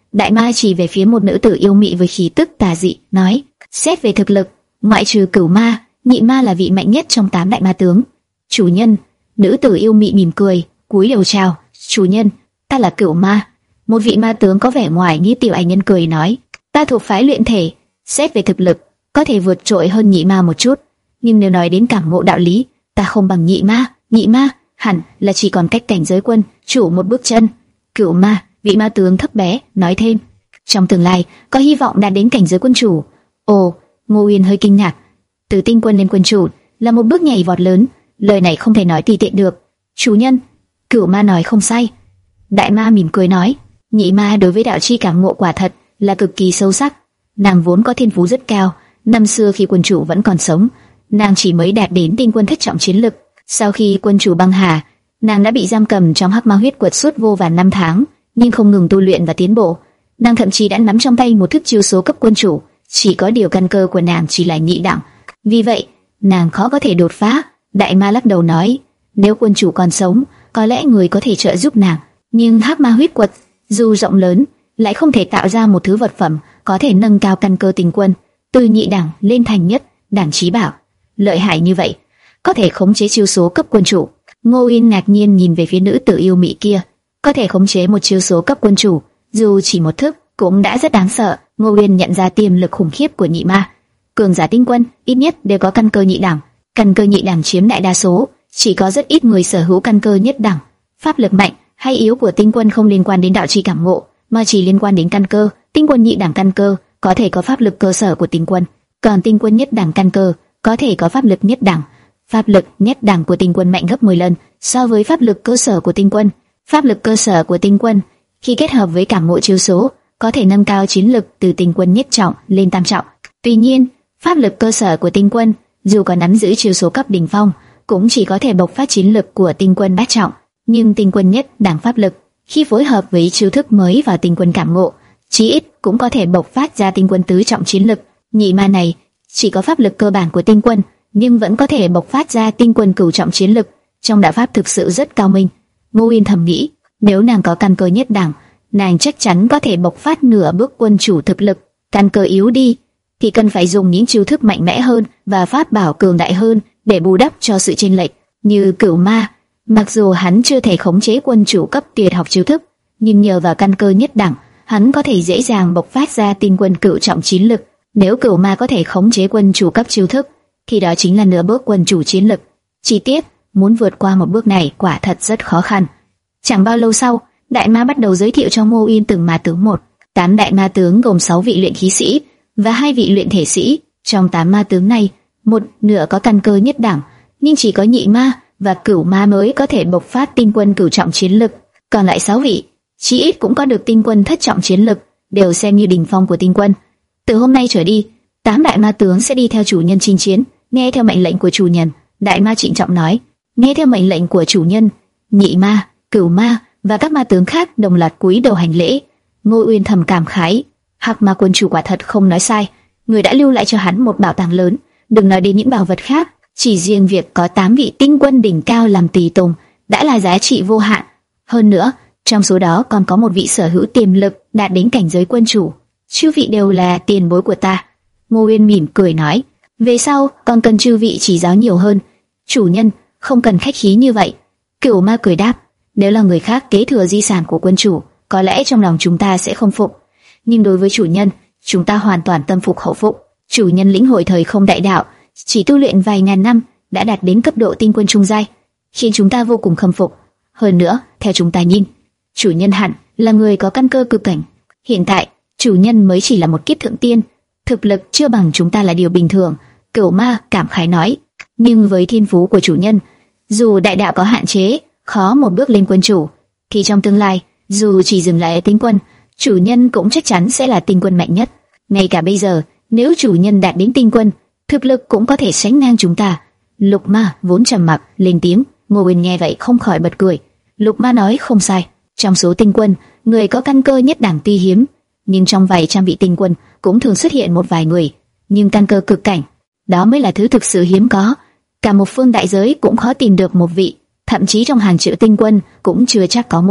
Đại ma chỉ về phía một nữ tử yêu mị với khí tức tà dị, nói: xét về thực lực, ngoại trừ Cửu Ma, Nhị Ma là vị mạnh nhất trong tám đại ma tướng. Chủ nhân. Nữ tử yêu mị mỉm cười, cúi đầu chào: chủ nhân, ta là Cửu Ma. Một vị ma tướng có vẻ ngoài như tiểu ảnh nhân cười nói: ta thuộc phái luyện thể, xét về thực lực có thể vượt trội hơn Nhị Ma một chút, nhưng nếu nói đến cảm ngộ đạo lý, ta không bằng Nhị Ma. Nhị Ma hẳn là chỉ còn cách cảnh giới quân chủ một bước chân. Cửu Ma, vị ma tướng thấp bé, nói thêm: trong tương lai có hy vọng đạt đến cảnh giới quân chủ. Ồ, Ngô Uyên hơi kinh ngạc. Từ tinh quân lên quân chủ là một bước nhảy vọt lớn, lời này không thể nói tùy tiện được. Chủ nhân, Cửu Ma nói không sai. Đại ma mỉm cười nói: Nhị Ma đối với đạo chi cảm ngộ quả thật là cực kỳ sâu sắc. Nàng vốn có thiên phú rất cao, năm xưa khi quân chủ vẫn còn sống, nàng chỉ mới đạt đến tinh quân thất trọng chiến lực. Sau khi quân chủ băng hà, nàng đã bị giam cầm trong hắc ma huyết quật suốt vô vàn năm tháng, nhưng không ngừng tu luyện và tiến bộ. Nàng thậm chí đã nắm trong tay một thức chiêu số cấp quân chủ, chỉ có điều căn cơ của nàng chỉ là nhị đẳng, vì vậy nàng khó có thể đột phá. Đại ma lắc đầu nói: nếu quân chủ còn sống, có lẽ người có thể trợ giúp nàng, nhưng hắc ma huyết quật dù rộng lớn, lại không thể tạo ra một thứ vật phẩm có thể nâng cao căn cơ tinh quân từ nhị đẳng lên thành nhất đẳng chí bảo. Lợi hại như vậy, có thể khống chế chiêu số cấp quân chủ. Ngô Uyên ngạc nhiên nhìn về phía nữ tử yêu mị kia, có thể khống chế một chiêu số cấp quân chủ, dù chỉ một thức cũng đã rất đáng sợ. Ngô Uyên nhận ra tiềm lực khủng khiếp của nhị ma. Cường giả tinh quân ít nhất đều có căn cơ nhị đẳng, căn cơ nhị đẳng chiếm đại đa số, chỉ có rất ít người sở hữu căn cơ nhất đẳng. Pháp lực mạnh hay yếu của tinh quân không liên quan đến đạo chi cảm ngộ, mà chỉ liên quan đến căn cơ. Tinh quân nhị đẳng căn cơ có thể có pháp lực cơ sở của tinh quân, còn tinh quân nhất đẳng căn cơ có thể có pháp lực nhất đẳng. Pháp lực nhất đẳng của tinh quân mạnh gấp mười lần so với pháp lực cơ sở của tinh quân. Pháp lực cơ sở của tinh quân khi kết hợp với cảm ngộ chiêu số, có thể nâng cao chiến lực từ tinh quân nhất trọng lên tam trọng. Tuy nhiên, pháp lực cơ sở của tinh quân dù có nắm giữ chiêu số cấp đỉnh phong, cũng chỉ có thể bộc phát chiến lực của tinh quân bát trọng. Nhưng tinh quân nhất đẳng pháp lực khi phối hợp với chiêu thức mới vào tinh quân cảm ngộ, chí ít cũng có thể bộc phát ra tinh quân tứ trọng chiến lực. Nhị ma này chỉ có pháp lực cơ bản của tinh quân, nhưng vẫn có thể bộc phát ra tinh quân cửu trọng chiến lực. Trong đạo pháp thực sự rất cao minh. Ngô Uyên thầm nghĩ, nếu nàng có căn cơ nhất đẳng, nàng chắc chắn có thể bộc phát nửa bước quân chủ thực lực. Căn cơ yếu đi thì cần phải dùng những chiêu thức mạnh mẽ hơn và pháp bảo cường đại hơn để bù đắp cho sự chênh lệch. Như Cửu Ma, mặc dù hắn chưa thể khống chế quân chủ cấp tuyệt học chiêu thức, nhưng nhờ vào căn cơ nhất đẳng, hắn có thể dễ dàng bộc phát ra tinh quân cửu trọng chiến lực. Nếu Cửu Ma có thể khống chế quân chủ cấp chiêu thức, thì đó chính là nửa bước quân chủ chiến lực. Chi tiết, muốn vượt qua một bước này quả thật rất khó khăn. Chẳng bao lâu sau, đại ma bắt đầu giới thiệu cho Ngô Uyên từng ma tướng một. Tám đại ma tướng gồm sáu vị luyện khí sĩ và hai vị luyện thể sĩ. Trong tám ma tướng này, một nửa có căn cơ nhất đẳng, nhưng chỉ có nhị ma và Cửu Ma mới có thể bộc phát tinh quân cửu trọng chiến lực. Còn lại sáu vị, chí ít cũng có được tinh quân thất trọng chiến lực, đều xem như đỉnh phong của tinh quân. Từ hôm nay trở đi, tám đại ma tướng sẽ đi theo chủ nhân chinh chiến, nghe theo mệnh lệnh của chủ nhân. Đại ma trịnh trọng nói: nghe theo mệnh lệnh của chủ nhân. Nhị ma, Cửu Ma và các ma tướng khác đồng loạt cúi đầu hành lễ. Ngô Uyên thầm cảm khái, Hắc Ma quân chủ quả thật không nói sai, người đã lưu lại cho hắn một bảo tàng lớn. Đừng nói đến những bảo vật khác, chỉ riêng việc có tám vị tinh quân đỉnh cao làm tùy tùng đã là giá trị vô hạn. Hơn nữa, trong số đó còn có một vị sở hữu tiềm lực đạt đến cảnh giới quân chủ. Chư vị đều là tiền bối của ta. Ngô Uyên mỉm cười nói: về sau còn cần chư vị chỉ giáo nhiều hơn. Chủ nhân không cần khách khí như vậy. Cửu Ma cười đáp: nếu là người khác kế thừa di sản của quân chủ, có lẽ trong lòng chúng ta sẽ không phục, nhưng đối với chủ nhân, chúng ta hoàn toàn tâm phục khẩu phục. Chủ nhân lĩnh hội thời không đại đạo, chỉ tu luyện vài ngàn năm đã đạt đến cấp độ tinh quân trung giai, khiến chúng ta vô cùng khâm phục. Hơn nữa, theo chúng ta nhìn, chủ nhân hẳn là người có căn cơ cực cảnh. Hiện tại, chủ nhân mới chỉ là một kiếp thượng tiên, thực lực chưa bằng chúng ta là điều bình thường. Cửu Ma cảm khái nói: nhưng với thiên phú của chủ nhân, dù đại đạo có hạn chế, khó một bước lên quân chủ, thì trong tương lai, dù chỉ dừng lại ở tinh quân, chủ nhân cũng chắc chắn sẽ là tinh quân mạnh nhất. Ngay cả bây giờ, nếu chủ nhân đạt đến tinh quân, thực lực cũng có thể sánh ngang chúng ta. Lục Ma vốn trầm mặc lên tiếng. Ngô Uyên nghe vậy không khỏi bật cười. Lục Ma nói không sai, trong số tinh quân, người có căn cơ nhất đẳng tuy hiếm, nhưng trong vài trăm vị tinh quân cũng thường xuất hiện một vài người, nhưng căn cơ cực cảnh, đó mới là thứ thực sự hiếm có. Cả một phương đại giới cũng khó tìm được một vị, thậm chí trong hàng triệu tinh quân cũng chưa chắc có một.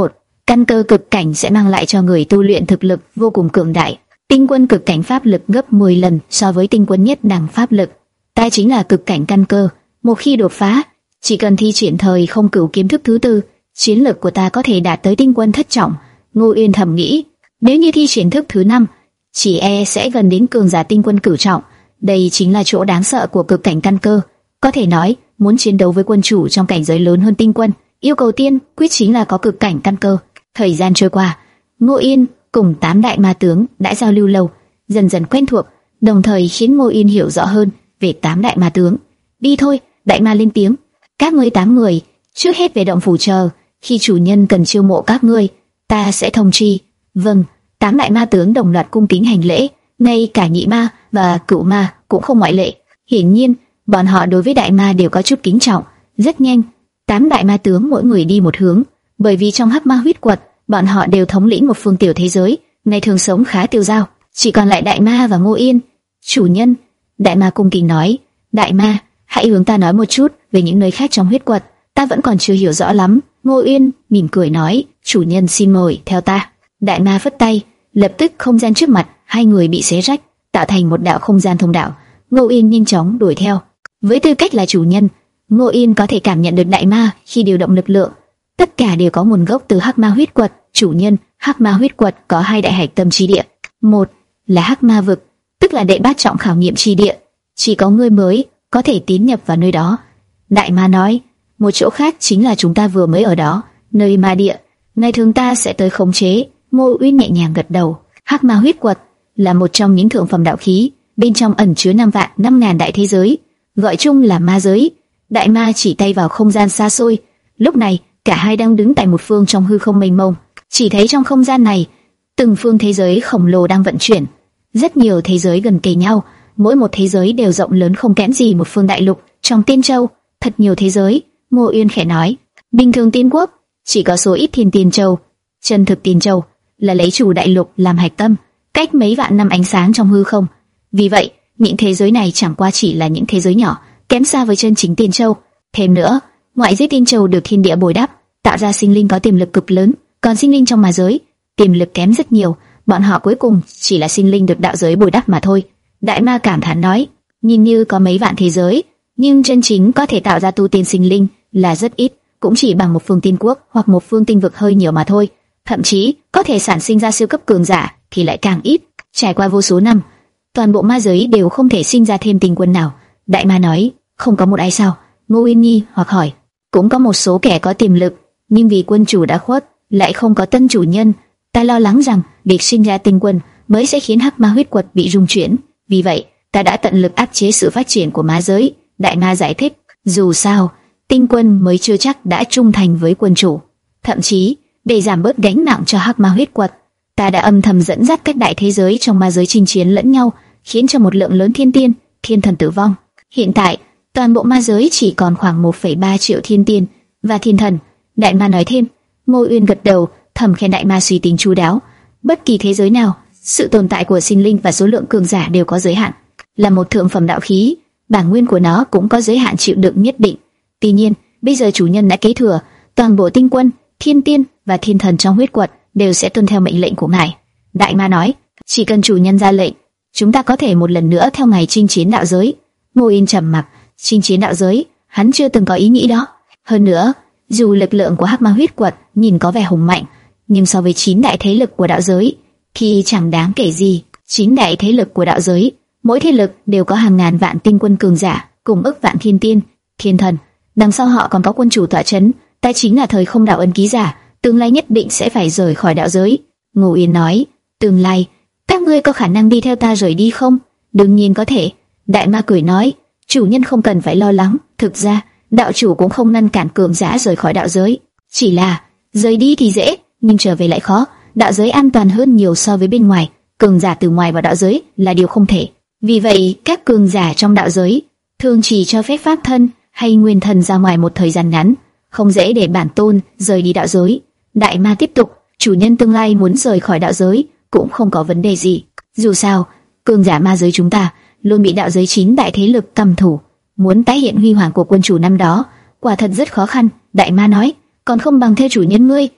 Căn cơ cực cảnh sẽ mang lại cho người tu luyện thực lực vô cùng cường đại. Tinh quân cực cảnh pháp lực gấp mười lần so với tinh quân nhất đẳng pháp lực. Ta chính là cực cảnh căn cơ, một khi đột phá, chỉ cần thi triển thời không cửu kiếm thức thứ tư, chiến lực của ta có thể đạt tới tinh quân thất trọng. Ngô Uyên thầm nghĩ, nếu như thi triển thức thứ năm, chỉ e sẽ gần đến cường giả tinh quân cửu trọng. Đây chính là chỗ đáng sợ của cực cảnh căn cơ. Có thể nói, muốn chiến đấu với quân chủ trong cảnh giới lớn hơn tinh quân, yêu cầu tiên quyết chính là có cực cảnh căn cơ. Thời gian trôi qua, Ngô Uyên cùng tám đại ma tướng đã giao lưu lâu, dần dần quen thuộc, đồng thời khiến Ngô Uyên hiểu rõ hơn về tám đại ma tướng. Đi thôi, đại ma lên tiếng. Các ngươi tám người, trước hết về động phủ chờ, khi chủ nhân cần chiêu mộ các ngươi, ta sẽ thông chi. Vâng. Tám đại ma tướng đồng loạt cung kính hành lễ, ngay cả nhị ma và cửu ma cũng không ngoại lệ. Hiển nhiên, bọn họ đối với đại ma đều có chút kính trọng. Rất nhanh, tám đại ma tướng mỗi người đi một hướng, bởi vì trong hắc ma huyết quật, bọn họ đều thống lĩnh một phương tiểu thế giới, ngày thường sống khá tiêu dao. Chỉ còn lại đại ma và Ngô Yên. Chủ nhân, đại ma cung kính nói, đại ma, hãy hướng ta nói một chút về những nơi khác trong huyết quật, ta vẫn còn chưa hiểu rõ lắm. Ngô Yên mỉm cười nói, chủ nhân xin mời theo ta. Đại ma phất tay, lập tức không gian trước mặt hai người bị xé rách, tạo thành một đạo không gian thông đạo. Ngô Yên nhanh chóng đuổi theo. Với tư cách là chủ nhân, Ngô Yên có thể cảm nhận được đại ma khi điều động lực lượng. Tất cả đều có nguồn gốc từ hắc ma huyết quật. Chủ nhân, hắc ma huyết quật có hai đại hạch tâm chi địa. Một là hắc ma vực, tức là đệ bát trọng khảo nghiệm chi địa, chỉ có ngươi mới có thể tiến nhập vào nơi đó. Đại ma nói, một chỗ khác chính là chúng ta vừa mới ở đó, nơi ma địa. Ngày thường ta sẽ tới khống chế. Ngô Uyên nhẹ nhàng gật đầu. Hắc ma huyết quật là một trong những thượng phẩm đạo khí, bên trong ẩn chứa năm vạn năm ngàn đại thế giới, gọi chung là ma giới. Đại ma chỉ tay vào không gian xa xôi. Lúc này, cả hai đang đứng tại một phương trong hư không mênh mông. Chỉ thấy trong không gian này, từng phương thế giới khổng lồ đang vận chuyển. Rất nhiều thế giới gần kề nhau, mỗi một thế giới đều rộng lớn không kém gì một phương đại lục. Trong Tiên Châu, thật nhiều thế giới. Ngô Uyên khẽ nói, bình thường Tiên Quốc chỉ có số ít thiên Tiên Châu. Chân thực Tiên Châu là lấy chủ đại lục làm hạch tâm, cách mấy vạn năm ánh sáng trong hư không. Vì vậy, những thế giới này chẳng qua chỉ là những thế giới nhỏ, kém xa với chân chính Tiên Châu. Thêm nữa, ngoại giới Tiên Châu được thiên địa bồi đắp, tạo ra sinh linh có tiềm lực cực lớn, còn sinh linh trong ma giới tiềm lực kém rất nhiều, bọn họ cuối cùng chỉ là sinh linh được đạo giới bồi đắp mà thôi. Đại ma cảm thán nói, nhìn như có mấy vạn thế giới, nhưng chân chính có thể tạo ra tu tiên sinh linh là rất ít, cũng chỉ bằng một phương Tiên Quốc hoặc một phương tinh vực hơi nhiều mà thôi. Thậm chí có thể sản sinh ra siêu cấp cường giả thì lại càng ít. Trải qua vô số năm, toàn bộ ma giới đều không thể sinh ra thêm tinh quân nào. Đại ma nói, không có một ai sao? Ngô Uyên nghi hoặc hỏi. Cũng có một số kẻ có tiềm lực, nhưng vì quân chủ đã khuất, lại không có tân chủ nhân. Ta lo lắng rằng việc sinh ra tinh quân mới sẽ khiến hắc ma huyết quật bị rung chuyển. Vì vậy, ta đã tận lực áp chế sự phát triển của ma giới. Đại ma giải thích, dù sao, tinh quân mới chưa chắc đã trung thành với quân chủ. Thậm chí, để giảm bớt gánh nặng cho hắc ma huyết quật, ta đã âm thầm dẫn dắt các đại thế giới trong ma giới chinh chiến lẫn nhau, khiến cho một lượng lớn thiên tiên, thiên thần tử vong. Hiện tại, toàn bộ ma giới chỉ còn khoảng một phẩy ba triệu thiên tiên và thiên thần. Đại ma nói thêm. Ngô Uyên gật đầu, thầm khen đại ma suy tính chu đáo. Bất kỳ thế giới nào, sự tồn tại của sinh linh và số lượng cường giả đều có giới hạn. Là một thượng phẩm đạo khí, bản nguyên của nó cũng có giới hạn chịu đựng nhất định. Tuy nhiên, bây giờ chủ nhân đã kế thừa, toàn bộ tinh quân, thiên tiên và thiên thần trong huyết quật đều sẽ tuân theo mệnh lệnh của ngài. Đại ma nói, chỉ cần chủ nhân ra lệnh, chúng ta có thể một lần nữa theo ngài chinh chiến đạo giới. Ngô Uyên trầm mặc, chinh chiến đạo giới, hắn chưa từng có ý nghĩ đó. Hơn nữa, dù lực lượng của hắc ma huyết quật nhìn có vẻ hùng mạnh, nhưng so với chín đại thế lực của đạo giới thì chẳng đáng kể gì. Chín đại thế lực của đạo giới, mỗi thế lực đều có hàng ngàn vạn tinh quân cường giả, cùng ức vạn thiên tiên, thiên thần. Đằng sau họ còn có quân chủ tọa chấn, ta chính là thời không đạo ân ký giả, tương lai nhất định sẽ phải rời khỏi đạo giới. Ngô Uyên nói, tương lai, các ngươi có khả năng đi theo ta rời đi không? Đương nhiên có thể. Đại ma cười nói, chủ nhân không cần phải lo lắng. Thực ra, đạo chủ cũng không ngăn cản cường giả rời khỏi đạo giới. Chỉ là, rời đi thì dễ, nhưng trở về lại khó. Đạo giới an toàn hơn nhiều so với bên ngoài. Cường giả từ ngoài vào đạo giới là điều không thể. Vì vậy, các cường giả trong đạo giới thường chỉ cho phép pháp thân hay nguyên thần ra ngoài một thời gian ngắn, không dễ để bản tôn rời đi đạo giới. Đại ma tiếp tục, chủ nhân tương lai muốn rời khỏi đạo giới cũng không có vấn đề gì. Dù sao, cường giả ma giới chúng ta luôn bị đạo giới chín đại thế lực căm thù, muốn tái hiện huy hoàng của quân chủ năm đó, quả thật rất khó khăn. Đại ma nói, còn không bằng theo chủ nhân ngươi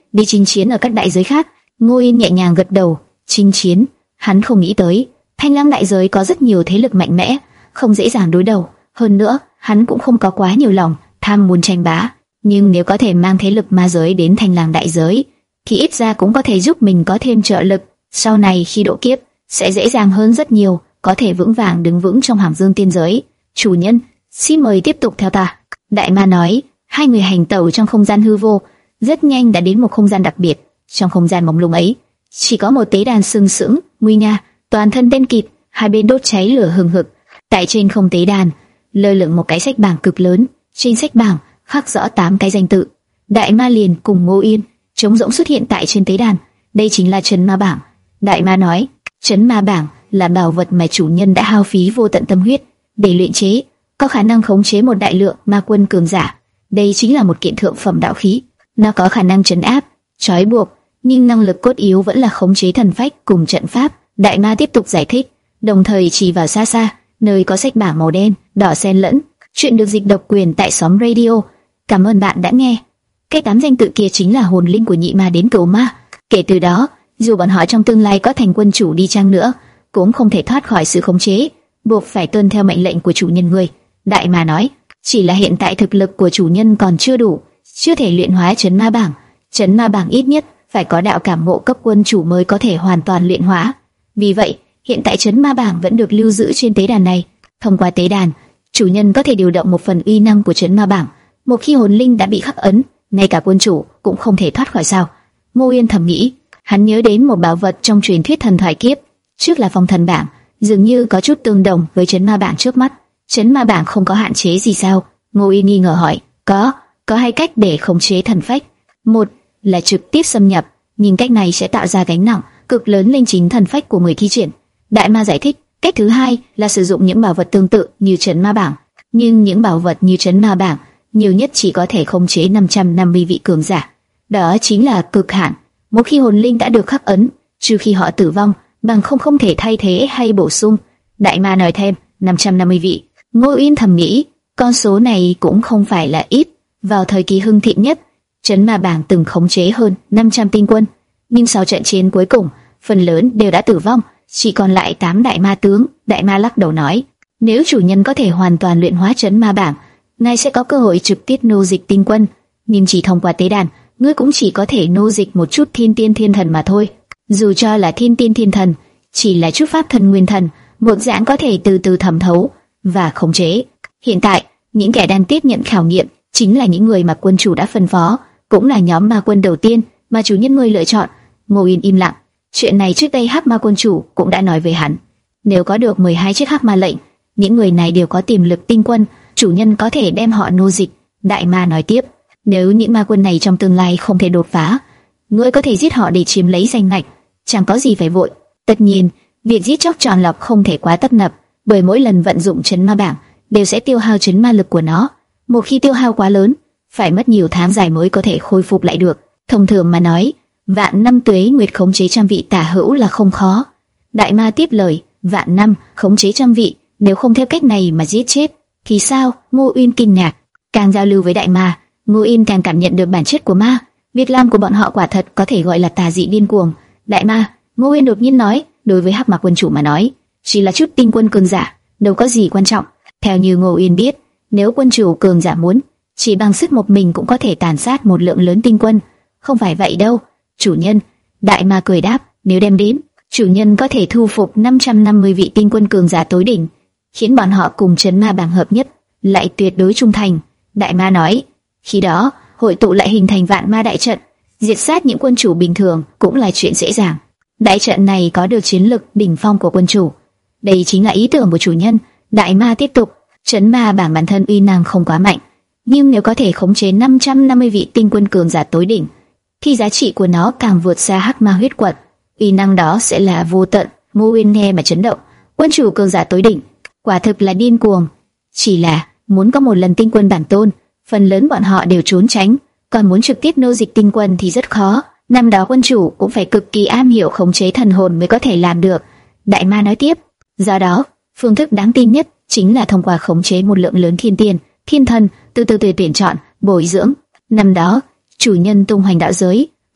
đi chinh chiến ở các đại giới khác. Ngô Yên nhẹ nhàng gật đầu. Chinh chiến? Hắn không nghĩ tới, Thanh Lam đại giới có rất nhiều thế lực mạnh mẽ, không dễ dàng đối đầu. Hơn nữa, hắn cũng không có quá nhiều lòng tham muốn tranh bá. Nhưng nếu có thể mang thế lực ma giới đến Thanh Lam đại giới, thì ít ra cũng có thể giúp mình có thêm trợ lực. Sau này khi độ kiếp, sẽ dễ dàng hơn rất nhiều, có thể vững vàng đứng vững trong Hàm Dương tiên giới. Chủ nhân, xin mời tiếp tục theo ta. Đại ma nói. Hai người hành tẩu trong không gian hư vô, rất nhanh đã đến một không gian đặc biệt. Trong không gian mông lung ấy, chỉ có một tế đàn sừng sững, nguy nga, toàn thân đen kịt, hai bên đốt cháy lửa hừng hực. Tại trên không tế đàn, lơ lửng một cái sách bảng cực lớn. Trên sách bảng khắc rõ tám cái danh tự. Đại ma liền cùng Ngô Yên trống rỗng xuất hiện tại trên tế đàn. Đây chính là Trấn Ma Bảng. Đại ma nói, Trấn Ma Bảng là bảo vật mà chủ nhân đã hao phí vô tận tâm huyết để luyện chế, có khả năng khống chế một đại lượng ma quân cường giả. Đây chính là một kiện thượng phẩm đạo khí. Nó có khả năng trấn áp, trói buộc, nhưng năng lực cốt yếu vẫn là khống chế thần phách cùng trận pháp. Đại ma tiếp tục giải thích, đồng thời chỉ vào xa xa, nơi có sách bảng màu đen, đỏ xen lẫn. Chuyện được dịch độc quyền tại xóm radio. Cảm ơn bạn đã nghe. Cái tám danh tự kia chính là hồn linh của nhị ma đến cửu ma. Kể từ đó, dù bọn họ trong tương lai có thành quân chủ đi chăng nữa, cũng không thể thoát khỏi sự khống chế, buộc phải tuân theo mệnh lệnh của chủ nhân người. Đại ma nói, chỉ là hiện tại thực lực của chủ nhân còn chưa đủ, chưa thể luyện hóa Trấn Ma Bảng. Trấn Ma Bảng ít nhất phải có đạo cảm ngộ cấp quân chủ mới có thể hoàn toàn luyện hóa. Vì vậy, hiện tại Trấn Ma Bảng vẫn được lưu giữ trên tế đàn này. Thông qua tế đàn, chủ nhân có thể điều động một phần uy năng của Trấn Ma Bảng. Một khi hồn linh đã bị khắc ấn, ngay cả quân chủ cũng không thể thoát khỏi sao? Ngô Yên thầm nghĩ. Hắn nhớ đến một bảo vật trong truyền thuyết thần thoại kiếp, trước là Phong Thần Bảng, dường như có chút tương đồng với Trấn Ma Bảng trước mắt. Trấn Ma Bảng không có hạn chế gì sao? Ngô Yên nghi ngờ hỏi. Có, có hai cách để khống chế thần phách. Một là trực tiếp xâm nhập, nhưng cách này sẽ tạo ra gánh nặng cực lớn lên chính thần phách của người thi triển. Đại ma giải thích, cách thứ hai là sử dụng những bảo vật tương tự như Trấn Ma Bảng, nhưng những bảo vật như Trấn Ma Bảng nhiều nhất chỉ có thể khống chế năm trăm năm mươi vị cường giả. Đó chính là cực hạn. Một khi hồn linh đã được khắc ấn, trừ khi họ tử vong, bằng không không thể thay thế hay bổ sung. Đại ma nói thêm, năm trăm năm mươi vị. Ngô Yên thầm nghĩ, con số này cũng không phải là ít. Vào thời kỳ hưng thịnh nhất, Trấn Ma Bảng từng khống chế hơn năm trăm tinh quân, nhưng sau trận chiến cuối cùng, phần lớn đều đã tử vong, chỉ còn lại tám đại ma tướng. Đại ma lắc đầu nói, nếu chủ nhân có thể hoàn toàn luyện hóa Trấn Ma Bảng, ngài sẽ có cơ hội trực tiếp nô dịch tinh quân, nhưng chỉ thông qua tế đàn, ngươi cũng chỉ có thể nô dịch một chút thiên tiên thiên thần mà thôi. Dù cho là thiên tiên thiên thần, chỉ là chút pháp thần nguyên thần, một dạng có thể từ từ thẩm thấu và khống chế. Hiện tại, những kẻ đang tiếp nhận khảo nghiệm chính là những người mà quân chủ đã phân phó, cũng là nhóm ma quân đầu tiên mà chủ nhân ngươi lựa chọn. Ngô Yên im lặng. Chuyện này trước đây Hắc Ma quân chủ cũng đã nói với hắn. Nếu có được mười hai chiếc Hắc Ma lệnh, những người này đều có tiềm lực tinh quân, chủ nhân có thể đem họ nô dịch. Đại ma nói tiếp, nếu những ma quân này trong tương lai không thể đột phá, ngươi có thể giết họ để chiếm lấy danh ngạch, chẳng có gì phải vội. Tất nhiên, việc giết chóc tròn lọc không thể quá tấp nập, bởi mỗi lần vận dụng Trấn Ma Bảng đều sẽ tiêu hao Trấn Ma lực của nó. Một khi tiêu hao quá lớn, phải mất nhiều tháng dài mới có thể khôi phục lại được. Thông thường mà nói, vạn năm tuế nguyệt khống chế trăm vị tả hữu là không khó. Đại ma tiếp lời, vạn năm khống chế trăm vị, nếu không theo cách này mà giết chết thì sao? Ngô Uyên kinh ngạc. Càng giao lưu với đại ma, Ngô Uyên càng cảm nhận được bản chất của ma. Việc làm của bọn họ quả thật có thể gọi là tà dị điên cuồng. Đại ma, Ngô Uyên đột nhiên nói, đối với Hắc Ma quân chủ mà nói, chỉ là chút tinh quân cường giả, đâu có gì quan trọng. Theo như Ngô Uyên biết, nếu quân chủ cường giả muốn, chỉ bằng sức một mình cũng có thể tàn sát một lượng lớn tinh quân. Không phải vậy đâu, chủ nhân. Đại ma cười đáp, nếu đem đến, chủ nhân có thể thu phục năm trăm năm mươi vị tinh quân cường giả tối đỉnh, khiến bọn họ cùng Trấn Ma Bảng hợp nhất, lại tuyệt đối trung thành. Đại ma nói, khi đó hội tụ lại hình thành vạn ma đại trận, diệt sát những quân chủ bình thường cũng là chuyện dễ dàng. Đại trận này có được chiến lực đỉnh phong của quân chủ, đây chính là ý tưởng của chủ nhân. Đại ma tiếp tục, Trấn Ma Bảng bản thân uy năng không quá mạnh, nhưng nếu có thể khống chế năm trăm năm mươi vị tinh quân cường giả tối đỉnh, thì giá trị của nó càng vượt xa Hắc Ma huyết quật, uy năng đó sẽ là vô tận. Ngô Uyên nghe mà chấn động. Quân chủ cường giả tối đỉnh, quả thực là điên cuồng. Chỉ là muốn có một lần tinh quân bản tôn, phần lớn bọn họ đều trốn tránh, còn muốn trực tiếp nô dịch tinh quân thì rất khó. Năm đó quân chủ cũng phải cực kỳ am hiểu khống chế thần hồn mới có thể làm được. Đại ma nói tiếp, do đó phương thức đáng tin nhất chính là thông qua khống chế một lượng lớn thiên tiên, thiên thần, từ từ từ tuyển chọn, bồi dưỡng. Năm đó chủ nhân tung hoành đạo giới,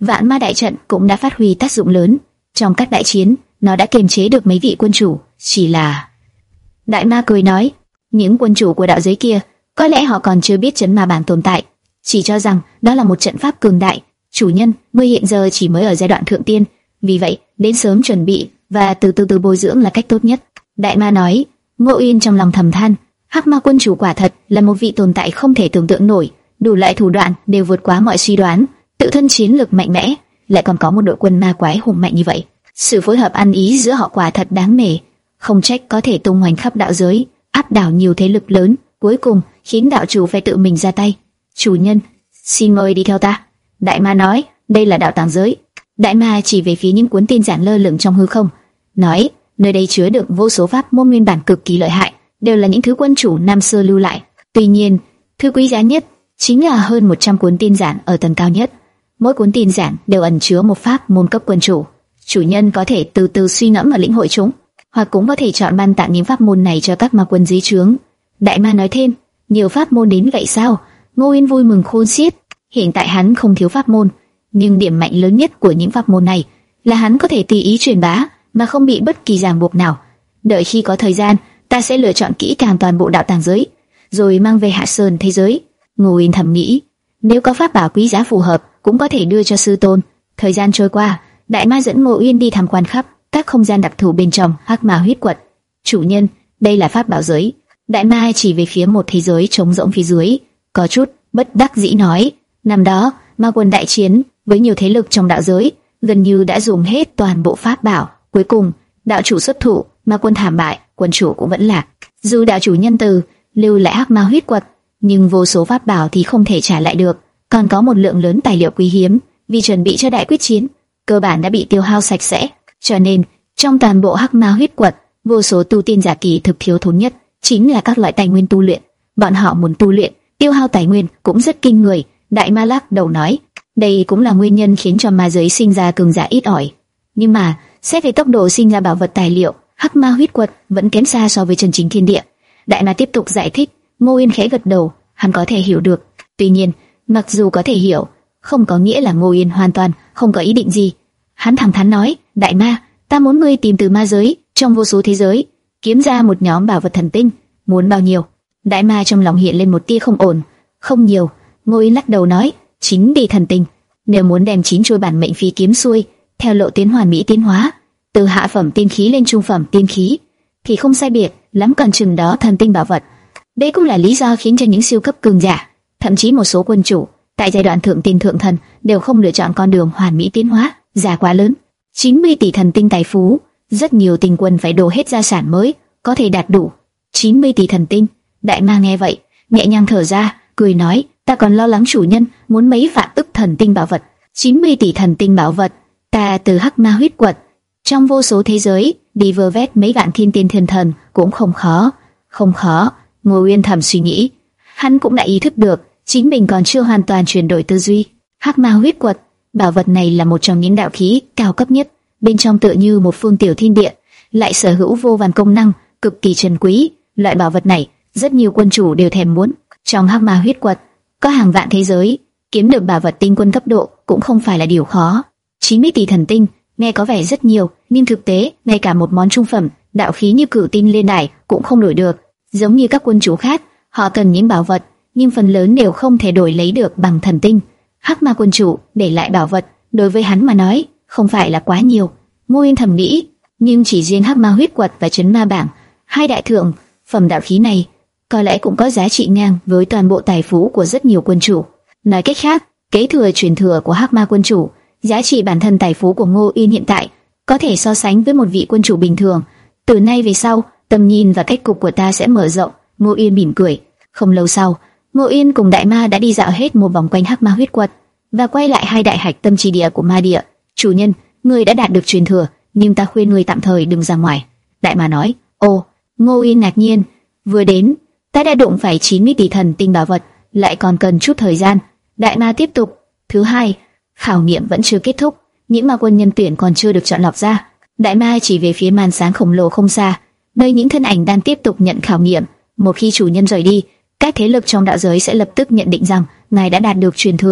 Vạn Ma đại trận cũng đã phát huy tác dụng lớn. Trong các đại chiến, nó đã kiềm chế được mấy vị quân chủ. Chỉ là... Đại Ma cười nói, những quân chủ của đạo giới kia, có lẽ họ còn chưa biết chấn ma bảng tồn tại, chỉ cho rằng đó là một trận pháp cường đại. Chủ nhân, ngươi hiện giờ chỉ mới ở giai đoạn thượng tiên, vì vậy đến sớm chuẩn bị và từ từ từ bồi dưỡng là cách tốt nhất. Đại Ma nói. Ngô Uyên trong lòng thầm than, Hắc Ma quân chủ quả thật là một vị tồn tại không thể tưởng tượng nổi, đủ loại thủ đoạn đều vượt quá mọi suy đoán, tự thân chiến lực mạnh mẽ, lại còn có một đội quân ma quái hùng mạnh như vậy. Sự phối hợp ăn ý giữa họ quả thật đáng nể, không trách có thể tung hoành khắp đạo giới, áp đảo nhiều thế lực lớn, cuối cùng khiến đạo chủ phải tự mình ra tay. Chủ nhân, xin mời đi theo ta. Đại Ma nói, đây là đạo tàng giới. Đại Ma chỉ về phía những cuốn tin giản lơ lửng trong hư không, nói, nơi đây chứa đựng vô số pháp môn nguyên bản cực kỳ lợi hại, đều là những thứ quân chủ năm xưa lưu lại. Tuy nhiên, thứ quý giá nhất chính là hơn một trăm cuốn tin giản ở tầng cao nhất. Mỗi cuốn tin giản đều ẩn chứa một pháp môn cấp quân chủ. Chủ nhân có thể từ từ suy ngẫm và lĩnh hội chúng, hoặc cũng có thể chọn ban tặng những pháp môn này cho các ma quân dưới trướng. Đại Ma nói thêm, nhiều pháp môn đến vậy sao? Ngô Uyên vui mừng khôn xiết. Hiện tại hắn không thiếu pháp môn, nhưng điểm mạnh lớn nhất của những pháp môn này là hắn có thể tùy ý truyền bá mà không bị bất kỳ ràng buộc nào. Đợi khi có thời gian, ta sẽ lựa chọn kỹ càng toàn bộ đạo tàng giới, rồi mang về Hạ Sơn thế giới. Ngô Uyên thầm nghĩ, nếu có pháp bảo quý giá phù hợp, cũng có thể đưa cho sư tôn. Thời gian trôi qua, Đại Ma dẫn Ngô Uyên đi tham quan khắp các không gian đặc thù bên trong Hắc Ma huyết quật. Chủ nhân, đây là pháp bảo giới. Đại Ma chỉ về phía một thế giới trống rỗng phía dưới, có chút bất đắc dĩ nói, năm đó ma quân đại chiến với nhiều thế lực trong đạo giới, gần như đã dùng hết toàn bộ pháp bảo. Cuối cùng, đạo chủ xuất thủ, ma quân thảm bại, quân chủ cũng vẫn lạc. Dù đạo chủ nhân từ lưu lại Hắc Ma huyết quật, nhưng vô số pháp bảo thì không thể trả lại được. Còn có một lượng lớn tài liệu quý hiếm, vì chuẩn bị cho đại quyết chiến, cơ bản đã bị tiêu hao sạch sẽ. Cho nên, trong toàn bộ Hắc Ma huyết quật, vô số tu tiên giả kỳ thực thiếu thốn nhất chính là các loại tài nguyên tu luyện. Bọn họ muốn tu luyện, tiêu hao tài nguyên cũng rất kinh người. Đại Ma lắc đầu nói, đây cũng là nguyên nhân khiến cho ma giới sinh ra cường giả ít ỏi. Nhưng mà, xét về tốc độ sinh ra bảo vật tài liệu, Hắc Ma huyết quật vẫn kém xa so với chân chính thiên địa. Đại Ma tiếp tục giải thích. Ngô Uyên khẽ gật đầu, hắn có thể hiểu được. Tuy nhiên, mặc dù có thể hiểu, không có nghĩa là Ngô Uyên hoàn toàn không có ý định gì. Hắn thẳng thắn nói, Đại Ma, ta muốn ngươi tìm từ ma giới, trong vô số thế giới, kiếm ra một nhóm bảo vật thần tinh. Muốn bao nhiêu? Đại Ma trong lòng hiện lên một tia không ổn. Không nhiều. Ngô Uyên lắc đầu nói, chín tỷ thần tinh. Nếu muốn đem chín chuôi bản mệnh phi kiếm xuôi theo lộ tiến hoàn mỹ tiến hóa, từ hạ phẩm tiên khí lên trung phẩm tiên khí, thì không sai biệt lắm cần chừng đó thần tinh bảo vật. Đây cũng là lý do khiến cho những siêu cấp cường giả, thậm chí một số quân chủ tại giai đoạn thượng tiên thượng thần đều không lựa chọn con đường hoàn mỹ tiến hóa, giá quá lớn. chín mươi tỷ thần tinh tài phú, rất nhiều tinh quân phải đổ hết gia sản mới có thể đạt đủ chín mươi tỷ thần tinh. Đại Ma nghe vậy, nhẹ nhàng thở ra, cười nói, ta còn lo lắng chủ nhân muốn mấy vạn ức thần tinh bảo vật. chín mươi tỷ thần tinh bảo vật, ta từ Hắc Ma huyết quật trong vô số thế giới đi vơ vét mấy vạn thiên tiên thiên thần cũng không khó, không khó. Ngô Uyên thầm suy nghĩ, hắn cũng đã ý thức được chính mình còn chưa hoàn toàn chuyển đổi tư duy. Hắc Ma huyết quật, bảo vật này là một trong những đạo khí cao cấp nhất, bên trong tựa như một phương tiểu thiên địa, lại sở hữu vô vàn công năng, cực kỳ trân quý. Loại bảo vật này, rất nhiều quân chủ đều thèm muốn. Trong Hắc Ma huyết quật, có hàng vạn thế giới, kiếm được bảo vật tinh quân cấp độ cũng không phải là điều khó. chín mươi tỷ thần tinh, nghe có vẻ rất nhiều, nhưng thực tế, ngay cả một món trung phẩm đạo khí như cửu tinh liên đài cũng không đổi được. Giống như các quân chủ khác, họ cần những bảo vật, nhưng phần lớn đều không thể đổi lấy được bằng thần tinh. Hắc Ma quân chủ để lại bảo vật, đối với hắn mà nói, không phải là quá nhiều. Ngô Uyên thầm nghĩ, nhưng chỉ riêng Hắc Ma huyết quật và Chấn Ma bảng, hai đại thượng phẩm đạo khí này, có lẽ cũng có giá trị ngang với toàn bộ tài phú của rất nhiều quân chủ. Nói cách khác, kế thừa truyền thừa của Hắc Ma quân chủ, giá trị bản thân tài phú của Ngô Uyên hiện tại có thể so sánh với một vị quân chủ bình thường. Từ nay về sau, tầm nhìn và cách cục của ta sẽ mở rộng. Ngô Uyên mỉm cười. Không lâu sau, Ngô Uyên cùng Đại Ma đã đi dạo hết một vòng quanh Hắc Ma huyết quật và quay lại hai đại hạch tâm chi địa của ma địa. Chủ nhân, ngươi đã đạt được truyền thừa, nhưng ta khuyên ngươi tạm thời đừng ra ngoài. Đại Ma nói. Ồ, Ngô Uyên ngạc nhiên. Vừa đến, ta đã đụng phải chín mươi tỷ thần tinh bảo vật, lại còn cần chút thời gian. Đại Ma tiếp tục. Thứ hai, khảo nghiệm vẫn chưa kết thúc, những ma quân nhân tuyển còn chưa được chọn lọc ra. Đại Ma chỉ về phía màn sáng khổng lồ không xa, nơi những thân ảnh đang tiếp tục nhận khảo nghiệm. Một khi chủ nhân rời đi, các thế lực trong đạo giới sẽ lập tức nhận định rằng ngài đã đạt được truyền thừa.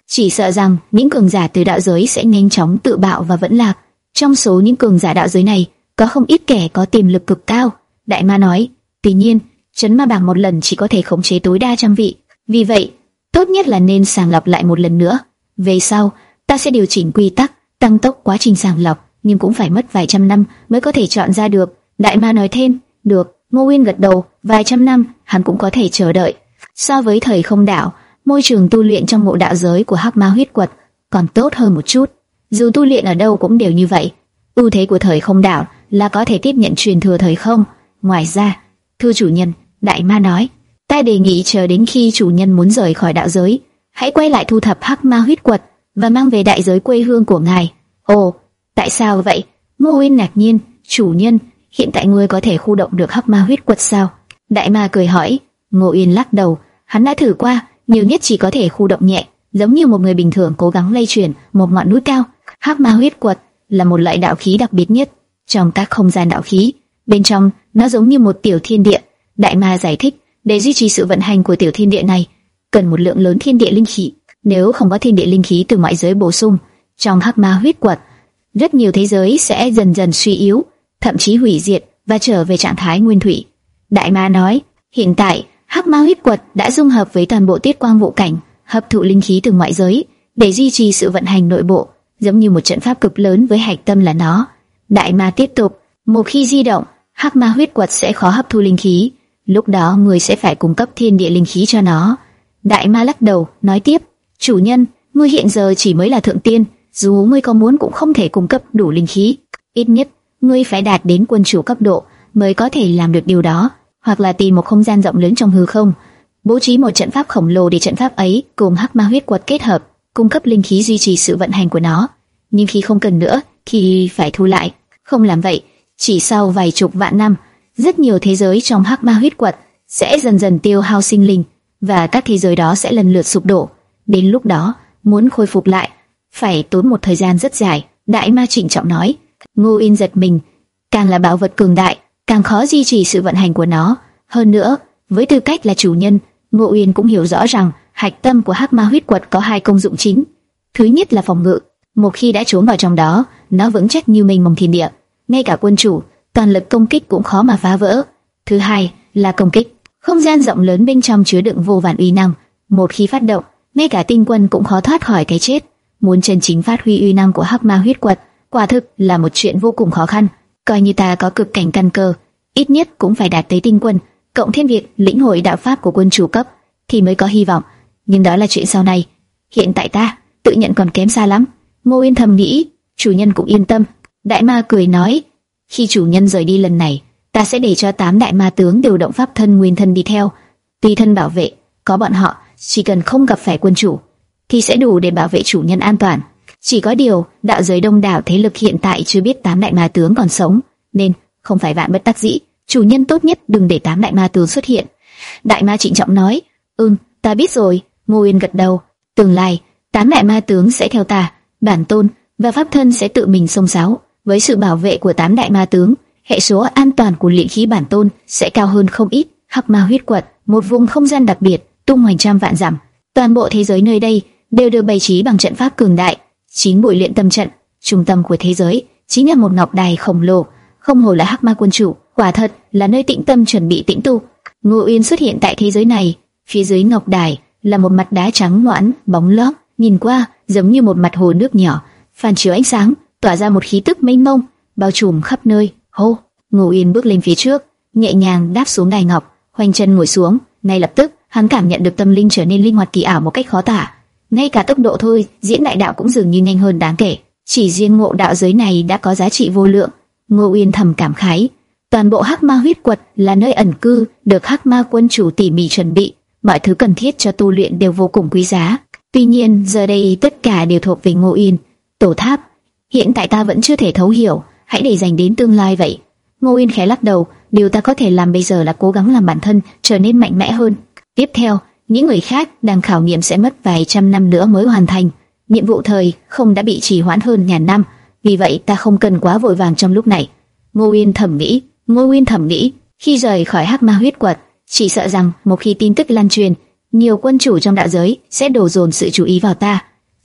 chỉ sợ rằng những cường giả từ đạo giới sẽ nhanh chóng tự bạo và vẫn lạc. Trong số những cường giả đạo giới này, có không ít kẻ có tiềm lực cực cao. Đại ma nói, tuy nhiên, trấn ma bảng một lần chỉ có thể khống chế tối đa trăm vị. Vì vậy, tốt nhất là nên sàng lọc lại một lần nữa. Về sau, ta sẽ điều chỉnh quy tắc, tăng tốc quá trình sàng lọc, nhưng cũng phải mất vài trăm năm mới có thể chọn ra được. Đại ma nói thêm, được. Ngô Nguyên gật đầu, vài trăm năm, hắn cũng có thể chờ đợi. So với thời không đạo, môi trường tu luyện trong ngộ đạo giới của Hắc Ma huyết quật còn tốt hơn một chút. Dù tu luyện ở đâu cũng đều như vậy. Ưu thế của thời không đạo là có thể tiếp nhận truyền thừa thời không. Ngoài ra, thưa chủ nhân, đại ma nói, ta đề nghị chờ đến khi chủ nhân muốn rời khỏi đạo giới, hãy quay lại thu thập Hắc Ma huyết quật và mang về đại giới quê hương của ngài. Ồ, tại sao vậy? Ngô Nguyên ngạc nhiên, chủ nhân, hiện tại ngươi có thể khu động được Hắc Ma huyết quật sao? Đại ma cười hỏi. Ngô Uyên lắc đầu, hắn đã thử qua, nhiều nhất chỉ có thể khu động nhẹ, giống như một người bình thường cố gắng lay chuyển một ngọn núi cao. Hắc Ma huyết quật là một loại đạo khí đặc biệt nhất trong các không gian đạo khí, bên trong nó giống như một tiểu thiên địa. Đại ma giải thích, để duy trì sự vận hành của tiểu thiên địa này, cần một lượng lớn thiên địa linh khí. Nếu không có thiên địa linh khí từ ngoại giới bổ sung, trong Hắc Ma huyết quật, rất nhiều thế giới sẽ dần dần suy yếu, thậm chí hủy diệt và trở về trạng thái nguyên thủy. Đại ma nói, hiện tại Hắc Ma huyết quật đã dung hợp với toàn bộ tiết quang vũ cảnh, hấp thụ linh khí từ ngoại giới để duy trì sự vận hành nội bộ, giống như một trận pháp cực lớn với hạch tâm là nó. Đại ma tiếp tục, một khi di động, Hắc Ma huyết quật sẽ khó hấp thu linh khí, lúc đó người sẽ phải cung cấp thiên địa linh khí cho nó. Đại ma lắc đầu, nói tiếp, chủ nhân, ngươi hiện giờ chỉ mới là thượng tiên, dù ngươi có muốn cũng không thể cung cấp đủ linh khí. Ít nhất, ngươi phải đạt đến quân chủ cấp độ mới có thể làm được điều đó, hoặc là tìm một không gian rộng lớn trong hư không, bố trí một trận pháp khổng lồ để trận pháp ấy cùng Hắc Ma huyết quật kết hợp, cung cấp linh khí duy trì sự vận hành của nó. Nhưng khi không cần nữa thì phải thu lại. Không làm vậy, chỉ sau vài chục vạn năm, rất nhiều thế giới trong Hắc Ma huyết quật sẽ dần dần tiêu hao sinh linh, và các thế giới đó sẽ lần lượt sụp đổ. Đến lúc đó, muốn khôi phục lại, phải tốn một thời gian rất dài. Đại ma trịnh trọng nói. Ngô Yên giật mình, càng là bảo vật cường đại, càng khó duy trì sự vận hành của nó. Hơn nữa, với tư cách là chủ nhân, Ngô Uyên cũng hiểu rõ rằng hạch tâm của Hắc Ma huyết quật có hai công dụng chính. Thứ nhất là phòng ngự, một khi đã trốn vào trong đó, nó vững chắc như mênh mông thiên địa, ngay cả quân chủ toàn lực công kích cũng khó mà phá vỡ. Thứ hai là công kích, không gian rộng lớn bên trong chứa đựng vô vàn uy năng, một khi phát động, ngay cả tinh quân cũng khó thoát khỏi cái chết. Muốn chân chính phát huy uy năng của Hắc Ma huyết quật, quả thực là một chuyện vô cùng khó khăn. Coi như ta có cực cảnh căn cơ, ít nhất cũng phải đạt tới tinh quân, cộng thêm việc lĩnh hội đạo pháp của quân chủ cấp, thì mới có hy vọng. Nhưng đó là chuyện sau này. Hiện tại ta tự nhận còn kém xa lắm. Ngô Yên thầm nghĩ. Chủ nhân cũng yên tâm. Đại ma cười nói, khi chủ nhân rời đi lần này, ta sẽ để cho tám đại ma tướng điều động pháp thân nguyên thân đi theo, tùy thân bảo vệ. Có bọn họ, chỉ cần không gặp phải quân chủ, thì sẽ đủ để bảo vệ chủ nhân an toàn. Chỉ có điều, đạo giới đông đảo thế lực hiện tại chưa biết tám đại ma tướng còn sống, nên không phải vạn bất đắc dĩ, chủ nhân tốt nhất đừng để tám đại ma tướng xuất hiện. Đại ma trịnh trọng nói, ừm, ta biết rồi. Ngô Yên gật đầu. Tương lai, tám đại ma tướng sẽ theo ta, bản tôn và pháp thân sẽ tự mình xông xáo. Với sự bảo vệ của tám đại ma tướng, hệ số an toàn của luyện khí bản tôn sẽ cao hơn không ít. Hắc Ma huyết quật, một vùng không gian đặc biệt, tung hoành trăm vạn dặm. Toàn bộ thế giới nơi đây đều được bày trí bằng trận pháp cường đại. Chín bụi luyện tâm trận, trung tâm của thế giới chính là một ngọc đài khổng lồ, không hổ là Hắc Ma quân chủ, quả thật là nơi tĩnh tâm chuẩn bị tĩnh tu. Ngô Uyên xuất hiện tại thế giới này, phía dưới ngọc đài là một mặt đá trắng loãng, bóng lót, nhìn qua giống như một mặt hồ nước nhỏ, phản chiếu ánh sáng, tỏa ra một khí tức mênh mông, bao trùm khắp nơi. Hô, Ngô Uyên bước lên phía trước, nhẹ nhàng đáp xuống đài ngọc, khoanh chân ngồi xuống. Ngay lập tức, hắn cảm nhận được tâm linh trở nên linh hoạt kỳ ảo một cách khó tả. Ngay cả tốc độ thôi, diễn đại đạo cũng dường như nhanh hơn đáng kể. Chỉ riêng ngộ đạo giới này đã có giá trị vô lượng. Ngô Uyên thầm cảm khái, toàn bộ Hắc Ma huyết quật là nơi ẩn cư được Hắc Ma quân chủ tỉ mỉ chuẩn bị, mọi thứ cần thiết cho tu luyện đều vô cùng quý giá. Tuy nhiên, giờ đây tất cả đều thuộc về Ngô Uyên. Tổ tháp, hiện tại ta vẫn chưa thể thấu hiểu, hãy để dành đến tương lai vậy. Ngô Uyên khẽ lắc đầu, điều ta có thể làm bây giờ là cố gắng làm bản thân trở nên mạnh mẽ hơn. Tiếp theo, những người khác đang khảo nghiệm sẽ mất vài trăm năm nữa mới hoàn thành. Nhiệm vụ thời không đã bị trì hoãn hơn ngàn năm, vì vậy ta không cần quá vội vàng trong lúc này. Ngô Uyên thầm nghĩ. Ngô Uyên thầm nghĩ, khi rời khỏi Hắc Ma huyết quật, chỉ sợ rằng một khi tin tức lan truyền, nhiều quân chủ trong đạo giới sẽ đổ dồn sự chú ý vào ta.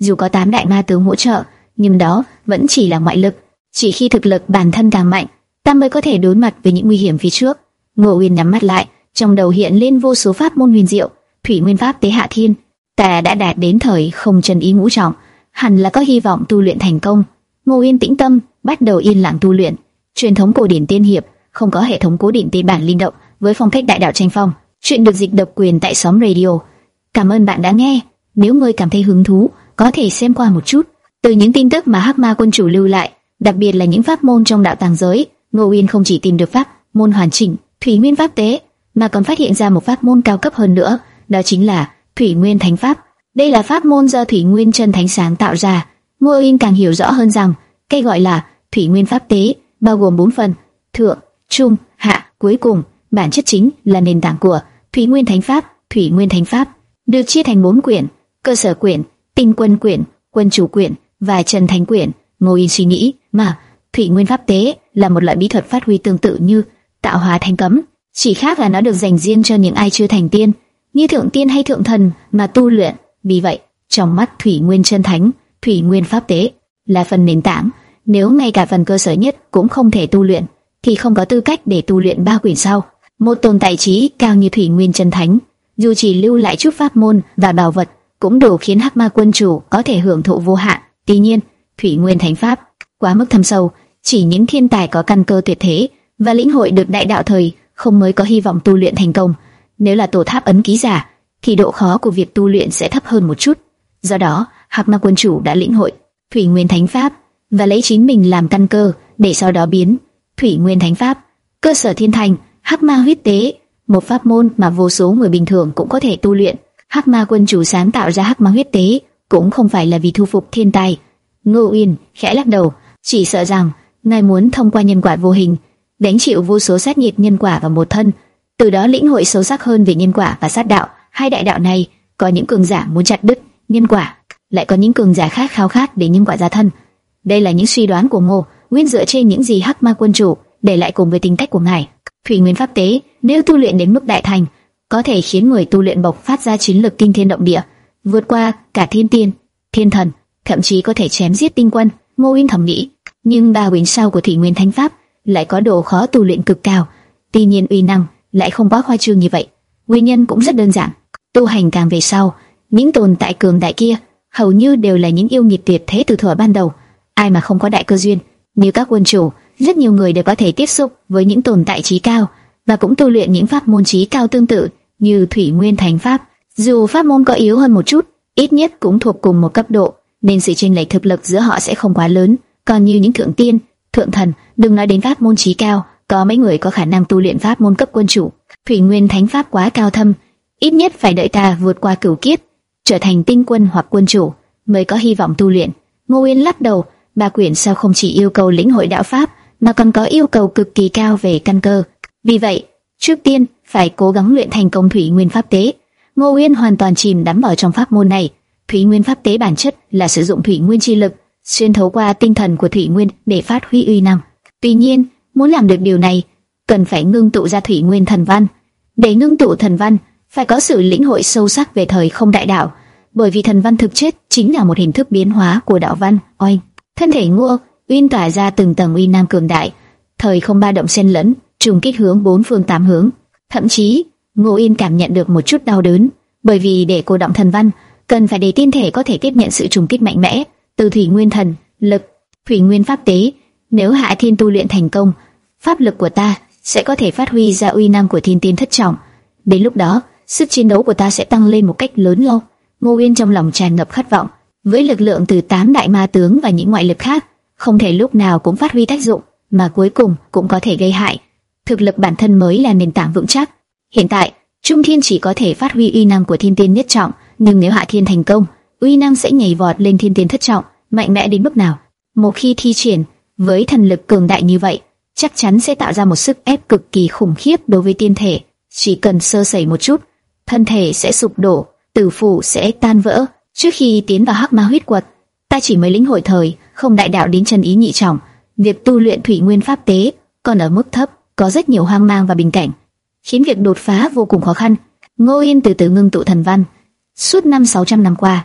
dù có tám đại ma tướng hỗ trợ, nhưng đó vẫn chỉ là ngoại lực. Chỉ khi thực lực bản thân càng mạnh, ta mới có thể đối mặt với những nguy hiểm phía trước. Ngô Uyên nhắm mắt lại, trong đầu hiện lên vô số pháp môn huyền diệu. Thủy Nguyên Pháp Tế Hạ Thiên, ta đã đạt đến thời không chân ý ngũ trọng, hẳn là có hy vọng tu luyện thành công. Ngô Uyên tĩnh tâm, bắt đầu yên lặng tu luyện. Truyền thống cổ điển tiên hiệp, không có hệ thống cố định tên bản linh động, với phong cách đại đạo tranh phong. Chuyện được dịch độc quyền tại Sóng Radio. Cảm ơn bạn đã nghe. Nếu ngươi cảm thấy hứng thú, có thể xem qua một chút. Từ những tin tức mà Hắc Ma Quân Chủ lưu lại, đặc biệt là những pháp môn trong đạo tàng giới, Ngô Uyên không chỉ tìm được pháp môn hoàn chỉnh Thủy Nguyên Pháp Tế, mà còn phát hiện ra một pháp môn cao cấp hơn nữa, đó chính là Thủy Nguyên Thánh Pháp. Đây là pháp môn do Thủy Nguyên Chân Thánh sáng tạo ra. Ngô Uyên càng hiểu rõ hơn rằng, cái gọi là Thủy Nguyên Pháp Tế bao gồm bốn phần: thượng, trung, hạ, cuối cùng, bản chất chính là nền tảng của Thủy Nguyên Thánh Pháp. Thủy Nguyên Thánh Pháp được chia thành bốn quyển: cơ sở quyển, tinh quân quyển, quân chủ quyển và chân thánh quyển. Ngô Uyên suy nghĩ, mà Thủy Nguyên Pháp Tế là một loại bí thuật phát huy tương tự như tạo hóa thánh cấm, chỉ khác là nó được dành riêng cho những ai chưa thành tiên, như thượng tiên hay thượng thần mà tu luyện. Vì vậy, trong mắt Thủy Nguyên Chân Thánh, Thủy Nguyên Pháp Tế là phần nền tảng. Nếu ngay cả phần cơ sở nhất cũng không thể tu luyện, thì không có tư cách để tu luyện ba quyển sau. Một tồn tại trí cao như Thủy Nguyên Chân Thánh, dù chỉ lưu lại chút pháp môn và bảo vật, cũng đủ khiến Hắc Ma Quân Chủ có thể hưởng thụ vô hạn. Tuy nhiên, Thủy Nguyên Thánh Pháp quá mức thâm sâu, chỉ những thiên tài có căn cơ tuyệt thế và lĩnh hội được đại đạo thời không mới có hy vọng tu luyện thành công. Nếu là tổ tháp ấn ký giả, thì độ khó của việc tu luyện sẽ thấp hơn một chút. Do đó, Hắc Ma Quân Chủ đã lĩnh hội Thủy Nguyên Thánh Pháp và lấy chính mình làm căn cơ, để sau đó biến Thủy Nguyên Thánh Pháp cơ sở thiên thành Hắc Ma Huyết Tế, một pháp môn mà vô số người bình thường cũng có thể tu luyện. Hắc Ma Quân Chủ sáng tạo ra Hắc Ma Huyết Tế cũng không phải là vì thu phục thiên tài. Ngô Uyên khẽ lắc đầu, chỉ sợ rằng ngài muốn thông qua nhân quả vô hình đánh chịu vô số sát nhiệt nhân quả vào một thân, từ đó lĩnh hội sâu sắc hơn về nhân quả và sát đạo. Hai đại đạo này, có những cường giả muốn chặt đứt nhân quả, lại có những cường giả khác khao khát để nhân quả ra thân. Đây là những suy đoán của Ngô Uyên dựa trên những gì Hắc Ma Quân Chủ để lại cùng với tính cách của ngài. Thủy Nguyên Pháp Tế nếu tu luyện đến mức đại thành, có thể khiến người tu luyện bộc phát ra chiến lực kinh thiên động địa, vượt qua cả thiên tiên, thiên thần, thậm chí có thể chém giết tinh quân. Ngô Uyên thầm nghĩ. Nhưng ba quyển sau của Thủy Nguyên Thánh Pháp lại có độ khó tu luyện cực cao, tuy nhiên uy năng lại không quá khoa trương như vậy. Nguyên nhân cũng rất đơn giản, tu hành càng về sau, những tồn tại cường đại kia hầu như đều là những yêu nghiệt tuyệt thế từ thuở ban đầu. Ai mà không có đại cơ duyên như các quân chủ, rất nhiều người đều có thể tiếp xúc với những tồn tại trí cao và cũng tu luyện những pháp môn trí cao tương tự như Thủy Nguyên Thánh Pháp. Dù pháp môn có yếu hơn một chút, ít nhất cũng thuộc cùng một cấp độ, nên sự chênh lệch thực lực giữa họ sẽ không quá lớn. Còn như những thượng tiên, thượng thần, đừng nói đến pháp môn trí cao, có mấy người có khả năng tu luyện pháp môn cấp quân chủ. Thủy Nguyên Thánh Pháp quá cao thâm, ít nhất phải đợi ta vượt qua cửu kiếp, trở thành tinh quân hoặc quân chủ mới có hy vọng tu luyện. Ngô Uyên lắc đầu, ba quyển sau không chỉ yêu cầu lĩnh hội đạo pháp, mà còn có yêu cầu cực kỳ cao về căn cơ. Vì vậy, trước tiên phải cố gắng luyện thành công Thủy Nguyên Pháp Tế. Ngô Uyên hoàn toàn chìm đắm ở trong pháp môn này. Thủy Nguyên Pháp Tế bản chất là sử dụng thủy nguyên chi lực xuyên thấu qua tinh thần của thủy nguyên để phát huy uy năng. Tuy nhiên, muốn làm được điều này, cần phải ngưng tụ ra thủy nguyên thần văn. Để ngưng tụ thần văn, phải có sự lĩnh hội sâu sắc về thời không đại đạo, bởi vì thần văn thực chất chính là một hình thức biến hóa của đạo văn. Oanh, thân thể Ngô Uyên tỏa ra từng tầng uy năng cường đại, thời không ba động xen lẫn, trùng kích hướng bốn phương tám hướng. Thậm chí, Ngô Uyên cảm nhận được một chút đau đớn, bởi vì để cô động thần văn, cần phải để tiên thể có thể tiếp nhận sự trùng kích mạnh mẽ từ thủy nguyên thần lực. Thủy Nguyên Pháp Tế, nếu Hạ Thiên tu luyện thành công, pháp lực của ta sẽ có thể phát huy ra uy năng của thiên tiên thất trọng. Đến lúc đó, sức chiến đấu của ta sẽ tăng lên một cách lớn lao. Ngô Uyên trong lòng tràn ngập khát vọng. Với lực lượng từ tám đại ma tướng và những ngoại lực khác, không thể lúc nào cũng phát huy tác dụng, mà cuối cùng cũng có thể gây hại. Thực lực bản thân mới là nền tảng vững chắc. Hiện tại, Trung Thiên chỉ có thể phát huy uy năng của thiên tiên nhất trọng, nhưng nếu Hạ Thiên thành công, uy năng sẽ nhảy vọt lên thiên tiên thất trọng, mạnh mẽ đến mức nào? Một khi thi triển với thần lực cường đại như vậy, chắc chắn sẽ tạo ra một sức ép cực kỳ khủng khiếp đối với tiên thể. Chỉ cần sơ sẩy một chút, thân thể sẽ sụp đổ, tử phủ sẽ tan vỡ. Trước khi tiến vào Hắc Ma Huyết Quật, ta chỉ mới lĩnh hội thời không đại đạo đến chân ý nhị trọng. Việc tu luyện Thủy Nguyên Pháp Tế còn ở mức thấp, có rất nhiều hoang mang và bình cảnh, khiến việc đột phá vô cùng khó khăn. Ngô Uyên từ từ ngưng tụ thần văn. Suốt năm sáu trăm năm qua,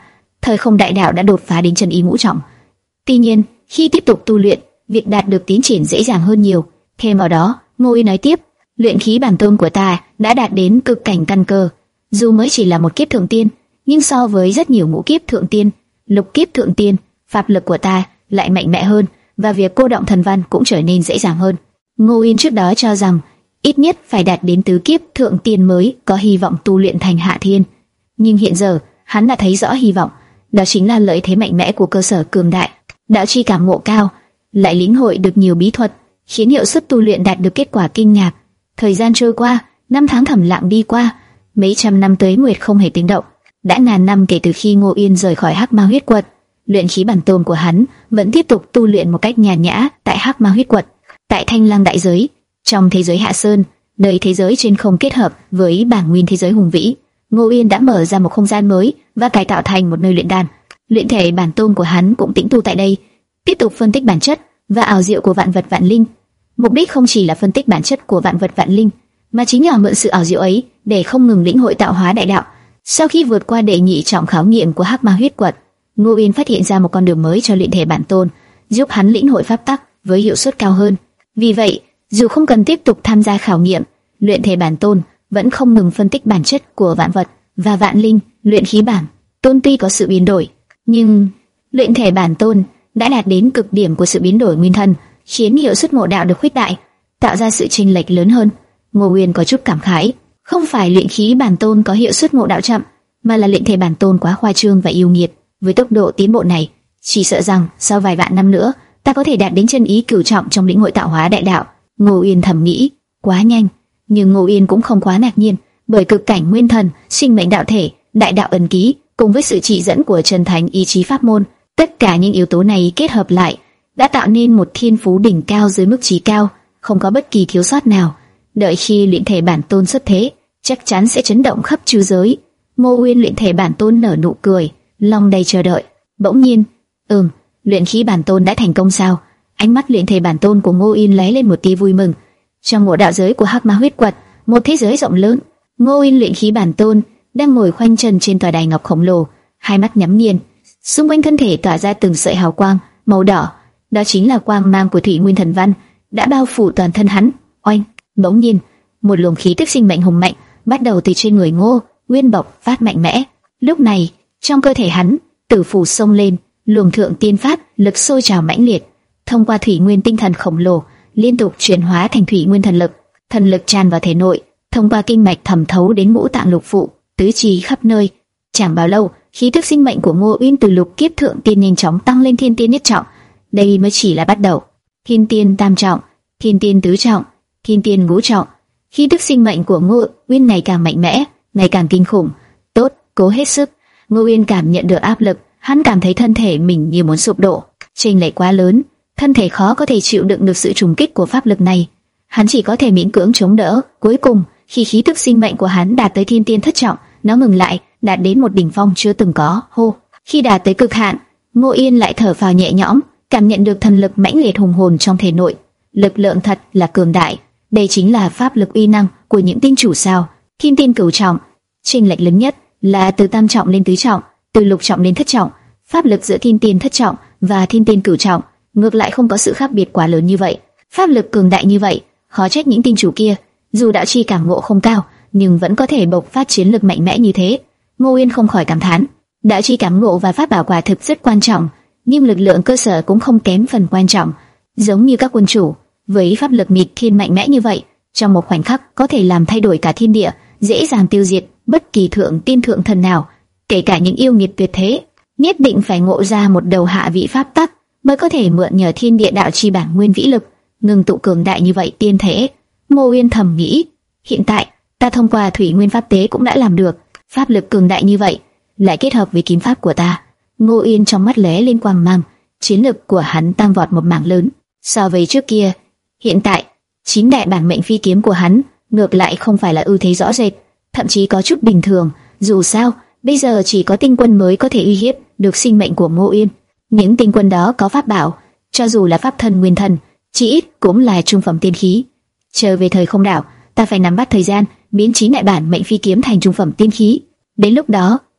thời không đại đạo đã đột phá đến chân ý ngũ trọng. Tuy nhiên, khi tiếp tục tu luyện, việc đạt được tiến triển dễ dàng hơn nhiều. Thêm vào đó, Ngô Uy nói tiếp, luyện khí bản tôn của ta đã đạt đến cực cảnh căn cơ. Dù mới chỉ là một kiếp thượng tiên, nhưng so với rất nhiều ngũ kiếp thượng tiên, lục kiếp thượng tiên, pháp lực của ta lại mạnh mẽ hơn, và việc cô động thần văn cũng trở nên dễ dàng hơn. Ngô Uy trước đó cho rằng ít nhất phải đạt đến tứ kiếp thượng tiên mới có hy vọng tu luyện thành hạ thiên, nhưng hiện giờ hắn đã thấy rõ hy vọng, đó chính là lợi thế mạnh mẽ của cơ sở cường đại, đạo chi cảm ngộ cao, lại lĩnh hội được nhiều bí thuật, khiến hiệu suất tu luyện đạt được kết quả kinh ngạc. Thời gian trôi qua, năm tháng thầm lặng đi qua, mấy trăm năm tới nguyệt không hề tiếng động. Đã ngàn năm kể từ khi Ngô Yên rời khỏi Hắc Ma Huyết Quật, luyện khí bản tôn của hắn vẫn tiếp tục tu luyện một cách nhàn nhã tại Hắc Ma Huyết Quật. Tại Thanh Lăng đại giới, trong thế giới Hạ Sơn, nơi thế giới trên không kết hợp với bản nguyên thế giới hùng vĩ, Ngô Yên đã mở ra một không gian mới và cải tạo thành một nơi luyện đan. Luyện thể bản tôn của hắn cũng tĩnh tu tại đây, tiếp tục phân tích bản chất và ảo diệu của vạn vật vạn linh. Mục đích không chỉ là phân tích bản chất của vạn vật vạn linh, mà chính là mượn sự ảo diệu ấy để không ngừng lĩnh hội tạo hóa đại đạo. Sau khi vượt qua đệ nhị trọng khảo nghiệm của Hắc Ma Huyết Quật, Ngô Yên phát hiện ra một con đường mới cho luyện thể bản tôn, giúp hắn lĩnh hội pháp tắc với hiệu suất cao hơn. Vì vậy, dù không cần tiếp tục tham gia khảo nghiệm, luyện thể bản tôn vẫn không ngừng phân tích bản chất của vạn vật và vạn linh. Luyện khí bản tôn tuy có sự biến đổi, nhưng luyện thể bản tôn đã đạt đến cực điểm của sự biến đổi nguyên thần, khiến hiệu suất ngộ đạo được khuếch đại, tạo ra sự chênh lệch lớn hơn. Ngô Uyên có chút cảm khái, không phải luyện khí bản tôn có hiệu suất ngộ đạo chậm, mà là luyện thể bản tôn quá khoa trương và yêu nghiệt. Với tốc độ tiến bộ này, chỉ sợ rằng sau vài vạn năm nữa, ta có thể đạt đến chân ý cửu trọng trong lĩnh hội tạo hóa đại đạo. Ngô Uyên thầm nghĩ, quá nhanh, nhưng Ngô Uyên cũng không quá ngạc nhiên, bởi cực cảnh nguyên thần, sinh mệnh đạo thể, đại đạo ẩn ký, cùng với sự chỉ dẫn của chân thánh ý chí pháp môn, tất cả những yếu tố này kết hợp lại, đã tạo nên một thiên phú đỉnh cao dưới mức trí cao, không có bất kỳ thiếu sót nào. Đợi khi luyện thể bản tôn xuất thế, chắc chắn sẽ chấn động khắp chư giới. Ngô Uyên luyện thể bản tôn nở nụ cười, lòng đầy chờ đợi. Bỗng nhiên, ừm, luyện khí bản tôn đã thành công sao? Ánh mắt luyện thể bản tôn của Ngô Uyên lóe lên một tia vui mừng. Trong ngộ đạo giới của Hắc Ma Huyết Quật, một thế giới rộng lớn, Ngô Uyên luyện khí bản tôn đang ngồi khoanh chân trên tòa đài ngọc khổng lồ, hai mắt nhắm nghiền, xung quanh thân thể tỏa ra từng sợi hào quang màu đỏ, đó chính là quang mang của Thủy Nguyên Thần Văn đã bao phủ toàn thân hắn. Oanh! Bỗng nhiên, một luồng khí tức sinh mệnh hùng mạnh bắt đầu từ trên người Ngô Uyên bộc phát mạnh mẽ. Lúc này, trong cơ thể hắn, tử phủ sông lên, luồng thượng tiên pháp lực sôi trào mãnh liệt, thông qua thủy nguyên tinh thần khổng lồ, liên tục chuyển hóa thành thủy nguyên thần lực. Thần lực tràn vào thể nội, thông qua kinh mạch thẩm thấu đến ngũ tạng lục phủ, tứ chi khắp nơi. Chẳng bao lâu, khí tức sinh mệnh của Ngô Uyên từ lục kiếp thượng tiên nhanh chóng tăng lên thiên tiên nhất trọng. Đây mới chỉ là bắt đầu. Thiên tiên tam trọng, thiên tiên tứ trọng, thiên tiên ngũ trọng. Khí tức sinh mệnh của Ngô Uyên ngày càng mạnh mẽ, ngày càng kinh khủng. Tốt, cố hết sức. Ngô Uyên cảm nhận được áp lực, hắn cảm thấy thân thể mình như muốn sụp đổ. Chênh lệch quá lớn, thân thể khó có thể chịu đựng được sự trùng kích của pháp lực này. Hắn chỉ có thể miễn cưỡng chống đỡ. Cuối cùng, khi khí tức sinh mệnh của hắn đạt tới thiên tiên thất trọng, nó ngừng lại, đạt đến một đỉnh phong chưa từng có. Hô! Khi đạt tới cực hạn, Ngô Yên lại thở phào nhẹ nhõm, cảm nhận được thần lực mãnh liệt hùng hồn trong thể nội. Lực lượng thật là cường đại. Đây chính là pháp lực uy năng của những tinh chủ sao? Thiên tiên cửu trọng, chênh lệch lớn nhất là từ tam trọng lên tứ trọng, từ lục trọng lên thất trọng. Pháp lực giữa thiên tiên thất trọng và thiên tiên cửu trọng ngược lại không có sự khác biệt quá lớn như vậy. Pháp lực cường đại như vậy, khó trách những tinh chủ kia, dù đạo chi cảm ngộ không cao, nhưng vẫn có thể bộc phát chiến lực mạnh mẽ như thế. Ngô Uyên không khỏi cảm thán, đạo chi cảm ngộ và pháp bảo quả thực rất quan trọng, nhưng lực lượng cơ sở cũng không kém phần quan trọng. Giống như các quân chủ, với pháp lực nghịch thiên mạnh mẽ như vậy, trong một khoảnh khắc có thể làm thay đổi cả thiên địa, dễ dàng tiêu diệt bất kỳ thượng tiên thượng thần nào, kể cả những yêu nghiệt tuyệt thế. Nhất định phải ngộ ra một đầu hạ vị pháp tắc mới có thể mượn nhờ thiên địa đạo chi bản nguyên vĩ lực, ngừng tụ cường đại như vậy tiên thể. Ngô Uyên thầm nghĩ, hiện tại ta thông qua thủy nguyên pháp tế cũng đã làm được, pháp lực cường đại như vậy lại kết hợp với kiếm pháp của ta. Ngô Uyên trong mắt lóe lên quang mang, chiến lực của hắn tăng vọt một mảng lớn so với trước kia. Hiện tại, chín đại bản mệnh phi kiếm của hắn ngược lại không phải là ưu thế rõ rệt, thậm chí có chút bình thường. Dù sao, bây giờ chỉ có tinh quân mới có thể uy hiếp được sinh mệnh của Ngô Uyên. Những tinh quân đó có pháp bảo, cho dù là pháp thân nguyên thần, chỉ ít cũng là trung phẩm tiên khí. Chờ về thời không đảo, ta phải nắm bắt thời gian biến chín đại bản mệnh phi kiếm thành trung phẩm tiên khí. Đến lúc đó,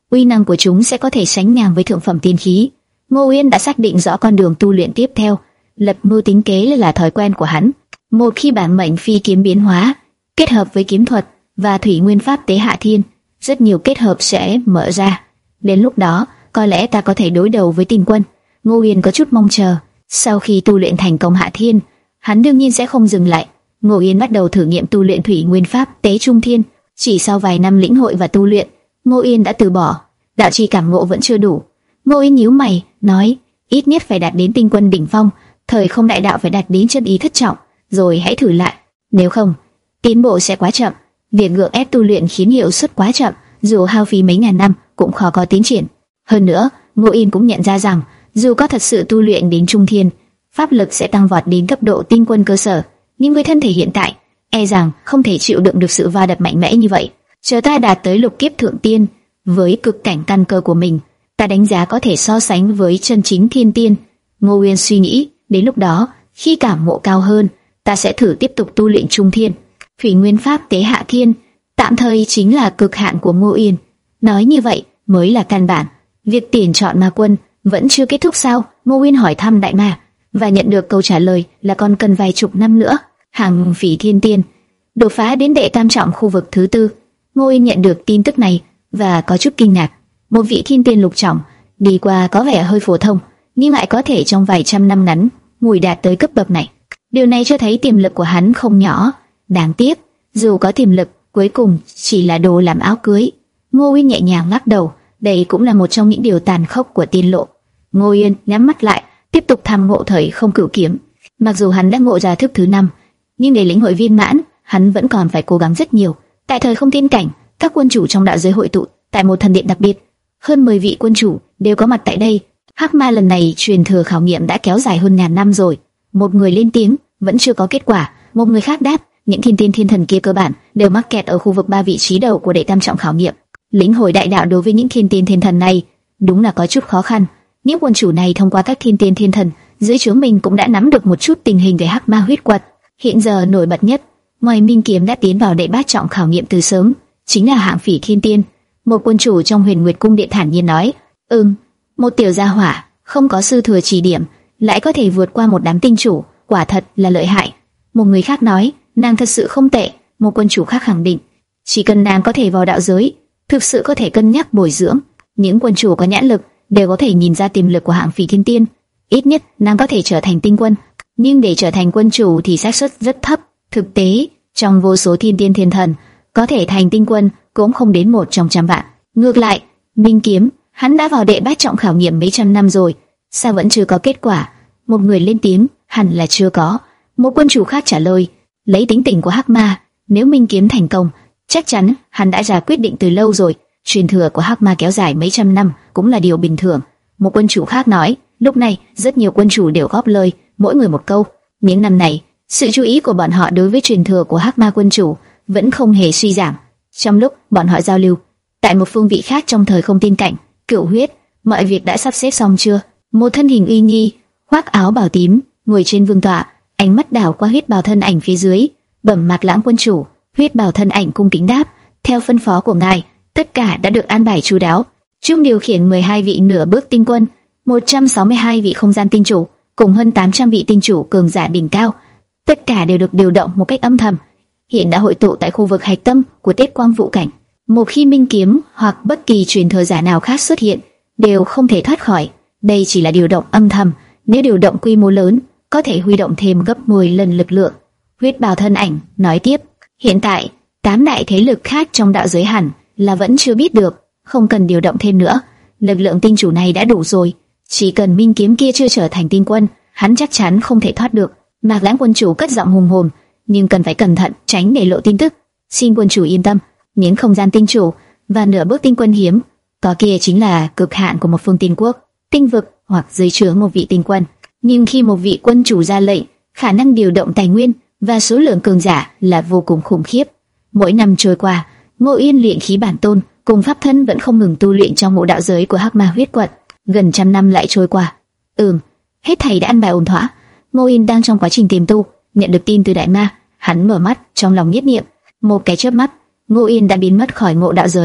uy năng của chúng sẽ có thể sánh ngang với thượng phẩm tiên khí. Ngô Uyên đã xác định rõ con đường tu luyện tiếp theo, lập mưu tính kế là thói quen của hắn. Một khi bản mệnh phi kiếm biến hóa, kết hợp với kiếm thuật và thủy nguyên pháp tế hạ thiên, rất nhiều kết hợp sẽ mở ra. Đến lúc đó, có lẽ ta có thể đối đầu với Tinh Quân. Ngô Uyên có chút mong chờ. Sau khi tu luyện thành công hạ thiên, hắn đương nhiên sẽ không dừng lại. Ngô Uyên bắt đầu thử nghiệm tu luyện thủy nguyên pháp tế trung thiên. Chỉ sau vài năm lĩnh hội và tu luyện, Ngô Uyên đã từ bỏ. Đạo chi cảm ngộ vẫn chưa đủ. Ngô Uyên nhíu mày, nói: ít nhất phải đạt đến Tinh Quân đỉnh phong, thời không đại đạo phải đạt đến chân ý thất trọng, rồi hãy thử lại. Nếu không, tiến bộ sẽ quá chậm. Việc gượng ép tu luyện khiến hiệu suất quá chậm, dù hao phí mấy ngàn năm cũng khó có tiến triển. Hơn nữa, Ngô Uyên cũng nhận ra rằng, dù có thật sự tu luyện đến trung thiên, pháp lực sẽ tăng vọt đến cấp độ Tinh Quân cơ sở, nhưng với thân thể hiện tại, e rằng không thể chịu đựng được sự va đập mạnh mẽ như vậy. Chờ ta đạt tới lục kiếp thượng tiên, với cực cảnh căn cơ của mình, ta đánh giá có thể so sánh với chân chính thiên tiên. Ngô Uyên suy nghĩ, đến lúc đó, khi cảm ngộ cao hơn, ta sẽ thử tiếp tục tu luyện trung thiên. Thủy nguyên pháp tế hạ thiên, tạm thời chính là cực hạn của Ngô Uyên. Nói như vậy mới là căn bản. Việc tuyển chọn ma quân vẫn chưa kết thúc sao? Ngô Uyên hỏi thăm đại ma và nhận được câu trả lời là còn cần vài chục năm nữa. Hàng phỉ thiên tiên đột phá đến đệ tam trọng khu vực thứ tư. Ngô Uyên nhận được tin tức này và có chút kinh ngạc. Một vị thiên tiên lục trọng đi qua có vẻ hơi phổ thông, nhưng lại có thể trong vài trăm năm ngắn ngủi đạt tới cấp bậc này. Điều này cho thấy tiềm lực của hắn không nhỏ. Đáng tiếc, dù có tiềm lực, cuối cùng chỉ là đồ làm áo cưới. Ngô Uyên nhẹ nhàng lắc đầu, đây cũng là một trong những điều tàn khốc của tiên lộ. Ngô Uyên nhắm mắt lại, tiếp tục tham ngộ thời không cửu kiếm. Mặc dù hắn đã ngộ ra thức thứ năm, nhưng để lĩnh hội viên mãn, hắn vẫn còn phải cố gắng rất nhiều. Tại thời không tiên cảnh, các quân chủ trong đạo giới hội tụ tại một thần điện đặc biệt, hơn mười vị quân chủ đều có mặt tại đây. Hắc Ma lần này truyền thừa khảo nghiệm đã kéo dài hơn ngàn năm rồi. Một người lên tiếng, vẫn chưa có kết quả. Một người khác đáp, những thiên tiên thiên thần kia cơ bản đều mắc kẹt ở khu vực ba vị trí đầu của đệ tam trọng khảo nghiệm. Lĩnh hội đại đạo đối với những thiên tiên thiên thần này đúng là có chút khó khăn. Những quân chủ này thông qua các thiên tiên thiên thần dưới trướng mình cũng đã nắm được một chút tình hình về Hắc Ma huyết quật. Hiện giờ nổi bật nhất, ngoài Minh Kiếm đã tiến vào đệ bát trọng khảo nghiệm từ sớm, chính là Hạng Phỉ thiên tiên. Một quân chủ trong Huyền Nguyệt cung điện thản nhiên nói: "Ừm, một tiểu gia hỏa không có sư thừa chỉ điểm, lại có thể vượt qua một đám tinh chủ, quả thật là lợi hại." Một người khác nói: "Nàng thật sự không tệ." Một quân chủ khác khẳng định: "Chỉ cần nàng có thể vào đạo giới, thực sự có thể cân nhắc bồi dưỡng." Những quân chủ có nhãn lực đều có thể nhìn ra tiềm lực của Hạng Phỉ thiên tiên. Ít nhất nàng có thể trở thành tinh quân, nhưng để trở thành quân chủ thì xác suất rất thấp. Thực tế, trong vô số thiên tiên thiên thần, có thể thành tinh quân cũng không đến một trong trăm vạn. Ngược lại, Minh Kiếm, hắn đã vào đệ bát trọng khảo nghiệm mấy trăm năm rồi, sao vẫn chưa có kết quả? Một người lên tiếng: "Hẳn là chưa có." Một quân chủ khác trả lời: "Lấy tính tình của Hắc Ma, nếu Minh Kiếm thành công, chắc chắn hắn đã ra quyết định từ lâu rồi. Truyền thừa của Hắc Ma kéo dài mấy trăm năm cũng là điều bình thường." Một quân chủ khác nói. Lúc này, rất nhiều quân chủ đều góp lời, mỗi người một câu. Những năm này, sự chú ý của bọn họ đối với truyền thừa của Hắc Ma quân chủ vẫn không hề suy giảm. Trong lúc bọn họ giao lưu, tại một phương vị khác trong thời không tiên cảnh, Cửu Huyết, mọi việc đã sắp xếp xong chưa? Một thân hình uy nghi, khoác áo bào tím, ngồi trên vương tọa, ánh mắt đảo qua Huyết Bào thân ảnh phía dưới. Bẩm Mạc Lãng quân chủ. Huyết Bào thân ảnh cung kính đáp: "Theo phân phó của ngài, tất cả đã được an bài chu đáo. Trung điều khiển mười hai vị nửa bước tinh quân, một trăm sáu mươi hai vị không gian tinh chủ, cùng hơn tám trăm vị tinh chủ cường giả đỉnh cao, tất cả đều được điều động một cách âm thầm, hiện đã hội tụ tại khu vực hạch tâm của Tiết Quang Vũ cảnh. Một khi Minh Kiếm hoặc bất kỳ truyền thừa giả nào khác xuất hiện, đều không thể thoát khỏi. Đây chỉ là điều động âm thầm, nếu điều động quy mô lớn, có thể huy động thêm gấp mười lần lực lượng." Huyết Bào thân ảnh nói tiếp: "Hiện tại, tám đại thế lực khác trong đạo giới hẳn là vẫn chưa biết được, không cần điều động thêm nữa. Lực lượng tinh chủ này đã đủ rồi. Chỉ cần Minh Kiếm kia chưa trở thành tinh quân, hắn chắc chắn không thể thoát được." Mạc Lãng quân chủ cất giọng hùng hồn, nhưng cần phải cẩn thận, tránh để lộ tin tức. "Xin quân chủ yên tâm, những không gian tinh chủ và nửa bước tinh quân hiếm có kia chính là cực hạn của một phương tiên quốc, tinh vực hoặc dưới trướng một vị tinh quân. Nhưng khi một vị quân chủ ra lệnh, khả năng điều động tài nguyên và số lượng cường giả là vô cùng khủng khiếp." Mỗi năm trôi qua, Ngô Uyên luyện khí bản tôn cùng pháp thân vẫn không ngừng tu luyện trong mộ đạo giới của Hắc Ma huyết quật. Gần trăm năm lại trôi qua. Ừm, hết thảy đã ăn bài ổn thỏa. Ngô Uyên đang trong quá trình tiềm tu, nhận được tin từ đại ma, hắn mở mắt, trong lòng nhất niệm, một cái chớp mắt, Ngô Uyên đã biến mất khỏi mộ đạo giới.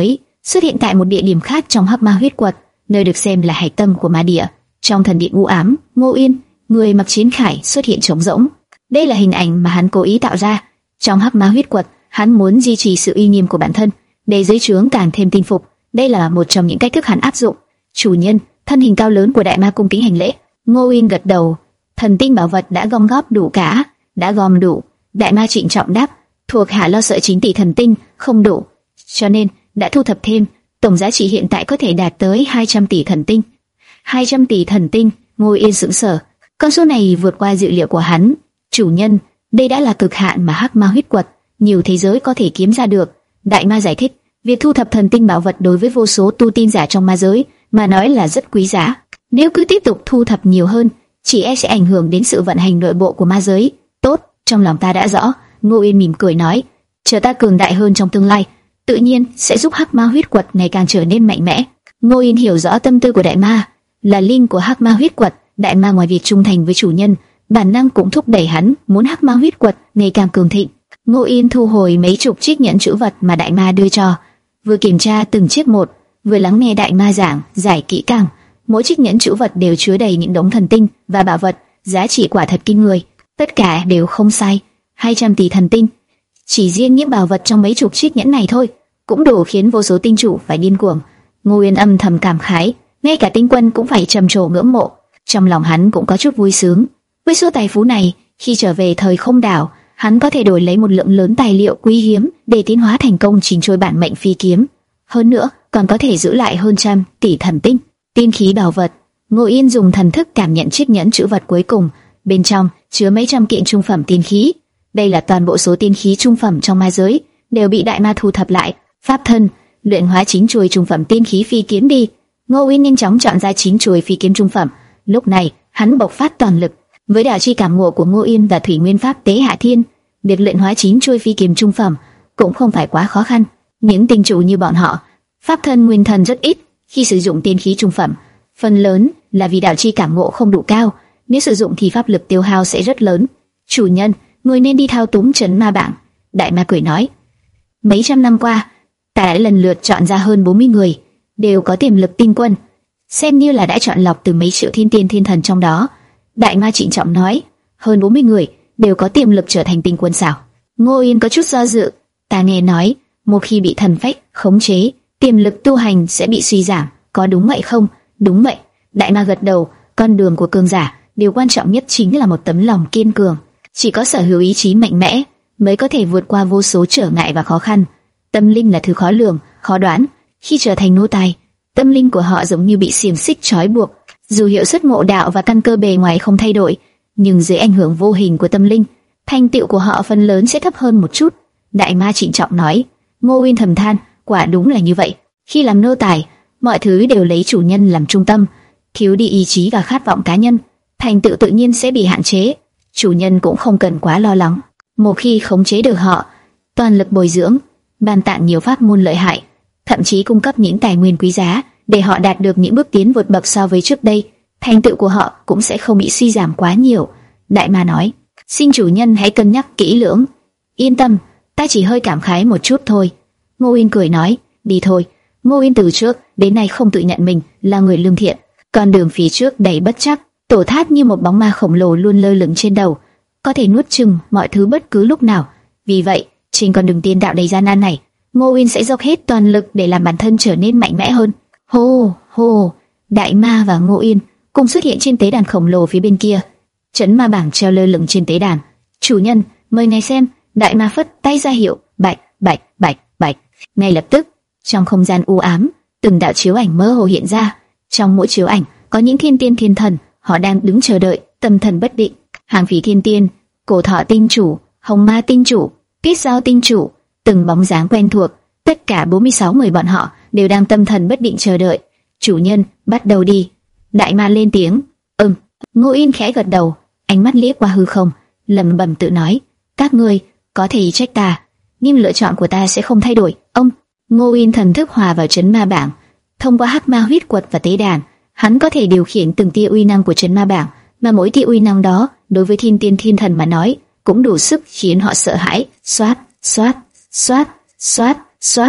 xuất hiện tại một địa điểm khác trong hắc ma huyết quật, nơi được xem là hải tâm của ma địa. Trong thần điện u ám, Ngô Yên, người mặc chiến khải, xuất hiện trống rỗng. Đây là hình ảnh mà hắn cố ý tạo ra. Trong hắc ma huyết quật, hắn muốn duy trì sự uy nghiêm của bản thân, để dưới trướng càng thêm tin phục. Đây là một trong những cách thức hắn áp dụng. Chủ nhân, thân hình cao lớn của đại ma cung kính hành lễ. Ngô Yên gật đầu. Thần tinh bảo vật đã gom góp đủ cả, đã gom đủ. Đại ma trịnh trọng đáp, thuộc hạ lo sợ chín tỷ thần tinh không đủ, cho nên đã thu thập thêm. Tổng giá trị hiện tại có thể đạt tới hai trăm tỷ thần tinh. hai trăm tỷ thần tinh. Ngô Yên sững sờ. Con số này vượt qua dự liệu của hắn. Chủ nhân, đây đã là cực hạn mà hắc ma huyết quật nhiều thế giới có thể kiếm ra được. Đại ma giải thích, việc thu thập thần tinh bảo vật đối với vô số tu tiên giả trong ma giới mà nói là rất quý giá. Nếu cứ tiếp tục thu thập nhiều hơn, chỉ e sẽ ảnh hưởng đến sự vận hành nội bộ của ma giới. Tốt, trong lòng ta đã rõ. Ngô Yên mỉm cười nói, chờ ta cường đại hơn trong tương lai, tự nhiên sẽ giúp hắc ma huyết quật ngày càng trở nên mạnh mẽ. Ngô Yên hiểu rõ tâm tư của đại ma, là linh của hắc ma huyết quật. Đại ma ngoài việc trung thành với chủ nhân, bản năng cũng thúc đẩy hắn muốn hắc ma huyết quật ngày càng cường thịnh. Ngô Yên thu hồi mấy chục chiếc nhẫn trữ vật mà đại ma đưa cho, vừa kiểm tra từng chiếc một, vừa lắng nghe đại ma giảng giải kỹ càng. Mỗi chiếc nhẫn trữ vật đều chứa đầy những đống thần tinh và bảo vật, giá trị quả thật kinh người. Tất cả đều không sai, hai trăm tỷ thần tinh. Chỉ riêng những bảo vật trong mấy chục chiếc nhẫn này thôi, cũng đủ khiến vô số tinh chủ phải điên cuồng. Ngô Yên âm thầm cảm khái, ngay cả tinh quân cũng phải trầm trồ ngưỡng mộ. Trong lòng hắn cũng có chút vui sướng. Với số tài phú này, khi trở về thời không đảo, hắn có thể đổi lấy một lượng lớn tài liệu quý hiếm để tiến hóa thành công chỉnh trôi bản mệnh phi kiếm. Hơn nữa, còn có thể giữ lại hơn trăm tỷ thần tinh. Tiên khí bảo vật. Ngô Yên dùng thần thức cảm nhận chiếc nhẫn trữ vật cuối cùng, bên trong chứa mấy trăm kiện trung phẩm tiên khí. Đây là toàn bộ số tiên khí trung phẩm trong ma giới, đều bị đại ma thu thập lại. Pháp thân, luyện hóa chín chuôi trung phẩm tiên khí phi kiếm đi. Ngô Yên nhanh chóng chọn ra chín chuôi phi kiếm trung phẩm. Lúc này, hắn bộc phát toàn lực. Với đạo chi cảm ngộ của Ngô Yên và thủy nguyên pháp tế hạ thiên, việc luyện hóa chín chuôi phi kiếm trung phẩm cũng không phải quá khó khăn. Những tinh chủ như bọn họ, pháp thân nguyên thần rất ít khi sử dụng tiên khí trung phẩm, phần lớn là vì đạo chi cảm ngộ không đủ cao. Nếu sử dụng thì pháp lực tiêu hao sẽ rất lớn. Chủ nhân, người nên đi thao túng trấn ma bảng. Đại ma cười nói, mấy trăm năm qua, ta đã lần lượt chọn ra hơn bốn mươi người, đều có tiềm lực tinh quân, xem như là đã chọn lọc từ mấy triệu thiên tiên thiên thần trong đó. Đại ma trịnh trọng nói, hơn bốn mươi người đều có tiềm lực trở thành tinh quân sao? Ngô Yên có chút do dự. Ta nghe nói, một khi bị thần phách khống chế, tiềm lực tu hành sẽ bị suy giảm, có đúng vậy không? Đúng vậy. Đại ma gật đầu. Con đường của cường giả, điều quan trọng nhất chính là một tấm lòng kiên cường. Chỉ có sở hữu ý chí mạnh mẽ mới có thể vượt qua vô số trở ngại và khó khăn. Tâm linh là thứ khó lường, khó đoán. Khi trở thành nô tài, tâm linh của họ giống như bị xiềng xích trói buộc. Dù hiệu suất ngộ đạo và căn cơ bề ngoài không thay đổi, nhưng dưới ảnh hưởng vô hình của tâm linh, thành tựu của họ phần lớn sẽ thấp hơn một chút. Đại ma trịnh trọng nói. Ngô Uyên thầm than, quả đúng là như vậy. Khi làm nô tài, mọi thứ đều lấy chủ nhân làm trung tâm, thiếu đi ý chí và khát vọng cá nhân, thành tựu tự nhiên sẽ bị hạn chế. Chủ nhân cũng không cần quá lo lắng. Một khi khống chế được họ, toàn lực bồi dưỡng, ban tặng nhiều pháp môn lợi hại, thậm chí cung cấp những tài nguyên quý giá để họ đạt được những bước tiến vượt bậc so với trước đây, thành tựu của họ cũng sẽ không bị suy giảm quá nhiều. Đại ma nói, xin chủ nhân hãy cân nhắc kỹ lưỡng. Yên tâm, ta chỉ hơi cảm khái một chút thôi. Ngô Uyên cười nói, đi thôi. Ngô Uyên từ trước đến nay không tự nhận mình là người lương thiện, con đường phía trước đầy bất trắc, tổ thát như một bóng ma khổng lồ luôn lơ lửng trên đầu, có thể nuốt chửng mọi thứ bất cứ lúc nào. Vì vậy, trên con đường tiên đạo đầy gian nan này, Ngô Uyên sẽ dốc hết toàn lực để làm bản thân trở nên mạnh mẽ hơn. Hô, hô, đại ma và Ngô Uyên cùng xuất hiện trên tế đàn khổng lồ phía bên kia. Trấn ma bảng treo lơ lửng trên tế đàn. Chủ nhân, mời ngài xem. Đại ma phất tay ra hiệu, bạch, bạch, bạch, bạch. Ngay lập tức, trong không gian u ám, từng đạo chiếu ảnh mơ hồ hiện ra. Trong mỗi chiếu ảnh có những thiên tiên thiên thần, họ đang đứng chờ đợi, tâm thần bất định. Hàng Phỉ thiên tiên, Cổ Thọ tinh chủ, Hồng Ma tinh chủ, Tiết Giao tinh chủ, từng bóng dáng quen thuộc. Tất cả bốn mươi sáu người bọn họ đều đang tâm thần bất định chờ đợi. Chủ nhân, bắt đầu đi. Đại ma lên tiếng. Ừm. Ngô Yên khẽ gật đầu, ánh mắt liếc qua hư không, lẩm bẩm tự nói, các ngươi có thể trách ta, nhưng lựa chọn của ta sẽ không thay đổi. Ông. Ngô Yên thần thức hòa vào trấn ma bảng, thông qua hắc ma huyết quật và tế đàn, hắn có thể điều khiển từng tia uy năng của trấn ma bảng, mà mỗi tia uy năng đó đối với thiên tiên thiên thần mà nói cũng đủ sức khiến họ sợ hãi. Xoát, xoát, xoát, xoát, xoát.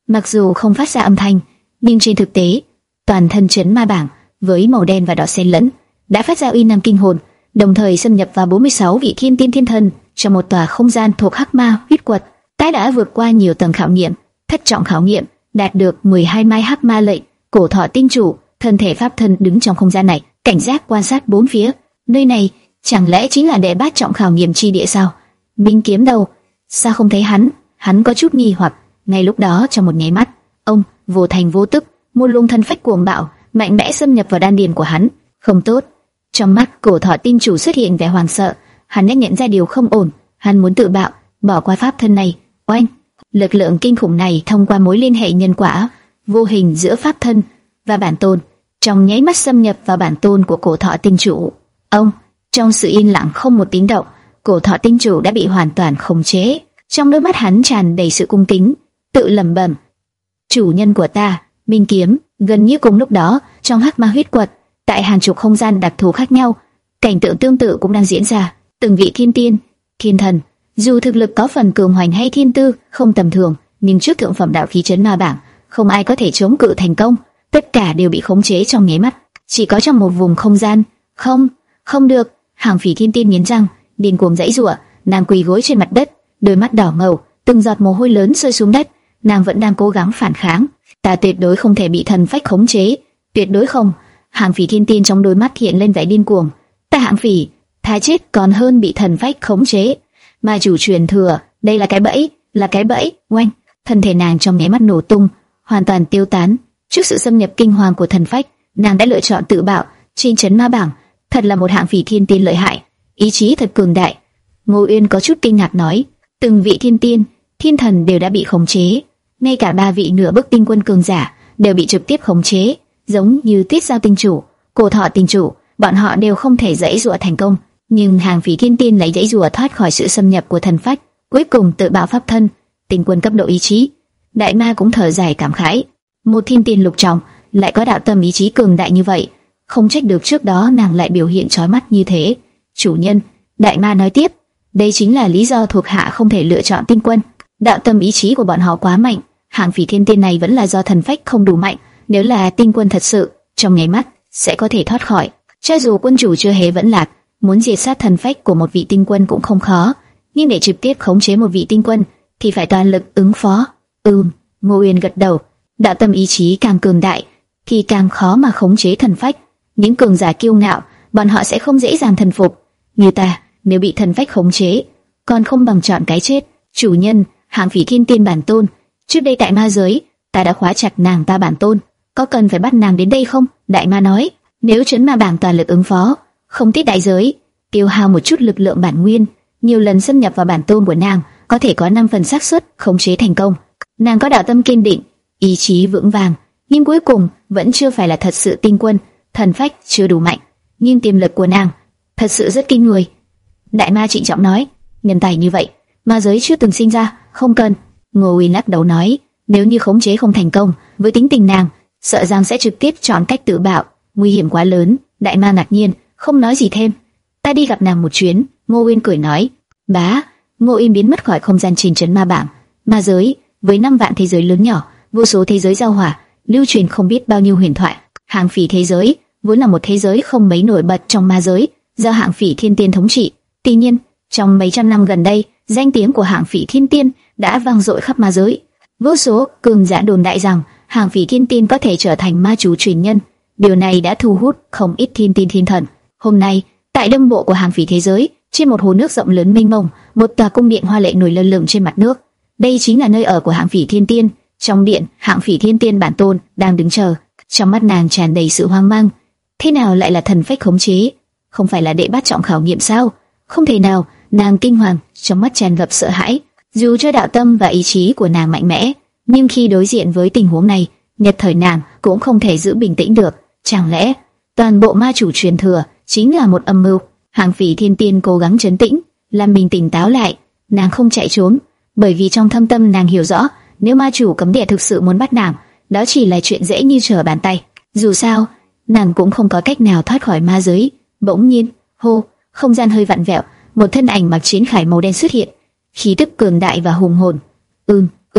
Mặc dù không phát ra âm thanh, nhưng trên thực tế, toàn thân trấn ma bảng với màu đen và đỏ xen lẫn đã phát ra uy năng kinh hồn, đồng thời xâm nhập vào bốn mươi sáu vị thiên tiên thiên thần trong một tòa không gian thuộc hắc ma huyết quật. Ta đã vượt qua nhiều tầng khảo nghiệm, thất trọng khảo nghiệm, đạt được mười hai mai hắc ma lệnh. Cổ thọ tinh chủ, thân thể pháp thân đứng trong không gian này, cảnh giác quan sát bốn phía. Nơi này chẳng lẽ chính là đệ bát trọng khảo nghiệm chi địa sao? Minh kiếm đâu? Sao không thấy hắn? Hắn có chút nghi hoặc. Ngay lúc đó, trong một nháy mắt, ông vô thành vô tức, một luồng thần phách cuồng bạo mạnh mẽ xâm nhập vào đan điền của hắn. Không tốt. Trong mắt cổ thọ tinh chủ xuất hiện vẻ hoảng sợ. Hắn đã nhận ra điều không ổn. Hắn muốn tự bạo, bỏ qua pháp thân này. Oanh! Lực lượng kinh khủng này thông qua mối liên hệ nhân quả vô hình giữa pháp thân và bản tôn, trong nháy mắt xâm nhập vào bản tôn của cổ thọ tinh chủ. Ông, trong sự yên lặng không một tiếng động, cổ thọ tinh chủ đã bị hoàn toàn khống chế. Trong đôi mắt hắn tràn đầy sự cung kính, tự lẩm bẩm: chủ nhân của ta, Minh kiếm. Gần như cùng lúc đó, trong hắc ma huyết quật, tại hàng chục không gian đặc thù khác nhau, cảnh tượng tương tự cũng đang diễn ra. Từng vị thiên tiên, thiên thần, dù thực lực có phần cường hoành hay thiên tư không tầm thường, nhưng trước thượng phẩm đạo khí trấn ma bảng, không ai có thể chống cự thành công. Tất cả đều bị khống chế trong nháy mắt. Chỉ có trong một vùng không gian, không, không được. Hàng Phỉ thiên tiên nghiến răng, điên cuồng giãy giụa, nàng quỳ gối trên mặt đất, đôi mắt đỏ ngầu, từng giọt mồ hôi lớn rơi xuống đất. Nàng vẫn đang cố gắng phản kháng. Ta tuyệt đối không thể bị thần phách khống chế, tuyệt đối không. Hàng Phỉ thiên tiên trong đôi mắt hiện lên vẻ điên cuồng. Ta Hạng Phỉ, thà chết còn hơn bị thần phách khống chế. Ma chủ truyền thừa, đây là cái bẫy, là cái bẫy. Oanh! Thân thể nàng trong nháy mắt nổ tung, hoàn toàn tiêu tán. Trước sự xâm nhập kinh hoàng của thần phách, nàng đã lựa chọn tự bạo. Trên trấn ma bảng, thật là một Hạng Phỉ thiên tiên lợi hại, ý chí thật cường đại. Ngô Uyên có chút kinh ngạc nói, từng vị thiên tiên, thiên thần đều đã bị khống chế, ngay cả ba vị nửa bước tinh quân cường giả đều bị trực tiếp khống chế, giống như Tiết Giao tinh chủ, Cổ Thọ tinh chủ, bọn họ đều không thể giãy giụa thành công. Nhưng Hàng Phỉ thiên tiên lấy giãy giụa thoát khỏi sự xâm nhập của thần phách, cuối cùng tự bạo pháp thân, tinh quân cấp độ ý chí. Đại ma cũng thở dài cảm khái, một thiên tiên lục trọng lại có đạo tâm ý chí cường đại như vậy, không trách được trước đó nàng lại biểu hiện chói mắt như thế. Chủ nhân, đại ma nói tiếp, đây chính là lý do thuộc hạ không thể lựa chọn tinh quân. Đạo tâm ý chí của bọn họ quá mạnh, Hàng Phỉ thiên tiên này vẫn là do thần phách không đủ mạnh. Nếu là tinh quân thật sự, trong nháy mắt sẽ có thể thoát khỏi. Cho dù quân chủ chưa hề vẫn lạc, muốn diệt sát thần phách của một vị tinh quân cũng không khó, nhưng để trực tiếp khống chế một vị tinh quân thì phải toàn lực ứng phó. Ừm, Ngô Uyên gật đầu. Đạo tâm ý chí càng cường đại thì càng khó mà khống chế thần phách. Những cường giả kiêu ngạo, bọn họ sẽ không dễ dàng thần phục. Như ta, nếu bị thần phách khống chế, còn không bằng chọn cái chết. Chủ nhân, Hàng Phỉ thiên tiên bản tôn, trước đây tại ma giới, ta đã khóa chặt nàng ta bản tôn, có cần phải bắt nàng đến đây không? Đại ma nói, nếu trấn ma bảng toàn lực ứng phó, không tiếc đại giới, tiêu hao một chút lực lượng bản nguyên, nhiều lần xâm nhập vào bản tôn của nàng, có thể có năm phần xác suất khống chế thành công. Nàng có đạo tâm kiên định, ý chí vững vàng, nhưng cuối cùng vẫn chưa phải là thật sự tinh quân. Thần phách chưa đủ mạnh, nhưng tiềm lực của nàng thật sự rất kinh người. Đại ma trịnh trọng nói, nhân tài như vậy, ma giới chưa từng sinh ra, không cần. Ngô Uyên lắc đầu nói, nếu như khống chế không thành công, với tính tình nàng, sợ rằng sẽ trực tiếp chọn cách tự bạo, nguy hiểm quá lớn. Đại ma ngạc nhiên, không nói gì thêm. Ta đi gặp nàng một chuyến. Ngô Uyên cười nói. Bá. Ngô Uyên biến mất khỏi không gian trên trấn ma bảng. Ma giới với năm vạn thế giới lớn nhỏ, vô số thế giới giao hòa, lưu truyền không biết bao nhiêu huyền thoại. Hàng Phỉ thế giới vốn là một thế giới không mấy nổi bật trong ma giới, do Hàng Phỉ thiên tiên thống trị. Tuy nhiên, trong mấy trăm năm gần đây, danh tiếng của Hàng Phỉ thiên tiên đã vang dội khắp ma giới. Vô số cường giả đồn đại rằng Hàng Phỉ thiên tiên có thể trở thành ma chủ truyền nhân. Điều này đã thu hút không ít thiên tiên thiên thần. Hôm nay, tại đông bộ của Hàng Phỉ thế giới, trên một hồ nước rộng lớn mênh mông, một tòa cung điện hoa lệ nổi lơ lửng trên mặt nước. Đây chính là nơi ở của Hàng Phỉ thiên tiên. Trong điện, Hàng Phỉ thiên tiên bản tôn đang đứng chờ. Trong mắt nàng tràn đầy sự hoang mang. Thế nào lại là thần phách khống chế? Không phải là đệ bát trọng khảo nghiệm sao? Không thể nào. Nàng kinh hoàng, trong mắt tràn ngập sợ hãi. Dù cho đạo tâm và ý chí của nàng mạnh mẽ, nhưng khi đối diện với tình huống này, nhất thời nàng cũng không thể giữ bình tĩnh được. Chẳng lẽ toàn bộ ma chủ truyền thừa chính là một âm mưu? Hàng Phỉ thiên tiên cố gắng trấn tĩnh, làm mình tỉnh táo lại. Nàng không chạy trốn, bởi vì trong thâm tâm nàng hiểu rõ, nếu ma chủ cấm địa thực sự muốn bắt nàng, đó chỉ là chuyện dễ như trở bàn tay. Dù sao, nàng cũng không có cách nào thoát khỏi ma giới. Bỗng nhiên, hô, không gian hơi vặn vẹo, một thân ảnh mặc chiến khải màu đen xuất hiện, khí tức cường đại và hùng hồn. Ừm, ừm,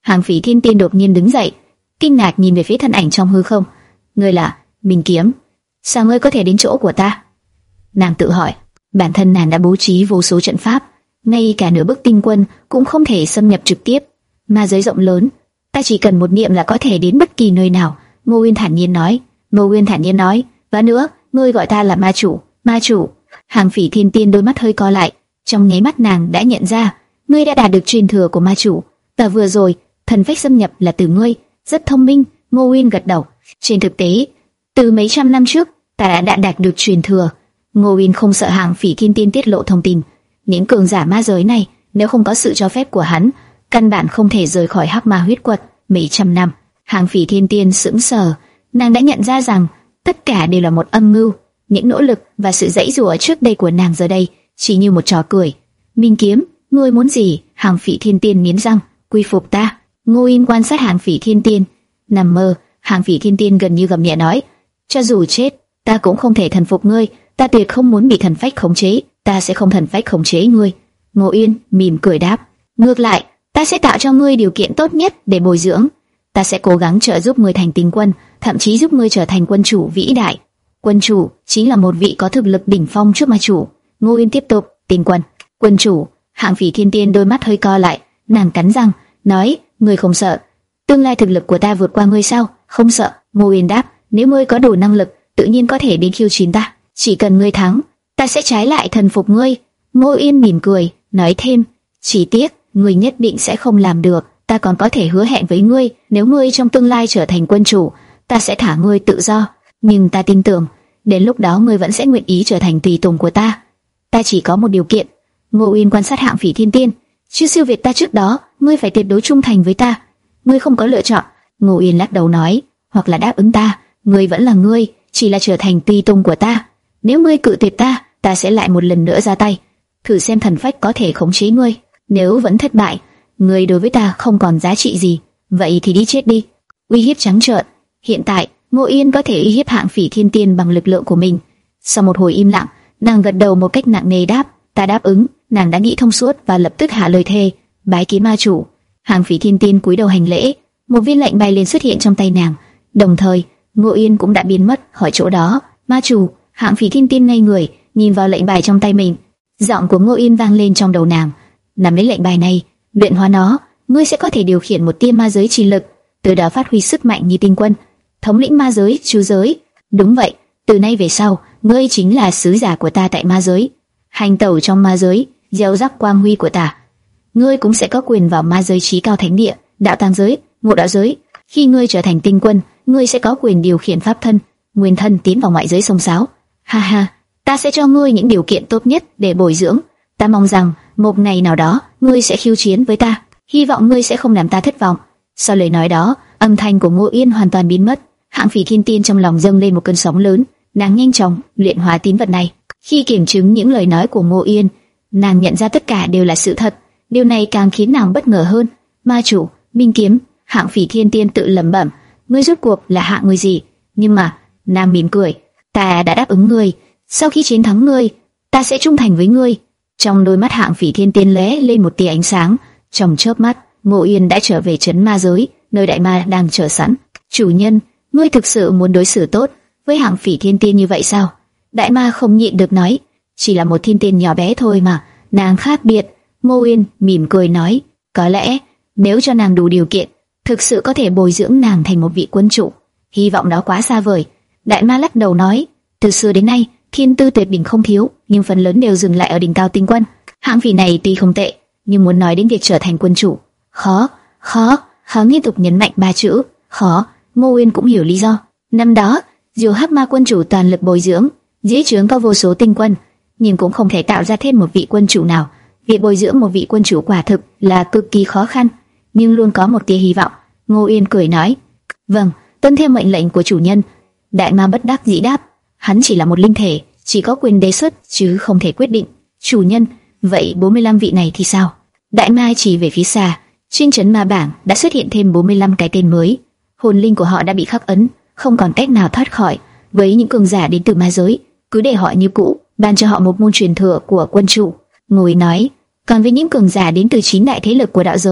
Hàng Phỉ Thiên Tiên đột nhiên đứng dậy, kinh ngạc nhìn về phía thân ảnh trong hư không. Ngươi là Minh Kiếm? Sao ngươi có thể đến chỗ của ta? Nàng tự hỏi. Bản thân nàng đã bố trí vô số trận pháp, ngay cả nửa bước tinh quân cũng không thể xâm nhập trực tiếp. Ma giới rộng lớn, ta chỉ cần một niệm là có thể đến bất kỳ nơi nào. Ngô Uyên thản nhiên nói. Ngô Uyên thản nhiên nói, và nữa, ngươi gọi ta là ma chủ. Ma chủ. Hàng Phỉ Thiên Tiên đôi mắt hơi co lại, trong nháy mắt nàng đã nhận ra, ngươi đã đạt được truyền thừa của ma chủ. Và vừa rồi, thần phách xâm nhập là từ ngươi. Rất thông minh. Ngô Uyên gật đầu. Trên thực tế, từ mấy trăm năm trước, ta đã, đã đạt được truyền thừa. Ngô Uyên không sợ Hàng Phỉ Thiên Tiên tiết lộ thông tin. Những cường giả ma giới này, nếu không có sự cho phép của hắn, căn bản không thể rời khỏi Hắc Ma huyết quật. Mấy trăm năm, Hàng Phỉ Thiên Tiên sững sờ, nàng đã nhận ra rằng tất cả đều là một âm mưu. Những nỗ lực và sự giãy giụa trước đây của nàng giờ đây chỉ như một trò cười. Minh Kiếm, ngươi muốn gì? Hàng Phỉ Thiên Tiên nghiến răng, quy phục ta. Ngô Uyên quan sát Hàng Phỉ Thiên Tiên, nằm mơ. Hàng Phỉ Thiên Tiên gần như gầm nhẹ nói, cho dù chết, ta cũng không thể thần phục ngươi. Ta tuyệt không muốn bị thần phách khống chế, ta sẽ không thần phách khống chế ngươi. Ngô Uyên mỉm cười đáp, ngược lại, ta sẽ tạo cho ngươi điều kiện tốt nhất để bồi dưỡng. Ta sẽ cố gắng trợ giúp ngươi thành tinh quân, thậm chí giúp ngươi trở thành quân chủ vĩ đại. Quân chủ chính là một vị có thực lực đỉnh phong trước ma chủ. Ngô Uyên tiếp tục, tinh quân, quân chủ. Hàng Phỉ Thiên Tiên đôi mắt hơi co lại, nàng cắn răng, nói, ngươi không sợ tương lai thực lực của ta vượt qua ngươi sao? Không sợ. Ngô Uyên đáp, nếu ngươi có đủ năng lực, tự nhiên có thể đến khiêu chiến ta. Chỉ cần ngươi thắng, ta sẽ trái lại thần phục ngươi. Ngô Uyên mỉm cười, nói thêm, chỉ tiếc, ngươi nhất định sẽ không làm được. Ta còn có thể hứa hẹn với ngươi, nếu ngươi trong tương lai trở thành quân chủ, ta sẽ thả ngươi tự do. Nhưng ta tin tưởng, đến lúc đó ngươi vẫn sẽ nguyện ý trở thành tùy tùng của ta. Ta chỉ có một điều kiện. Ngô Uyên quan sát Hạng Phỉ Thiên Tiên, chưa siêu việt ta trước đó, ngươi phải tuyệt đối trung thành với ta. Ngươi không có lựa chọn. Ngô Uyên lắc đầu nói, hoặc là đáp ứng ta, ngươi vẫn là ngươi, chỉ là trở thành tùy tùng của ta. Nếu ngươi cự tuyệt ta, ta sẽ lại một lần nữa ra tay, thử xem thần phách có thể khống chế ngươi. Nếu vẫn thất bại, ngươi đối với ta không còn giá trị gì, vậy thì đi chết đi. Uy hiếp trắng trợn. Hiện tại, Ngô Uyên có thể uy hiếp Hạng Phỉ Thiên Tiên bằng lực lượng của mình. Sau một hồi im lặng, nàng gật đầu một cách nặng nề đáp, ta đáp ứng. Nàng đã nghĩ thông suốt và lập tức hạ lời thề, bái kiến ma chủ. Hạng Phỉ Thiên Tiên cúi đầu hành lễ, một viên lệnh bài liền xuất hiện trong tay nàng. Đồng thời, Ngô Uyên cũng đã biến mất khỏi chỗ đó. Ma chủ. Hạng Phỉ Thiên Tiên ngây người, nhìn vào lệnh bài trong tay mình. Giọng của Ngô Uyên vang lên trong đầu nàng, nắm lấy lệnh bài này, luyện hóa nó, ngươi sẽ có thể điều khiển một tia ma giới chi lực, từ đó phát huy sức mạnh như tinh quân, thống lĩnh ma giới, chu giới. Đúng vậy, từ nay về sau, ngươi chính là sứ giả của ta tại ma giới, hành tẩu trong ma giới, gieo rắc quang huy của ta. Ngươi cũng sẽ có quyền vào ma giới chí cao thánh địa, đạo tàng giới, ngộ đạo giới. Khi ngươi trở thành tinh quân, ngươi sẽ có quyền điều khiển pháp thân, nguyên thân tiến vào ngoại giới sông sáo. Ha ha, ta sẽ cho ngươi những điều kiện tốt nhất để bồi dưỡng. Ta mong rằng một ngày nào đó ngươi sẽ khiêu chiến với ta. Hy vọng ngươi sẽ không làm ta thất vọng. Sau lời nói đó, âm thanh của Ngô Uyên hoàn toàn biến mất. Hạng Phỉ Thiên Tiên trong lòng dâng lên một cơn sóng lớn, nàng nhanh chóng luyện hóa tín vật này. Khi kiểm chứng những lời nói của Ngô Uyên, nàng nhận ra tất cả đều là sự thật. Điều này càng khiến nàng bất ngờ hơn. Ma chủ, Minh Kiếm. Hạng Phỉ Thiên Tiên tự lẩm bẩm, ngươi rốt cuộc là hạng người gì? Nhưng mà nàng mỉm cười, ta đã đáp ứng ngươi, sau khi chiến thắng ngươi, ta sẽ trung thành với ngươi. Trong đôi mắt Hạng Phỉ Thiên Tiên lóe lên một tia ánh sáng. Trong chớp mắt, Ngô Uyên đã trở về trấn ma giới, nơi đại ma đang chờ sẵn. Chủ nhân, ngươi thực sự muốn đối xử tốt với Hạng Phỉ Thiên Tiên như vậy sao? Đại ma không nhịn được nói, chỉ là một thiên tiên nhỏ bé thôi mà, nàng khác biệt. Ngô Uyên mỉm cười nói, có lẽ nếu cho nàng đủ điều kiện, thực sự có thể bồi dưỡng nàng thành một vị quân chủ. Hy vọng đó quá xa vời. Đại ma lắc đầu nói, từ xưa đến nay, thiên tư tuyệt đỉnh không thiếu, nhưng phần lớn đều dừng lại ở đỉnh cao tinh quân. Hạng Phỉ này tuy không tệ, nhưng muốn nói đến việc trở thành quân chủ, khó, khó. Hắn liên tục nhấn mạnh ba chữ, khó. Ngô Uyên cũng hiểu lý do. Năm đó, dù Hắc Ma quân chủ toàn lực bồi dưỡng, dưới trướng có vô số tinh quân, nhưng cũng không thể tạo ra thêm một vị quân chủ nào. Việc bồi dưỡng một vị quân chủ quả thực là cực kỳ khó khăn, nhưng luôn có một tia hy vọng. Ngô Uyên cười nói, vâng, tuân theo mệnh lệnh của chủ nhân. Đại ma bất đắc dĩ đáp, hắn chỉ là một linh thể, chỉ có quyền đề xuất chứ không thể quyết định. Chủ nhân, vậy bốn mươi lăm vị này thì sao? Đại ma chỉ về phía xa, trên trấn ma bảng đã xuất hiện thêm bốn mươi lăm cái tên mới. Hồn linh của họ đã bị khắc ấn, không còn cách nào thoát khỏi. Với những cường giả đến từ ma giới, cứ để họ như cũ, ban cho họ một môn truyền thừa của quân chủ. Ngồi nói, còn với những cường giả đến từ chín đại thế lực của đạo giới,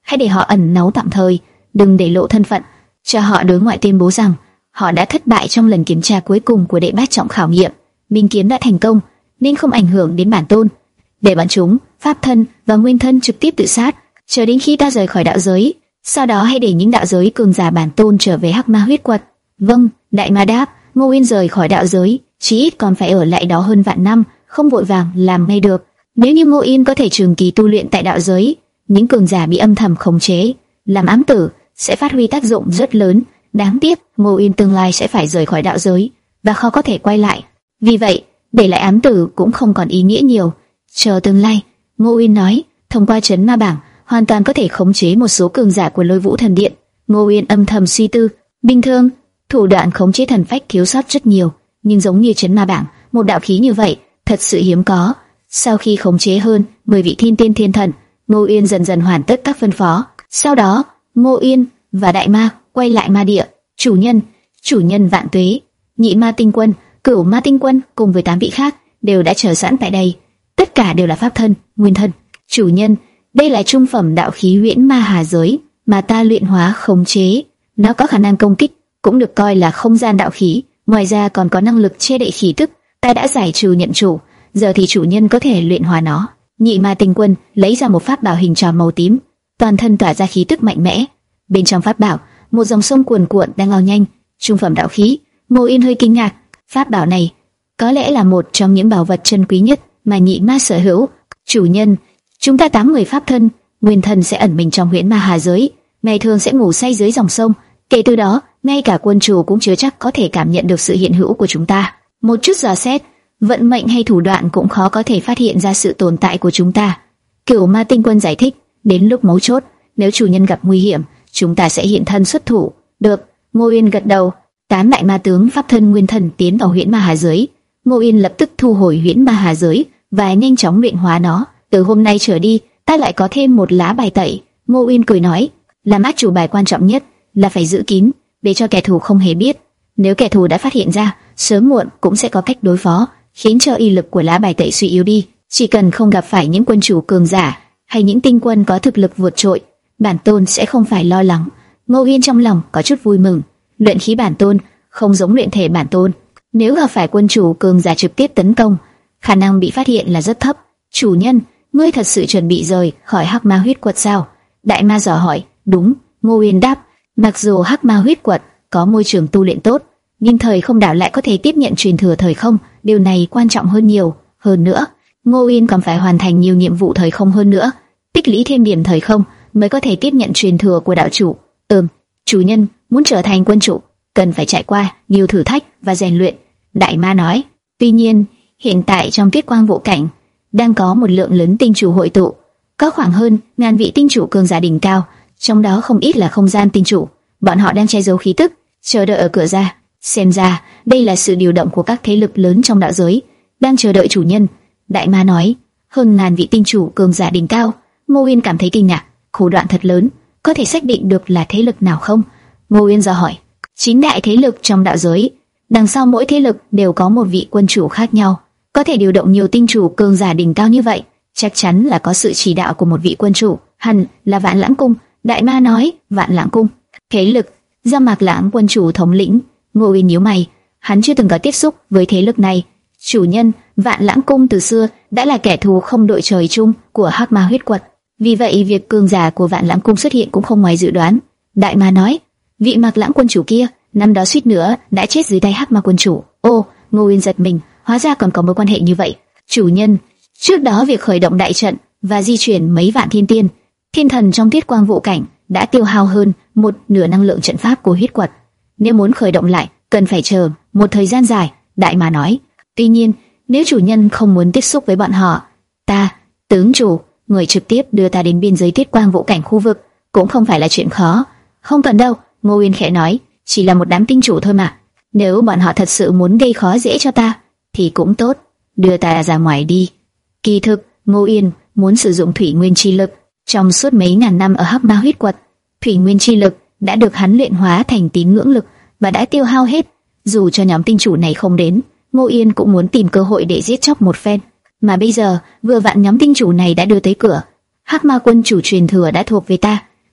hãy để họ ẩn náu tạm thời, đừng để lộ thân phận. Cho họ đối ngoại tuyên bố rằng họ đã thất bại trong lần kiểm tra cuối cùng của đệ bát trọng khảo nghiệm. Minh kiếm đã thành công nên không ảnh hưởng đến bản tôn. Để bọn chúng, pháp thân và nguyên thân trực tiếp tự sát, chờ đến khi ta rời khỏi đạo giới. Sau đó hãy để những đạo giới cường giả bản tôn trở về Hắc Ma huyết quật. Vâng, đại ma đáp. Ngô Uyên rời khỏi đạo giới, chí ít còn phải ở lại đó hơn vạn năm, không vội vàng làm ngay được. Nếu như Ngô Uyên có thể trường kỳ tu luyện tại đạo giới, những cường giả bị âm thầm khống chế, làm ám tử sẽ phát huy tác dụng rất lớn. Đáng tiếc, Ngô Uyên tương lai sẽ phải rời khỏi đạo giới và khó có thể quay lại. Vì vậy, để lại ám tử cũng không còn ý nghĩa nhiều. Chờ tương lai, Ngô Uyên nói, thông qua trấn ma bảng, hoàn toàn có thể khống chế một số cường giả của Lôi Vũ Thần Điện. Ngô Uyên âm thầm suy tư, bình thường thủ đoạn khống chế thần phách thiếu sót rất nhiều, nhưng giống như trấn ma bảng, một đạo khí như vậy thật sự hiếm có. Sau khi khống chế hơn mười vị thiên tiên thiên thần, Ngô Uyên dần dần hoàn tất các phân phó. Sau đó, Ngô Uyên và đại ma quay lại ma địa. Chủ nhân, chủ nhân vạn tuế, nhị ma tinh quân, cửu ma tinh quân cùng với tám vị khác đều đã chờ sẵn tại đây. Tất cả đều là pháp thân, nguyên thân. Chủ nhân, đây là trung phẩm đạo khí huyễn ma hà giới mà ta luyện hóa khống chế. Nó có khả năng công kích, cũng được coi là không gian đạo khí. Ngoài ra còn có năng lực che đậy khí tức. Ta đã giải trừ nhận chủ, giờ thì chủ nhân có thể luyện hóa nó. Nhị ma tinh quân lấy ra một pháp bảo hình tròn màu tím, toàn thân tỏa ra khí tức mạnh mẽ. Bên trong pháp bảo, một dòng sông cuồn cuộn đang lao nhanh. Trung phẩm đạo khí. Ngô Yên hơi kinh ngạc, pháp bảo này có lẽ là một trong những bảo vật chân quý nhất mà nhị ma sở hữu. Chủ nhân, chúng ta tám người pháp thân, nguyên thân sẽ ẩn mình trong huyễn ma hà giới, ngày thường sẽ ngủ say dưới dòng sông. Kể từ đó, ngay cả quân chủ cũng chưa chắc có thể cảm nhận được sự hiện hữu của chúng ta. Một chút dò xét, vận mệnh hay thủ đoạn cũng khó có thể phát hiện ra sự tồn tại của chúng ta. Cửu ma tinh quân giải thích, đến lúc mấu chốt, nếu chủ nhân gặp nguy hiểm, chúng ta sẽ hiện thân xuất thủ. Được, Ngô Yên gật đầu. Tám đại ma tướng pháp thân nguyên thần tiến vào huyễn ma hà giới. Ngô Yên lập tức thu hồi huyễn ma hà giới và nhanh chóng luyện hóa nó. Từ hôm nay trở đi, ta lại có thêm một lá bài tẩy. Ngô Yên cười nói, làm át chủ bài quan trọng nhất là phải giữ kín, để cho kẻ thù không hề biết. Nếu kẻ thù đã phát hiện ra, sớm muộn cũng sẽ có cách đối phó, khiến cho uy lực của lá bài tẩy suy yếu đi. Chỉ cần không gặp phải những quân chủ cường giả hay những tinh quân có thực lực vượt trội, bản tôn sẽ không phải lo lắng. Ngô Yên trong lòng có chút vui mừng. Luyện khí bản tôn không giống luyện thể bản tôn, nếu gặp phải quân chủ cường giả trực tiếp tấn công, khả năng bị phát hiện là rất thấp. Chủ nhân, ngươi thật sự chuẩn bị rời khỏi Hắc Ma huyết quật sao? Đại ma dò hỏi. Đúng, Ngô Uyên đáp. Mặc dù Hắc Ma huyết quật có môi trường tu luyện tốt, nhưng thời không đảo lại có thể tiếp nhận truyền thừa thời không, điều này quan trọng hơn nhiều. Hơn nữa, Ngô Uyên còn phải hoàn thành nhiều nhiệm vụ thời không hơn nữa, tích lũy thêm điểm thời không mới có thể tiếp nhận truyền thừa của đạo chủ. Ừm, chủ nhân muốn trở thành quân chủ, cần phải trải qua nhiều thử thách và rèn luyện. Đại ma nói. Tuy nhiên, hiện tại trong Tiết Quang Vũ Cảnh đang có một lượng lớn tinh chủ hội tụ, có khoảng hơn ngàn vị tinh chủ cường giả đỉnh cao, trong đó không ít là không gian tinh chủ. Bọn họ đang che giấu khí tức, chờ đợi ở cửa ra. Xem ra đây là sự điều động của các thế lực lớn trong đạo giới, đang chờ đợi chủ nhân. Đại ma nói. Hơn ngàn vị tinh chủ cường giả đỉnh cao. Ngô Uyên cảm thấy kinh ngạc, thủ đoạn thật lớn, có thể xác định được là thế lực nào không? Ngô Uyên dò hỏi. Chín đại thế lực trong đạo giới, đằng sau mỗi thế lực đều có một vị quân chủ khác nhau, có thể điều động nhiều tinh chủ cường giả đỉnh cao như vậy, chắc chắn là có sự chỉ đạo của một vị quân chủ, hẳn là Vạn Lãng Cung. Đại ma nói. Vạn Lãng Cung, thế lực do Mạc Lãng quân chủ thống lĩnh. Ngô Uyên nhíu mày, hắn chưa từng có tiếp xúc với thế lực này. Chủ nhân, Vạn Lãng Cung từ xưa đã là kẻ thù không đội trời chung của Hắc Ma huyết quật, vì vậy việc cường giả của Vạn Lãng Cung xuất hiện cũng không ngoài dự đoán. Đại ma nói. Vị Mạc Lãng quân chủ kia năm đó suýt nữa đã chết dưới tay Hắc Ma quân chủ. Ô, Ngô Uyên giật mình, hóa ra còn có mối quan hệ như vậy. Chủ nhân, trước đó việc khởi động đại trận và di chuyển mấy vạn thiên tiên, thiên thần trong Tiết Quang Vũ Cảnh đã tiêu hao hơn một nửa năng lượng trận pháp của huyết quật. Nếu muốn khởi động lại, cần phải chờ một thời gian dài. Đại ma nói. Tuy nhiên, nếu chủ nhân không muốn tiếp xúc với bọn họ, ta, tướng chủ, người trực tiếp đưa ta đến biên giới Tiết Quang Vũ Cảnh khu vực, cũng không phải là chuyện khó. Không cần đâu, Ngô Uyên khẽ nói, chỉ là một đám tinh chủ thôi mà. Nếu bọn họ thật sự muốn gây khó dễ cho ta, thì cũng tốt, đưa ta ra ngoài đi. Kỳ thực, Ngô Uyên muốn sử dụng thủy nguyên chi lực. Trong suốt mấy ngàn năm ở Hắc Ma huyết quật, thủy nguyên chi lực đã được hắn luyện hóa thành tín ngưỡng lực và đã tiêu hao hết. Dù cho nhóm tinh chủ này không đến, Ngô Uyên cũng muốn tìm cơ hội để giết chóc một phen. Mà bây giờ, vừa vặn nhóm tinh chủ này đã đưa tới cửa. Hắc Ma quân chủ truyền thừa đã thuộc về ta,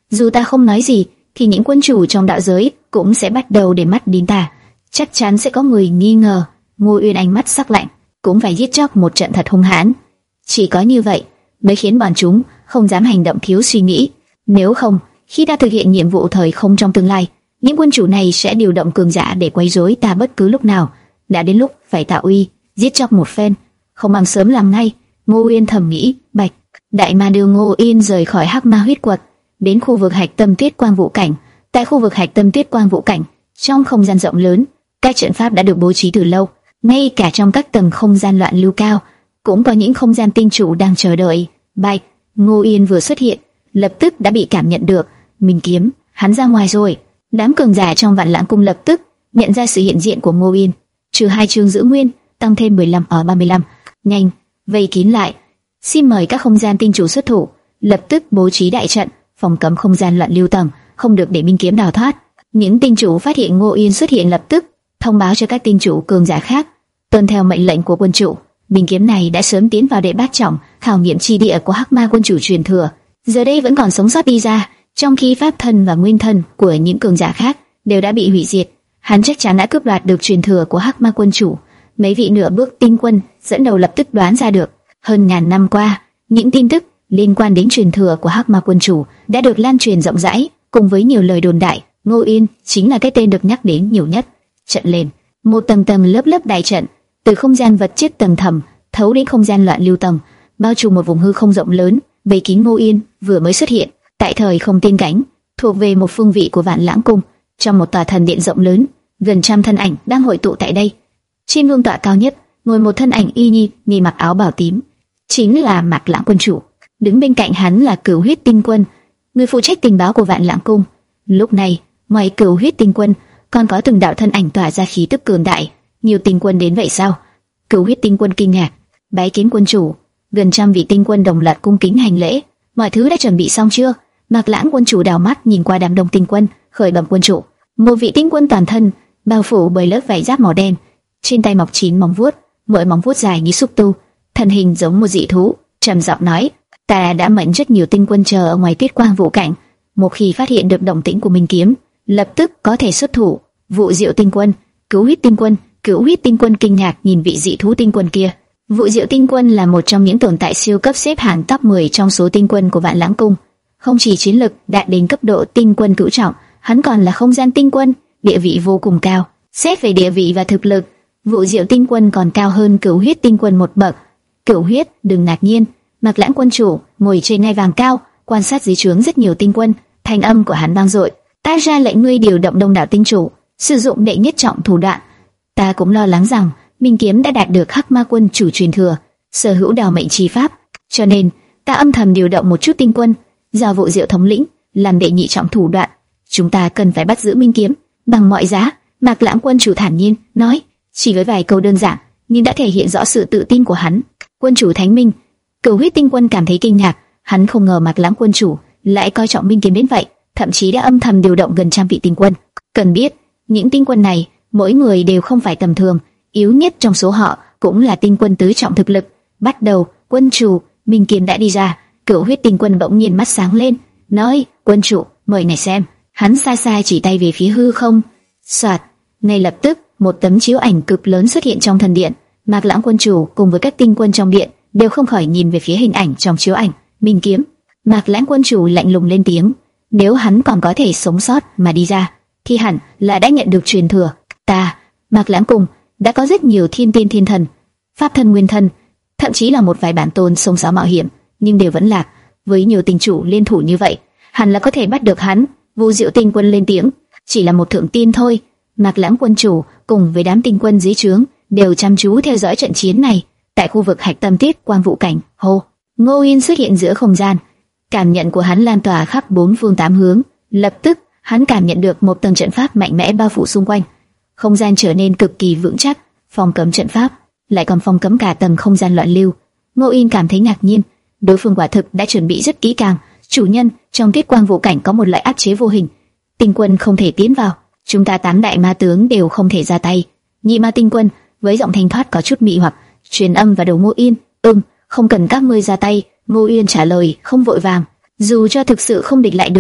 Dù ta không nói gì, thì những quân chủ trong đạo giới cũng sẽ bắt đầu để mắt đến ta. Chắc chắn sẽ có người nghi ngờ. Ngô Uyên ánh mắt sắc lạnh, cũng phải giết chóc một trận thật hung hãn. Chỉ có như vậy mới khiến bọn chúng không dám hành động thiếu suy nghĩ. Nếu không, khi ta thực hiện nhiệm vụ thời không trong tương lai, những quân chủ này sẽ điều động cường giả để quấy rối ta bất cứ lúc nào. Đã đến lúc phải tạo uy, giết chóc một phen, không bằng sớm làm ngay. Ngô Uyên thầm nghĩ. Bạch Đại Ma đưa Ngô Uyên rời khỏi Hắc Ma huyết quật, đến khu vực Hạch Tâm Tuyết Quang Vũ Cảnh. Tại khu vực Hạch Tâm Tuyết Quang Vũ Cảnh, trong không gian rộng lớn, các trận pháp đã được bố trí từ lâu. Ngay cả trong các tầng không gian loạn lưu cao, cũng có những không gian tinh chủ đang chờ đợi. Bạch Ngô Uyên vừa xuất hiện, lập tức đã bị cảm nhận được. Minh kiếm, hắn ra ngoài rồi. Đám cường giả trong Vạn Lãng Cung lập tức nhận ra sự hiện diện của Ngô Uyên. Trừ hai chương giữ nguyên, tăng thêm mười lăm ở ba mươi lăm. Nhanh, vây kín lại. Xin mời các không gian tinh chủ xuất thủ, lập tức bố trí đại trận, phòng cấm không gian loạn lưu tầng, không được để Minh kiếm đào thoát. Những tinh chủ phát hiện Ngô Uyên xuất hiện lập tức thông báo cho các tinh chủ cường giả khác. Tuân theo mệnh lệnh của quân chủ, Minh kiếm này đã sớm tiến vào đệ bát trọng khảo nghiệm chi địa của Hắc Ma quân chủ truyền thừa, giờ đây vẫn còn sống sót đi ra, trong khi pháp thân và nguyên thân của những cường giả khác đều đã bị hủy diệt. Hắn chắc chắn đã cướp đoạt được truyền thừa của Hắc Ma quân chủ. Mấy vị nửa bước tinh quân dẫn đầu lập tức đoán ra được, hơn ngàn năm qua, những tin tức liên quan đến truyền thừa của Hắc Ma quân chủ đã được lan truyền rộng rãi, cùng với nhiều lời đồn đại, Ngô Uyên chính là cái tên được nhắc đến nhiều nhất. Trận lên, một tầng tầng lớp lớp đại trận, từ không gian vật chất tầng thầm thấu đến không gian loạn lưu tầng, bao trùm một vùng hư không rộng lớn, vây kín Ngô Uyên vừa mới xuất hiện. Tại thời không tiên cảnh, thuộc về một phương vị của Vạn Lãng Cung, trong một tòa thần điện rộng lớn, gần trăm thân ảnh đang hội tụ tại đây. Trên vương tọa cao nhất, ngồi một thân ảnh y nhi, nghi mặc áo bào tím, chính là Mạc Lãng quân chủ. Đứng bên cạnh hắn là Cửu Huyết Tinh Quân, người phụ trách tình báo của Vạn Lãng Cung. Lúc này, ngoài Cửu Huyết Tinh Quân, còn có từng đạo thân ảnh tỏa ra khí tức cường đại. Nhiều tinh quân đến vậy sao? Cửu Huyết Tinh Quân kinh ngạc, bái kiến quân chủ. Gần trăm vị tinh quân đồng loạt cung kính hành lễ. Mọi thứ đã chuẩn bị xong chưa? Mạc Lãng quân chủ đảo mắt nhìn qua đám đông tinh quân, khởi bẩm quân chủ. Một vị tinh quân toàn thân bao phủ bởi lớp vảy giáp màu đen, trên tay mọc chín móng vuốt, mỗi móng vuốt dài như xúc tu, thân hình giống một dị thú, trầm giọng nói: ta đã mệnh rất nhiều tinh quân chờ ở ngoài Tuyết Quang Vũ Cảnh, một khi phát hiện được động tĩnh của Minh kiếm, lập tức có thể xuất thủ. Vụ Diệu Tinh Quân, Cửu Huyết Tinh Quân, Cửu Huyết Tinh Quân kinh ngạc nhìn vị dị thú tinh quân kia. Vụ Diệu Tinh Quân là một trong những tồn tại siêu cấp xếp hạng top mười trong số tinh quân của Vạn Lãng Cung. Không chỉ chiến lực đạt đến cấp độ tinh quân cửu trọng, hắn còn là không gian tinh quân, địa vị vô cùng cao. Xét về địa vị và thực lực, Vụ Diệu Tinh Quân còn cao hơn Cửu Huyết Tinh Quân một bậc. Cửu Huyết, đừng ngạc nhiên, Mạc Lãng quân chủ ngồi trên ngai vàng cao, quan sát dưới trướng rất nhiều tinh quân. Thanh âm của hắn vang dội: ta ra lệnh ngươi điều động đông đảo tinh chủ, sử dụng đệ nhất trọng thủ đoạn. Ta cũng lo lắng rằng Minh kiếm đã đạt được Hắc Ma quân chủ truyền thừa, sở hữu đào mệnh chi pháp, cho nên ta âm thầm điều động một chút tinh quân, do Vụ Diệu thống lĩnh, làm đệ nhị trọng thủ đoạn. Chúng ta cần phải bắt giữ Minh kiếm bằng mọi giá. Mạc Lãng quân chủ thản nhiên nói, chỉ với vài câu đơn giản nhưng đã thể hiện rõ sự tự tin của hắn. Quân chủ Thánh Minh. Cửu Huyết Tinh Quân cảm thấy kinh ngạc, hắn không ngờ Mạc Lãng quân chủ lại coi trọng Minh kiếm đến vậy, thậm chí đã âm thầm điều động gần trăm vị tinh quân. Cần biết, những tinh quân này mỗi người đều không phải tầm thường, yếu nhất trong số họ cũng là tinh quân tứ trọng thực lực. Bắt đầu, quân chủ, Minh kiếm đã đi ra. Cửu Huyết Tinh Quân bỗng nhiên mắt sáng lên, nói: quân chủ, mời này xem. Hắn xa xa chỉ tay về phía hư không. Soạt, ngay lập tức một tấm chiếu ảnh cực lớn xuất hiện trong thần điện. Mạc Lãng quân chủ cùng với các tinh quân trong điện đều không khỏi nhìn về phía hình ảnh trong chiếu ảnh. Minh kiếm. Mạc Lãng quân chủ lạnh lùng lên tiếng, nếu hắn còn có thể sống sót mà đi ra, thì hẳn là đã nhận được truyền thừa. Ta, Mạc Lãng Cung, đã có rất nhiều thiên tiên thiên thần, pháp thân nguyên thân, thậm chí là một vài bản tôn sông sáo mạo hiểm, nhưng đều vẫn lạc. Với nhiều tinh chủ liên thủ như vậy, hẳn là có thể bắt được hắn. Vu Diệu Tinh Quân lên tiếng, chỉ là một thượng tiên thôi. Mạc Lãng quân chủ cùng với đám tinh quân dưới trướng đều chăm chú theo dõi trận chiến này. Tại khu vực Hạch Tâm Tuyết Quang Vũ Cảnh, hô, Ngô Uyên xuất hiện giữa không gian, cảm nhận của hắn lan tỏa khắp bốn phương tám hướng. Lập tức, hắn cảm nhận được một tầng trận pháp mạnh mẽ bao phủ xung quanh, không gian trở nên cực kỳ vững chắc. Phong cấm trận pháp lại còn phong cấm cả tầng không gian loạn lưu. Ngô Uyên cảm thấy ngạc nhiên, đối phương quả thực đã chuẩn bị rất kỹ càng. Chủ nhân, trong Tuyết Quang Vũ Cảnh có một loại áp chế vô hình, tinh quân không thể tiến vào, chúng ta tám đại ma tướng đều không thể ra tay. Nhị ma tinh quân với giọng thanh thoát có chút mị hoặc truyền âm vào đầu Ngô Uyên, ừm, không cần các ngươi ra tay. Ngô Uyên trả lời không vội vàng, dù cho thực sự không địch lại được,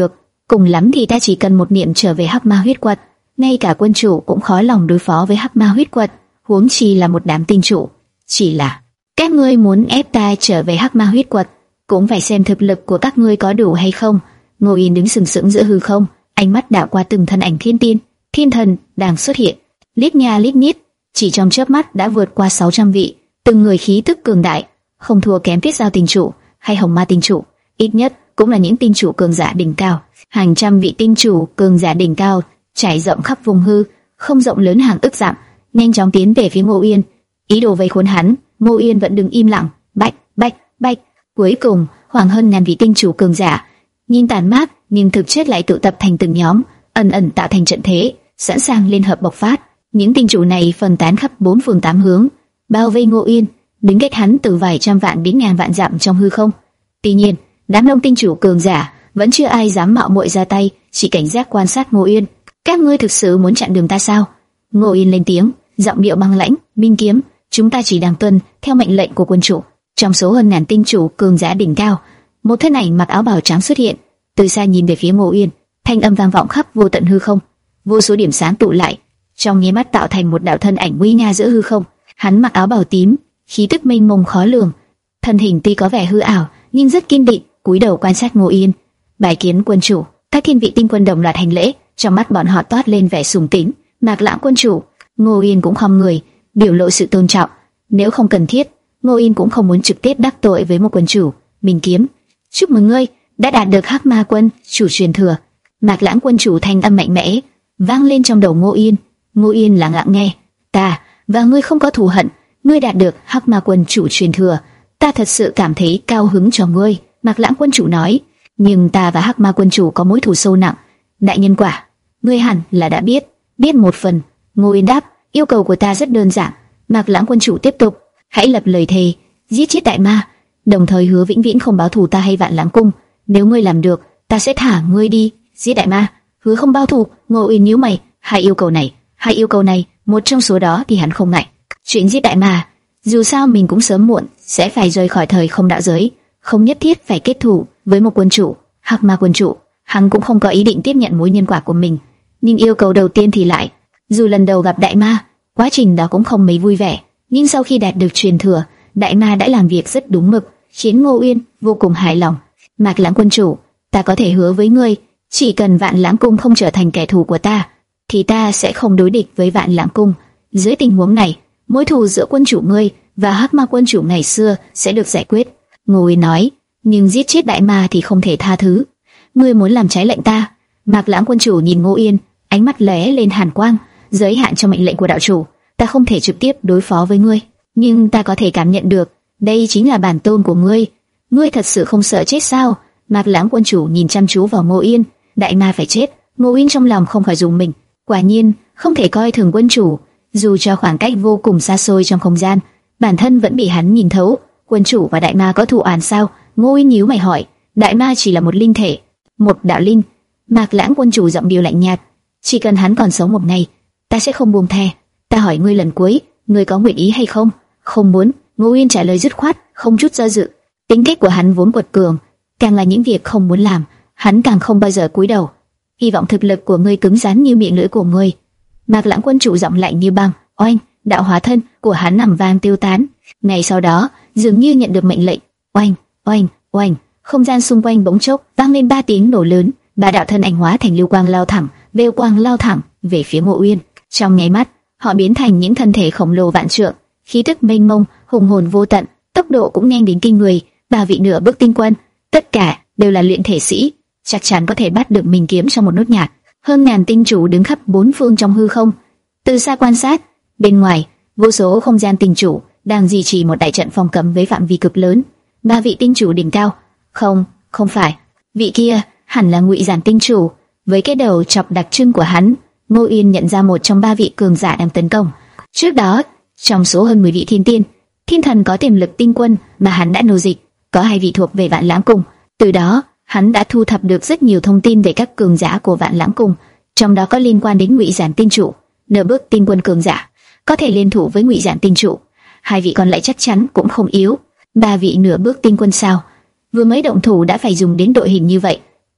cùng lắm thì ta chỉ cần một niệm trở về Hắc Ma huyết quật. Ngay cả quân chủ cũng khó lòng đối phó với Hắc Ma huyết quật, huống chi là một đám tinh chủ. Chỉ là các ngươi muốn ép ta trở về Hắc Ma huyết quật, cũng phải xem thực lực của các ngươi có đủ hay không. Ngô Yên đứng sừng sững giữa hư không, ánh mắt đảo qua từng thân ảnh thiên tiên, thiên thần đang xuất hiện, lít nha lít nhít, chỉ trong chớp mắt đã vượt qua sáu trăm vị, từng người khí tức cường đại, không thua kém Tiết Giao tinh chủ hay Hồng Ma tinh chủ, ít nhất cũng là những tinh chủ cường giả đỉnh cao. Hàng trăm vị tinh chủ cường giả đỉnh cao trải rộng khắp vùng hư, không rộng lớn hàng ức dặm, nhanh chóng tiến về phía Ngô Yên, ý đồ vây khốn hắn. Ngô Yên vẫn đứng im lặng, bạch bạch bạch. Cuối cùng, khoảng hơn ngàn vị tinh chủ cường giả, nhìn tàn mát nhưng thực chất lại tụ tập thành từng nhóm, ẩn ẩn tạo thành trận thế, sẵn sàng liên hợp bộc phát. Những tinh chủ này phân tán khắp bốn phương tám hướng, bao vây Ngô Yên, đứng cách hắn từ vài trăm vạn đến ngàn vạn dặm trong hư không. Tuy nhiên, đám đông tinh chủ cường giả vẫn chưa ai dám mạo muội ra tay, chỉ cảnh giác quan sát Ngô Yên. Các ngươi thực sự muốn chặn đường ta sao? Ngô Yên lên tiếng, giọng điệu băng lãnh. Minh Kiếm, chúng ta chỉ đang tuân theo mệnh lệnh của quân chủ. Trong số hơn ngàn tinh chủ cường giả đỉnh cao, một thân ảnh mặc áo bào trắng xuất hiện, từ xa nhìn về phía Ngô Yên, thanh âm vang vọng khắp vô tận hư không. Vô số điểm sáng tụ lại, trong nháy mắt tạo thành một đạo thân ảnh nguy nga giữa hư không. Hắn mặc áo bào tím, khí tức mênh mông khó lường, thân hình tuy có vẻ hư ảo nhưng rất kiên định, cúi đầu quan sát Ngô Yên. Bài kiến quân chủ. Các thiên vị tinh quân đồng loạt hành lễ, trong mắt bọn họ toát lên vẻ sùng kính. Mạc Lãng quân chủ. Ngô Yên cũng khom người, biểu lộ sự tôn trọng. Nếu không cần thiết, Ngô Yên cũng không muốn trực tiếp đắc tội với một quân chủ. Minh Kiếm, chúc mừng ngươi đã đạt được Hắc Ma quân chủ truyền thừa. Mạc Lãng quân chủ thanh âm mạnh mẽ vang lên trong đầu Ngô Yên. Ngô Yên lặng lặng nghe. Ta và ngươi không có thù hận, ngươi đạt được Hắc Ma quân chủ truyền thừa, ta thật sự cảm thấy cao hứng cho ngươi. Mạc Lãng quân chủ nói. Nhưng ta và Hắc Ma quân chủ có mối thù sâu nặng, đại nhân quả, ngươi hẳn là đã biết, biết một phần. Ngô Yên đáp. Yêu cầu của ta rất đơn giản. Mạc Lãng quân chủ tiếp tục. Hãy lập lời thề giết chết đại ma, đồng thời hứa vĩnh viễn không báo thù ta hay Vạn Lãng cung. Nếu ngươi làm được, ta sẽ thả ngươi đi. Giết đại ma, hứa không báo thù. Ngô Yên nhíu mày. Hai yêu cầu này, hai yêu cầu này, một trong số đó thì hắn không ngại. Chuyện giết đại ma, dù sao mình cũng sớm muộn sẽ phải rời khỏi thời không đạo giới, không nhất thiết phải kết thù với một quân chủ. Hắc Ma quân chủ, hắn cũng không có ý định tiếp nhận mối nhân quả của mình. Nhưng yêu cầu đầu tiên thì lại, dù lần đầu gặp đại ma, quá trình đó cũng không mấy vui vẻ, nhưng sau khi đạt được truyền thừa, đại ma đã làm việc rất đúng mực, khiến Ngô Yên vô cùng hài lòng. Mạc Lãng quân chủ, ta có thể hứa với ngươi, chỉ cần Vạn Lãng cung không trở thành kẻ thù của ta, thì ta sẽ không đối địch với Vạn Lãng cung. Dưới tình huống này, mối thù giữa quân chủ ngươi và Hắc Ma quân chủ ngày xưa sẽ được giải quyết. Ngô Yên nói. Nhưng giết chết đại ma thì không thể tha thứ. Ngươi muốn làm trái lệnh ta? Mạc Lãng quân chủ nhìn Ngô Yên, ánh mắt lóe lên hàn quang. Giới hạn trong mệnh lệnh của đạo chủ, ta không thể trực tiếp đối phó với ngươi, nhưng ta có thể cảm nhận được, đây chính là bản tôn của ngươi. Ngươi thật sự không sợ chết sao? Mạc Lãng quân chủ nhìn chăm chú vào Ngô Yên. Đại ma phải chết. Ngô Yên trong lòng không khỏi rùng mình. Quả nhiên không thể coi thường quân chủ, dù cho khoảng cách vô cùng xa xôi trong không gian, bản thân vẫn bị hắn nhìn thấu. Quân chủ và đại ma có thù oán sao? Ngô Yên nhíu mày hỏi. Đại ma chỉ là một linh thể, một đạo linh. Mạc Lãng quân chủ giọng điệu lạnh nhạt. Chỉ cần hắn còn sống một ngày, ta sẽ không buông tha. Ta hỏi ngươi lần cuối, ngươi có nguyện ý hay không? Không muốn. Ngô Yên trả lời dứt khoát, không chút do dự. Tính cách của hắn vốn quật cường, càng là những việc không muốn làm, hắn càng không bao giờ cúi đầu. Hy vọng thực lực của ngươi cứng rắn như miệng lưỡi của ngươi. Mạc Lãng quân chủ giọng lạnh như băng. Oanh, đạo hóa thân của hắn nằm vang tiêu tán. Ngày sau đó, dường như nhận được mệnh lệnh. Oanh, oanh, oanh, không gian xung quanh bỗng chốc vang lên ba tiếng nổ lớn. Ba đạo thân ảnh hóa thành lưu quang lao thẳng, vêu quang lao thẳng về phía Ngô Yên. Trong nháy mắt, họ biến thành những thân thể khổng lồ vạn trượng, khí tức mênh mông, hùng hồn vô tận, tốc độ cũng nhanh đến kinh người. Ba vị nửa bước tinh quân, tất cả đều là luyện thể sĩ, chắc chắn có thể bắt được Minh Kiếm trong một nốt nhạc. Hơn ngàn tinh chủ đứng khắp bốn phương trong hư không, từ xa quan sát. Bên ngoài, vô số không gian tinh chủ đang duy trì một đại trận phong cấm với phạm vi cực lớn. Ba vị tinh chủ đỉnh cao, không, không phải, vị kia hẳn là Ngụy Giản tinh chủ. Với cái đầu chọc đặc trưng của hắn, Ngô Yên nhận ra một trong ba vị cường giả đang tấn công. Trước đó, trong số hơn mười vị thiên tiên, thiên thần có tiềm lực tinh quân mà hắn đã nô dịch, có hai vị thuộc về Vạn Lãng cung. Từ đó, hắn đã thu thập được rất nhiều thông tin về các cường giả của Vạn Lãng cung, trong đó có liên quan đến Ngụy Giản tinh chủ. Nửa bước tinh quân cường giả có thể liên thủ với Ngụy Giản tinh chủ, hai vị còn lại chắc chắn cũng không yếu. Ba vị nửa bước tinh quân sao? Vừa mới động thủ đã phải dùng đến đội hình như vậy,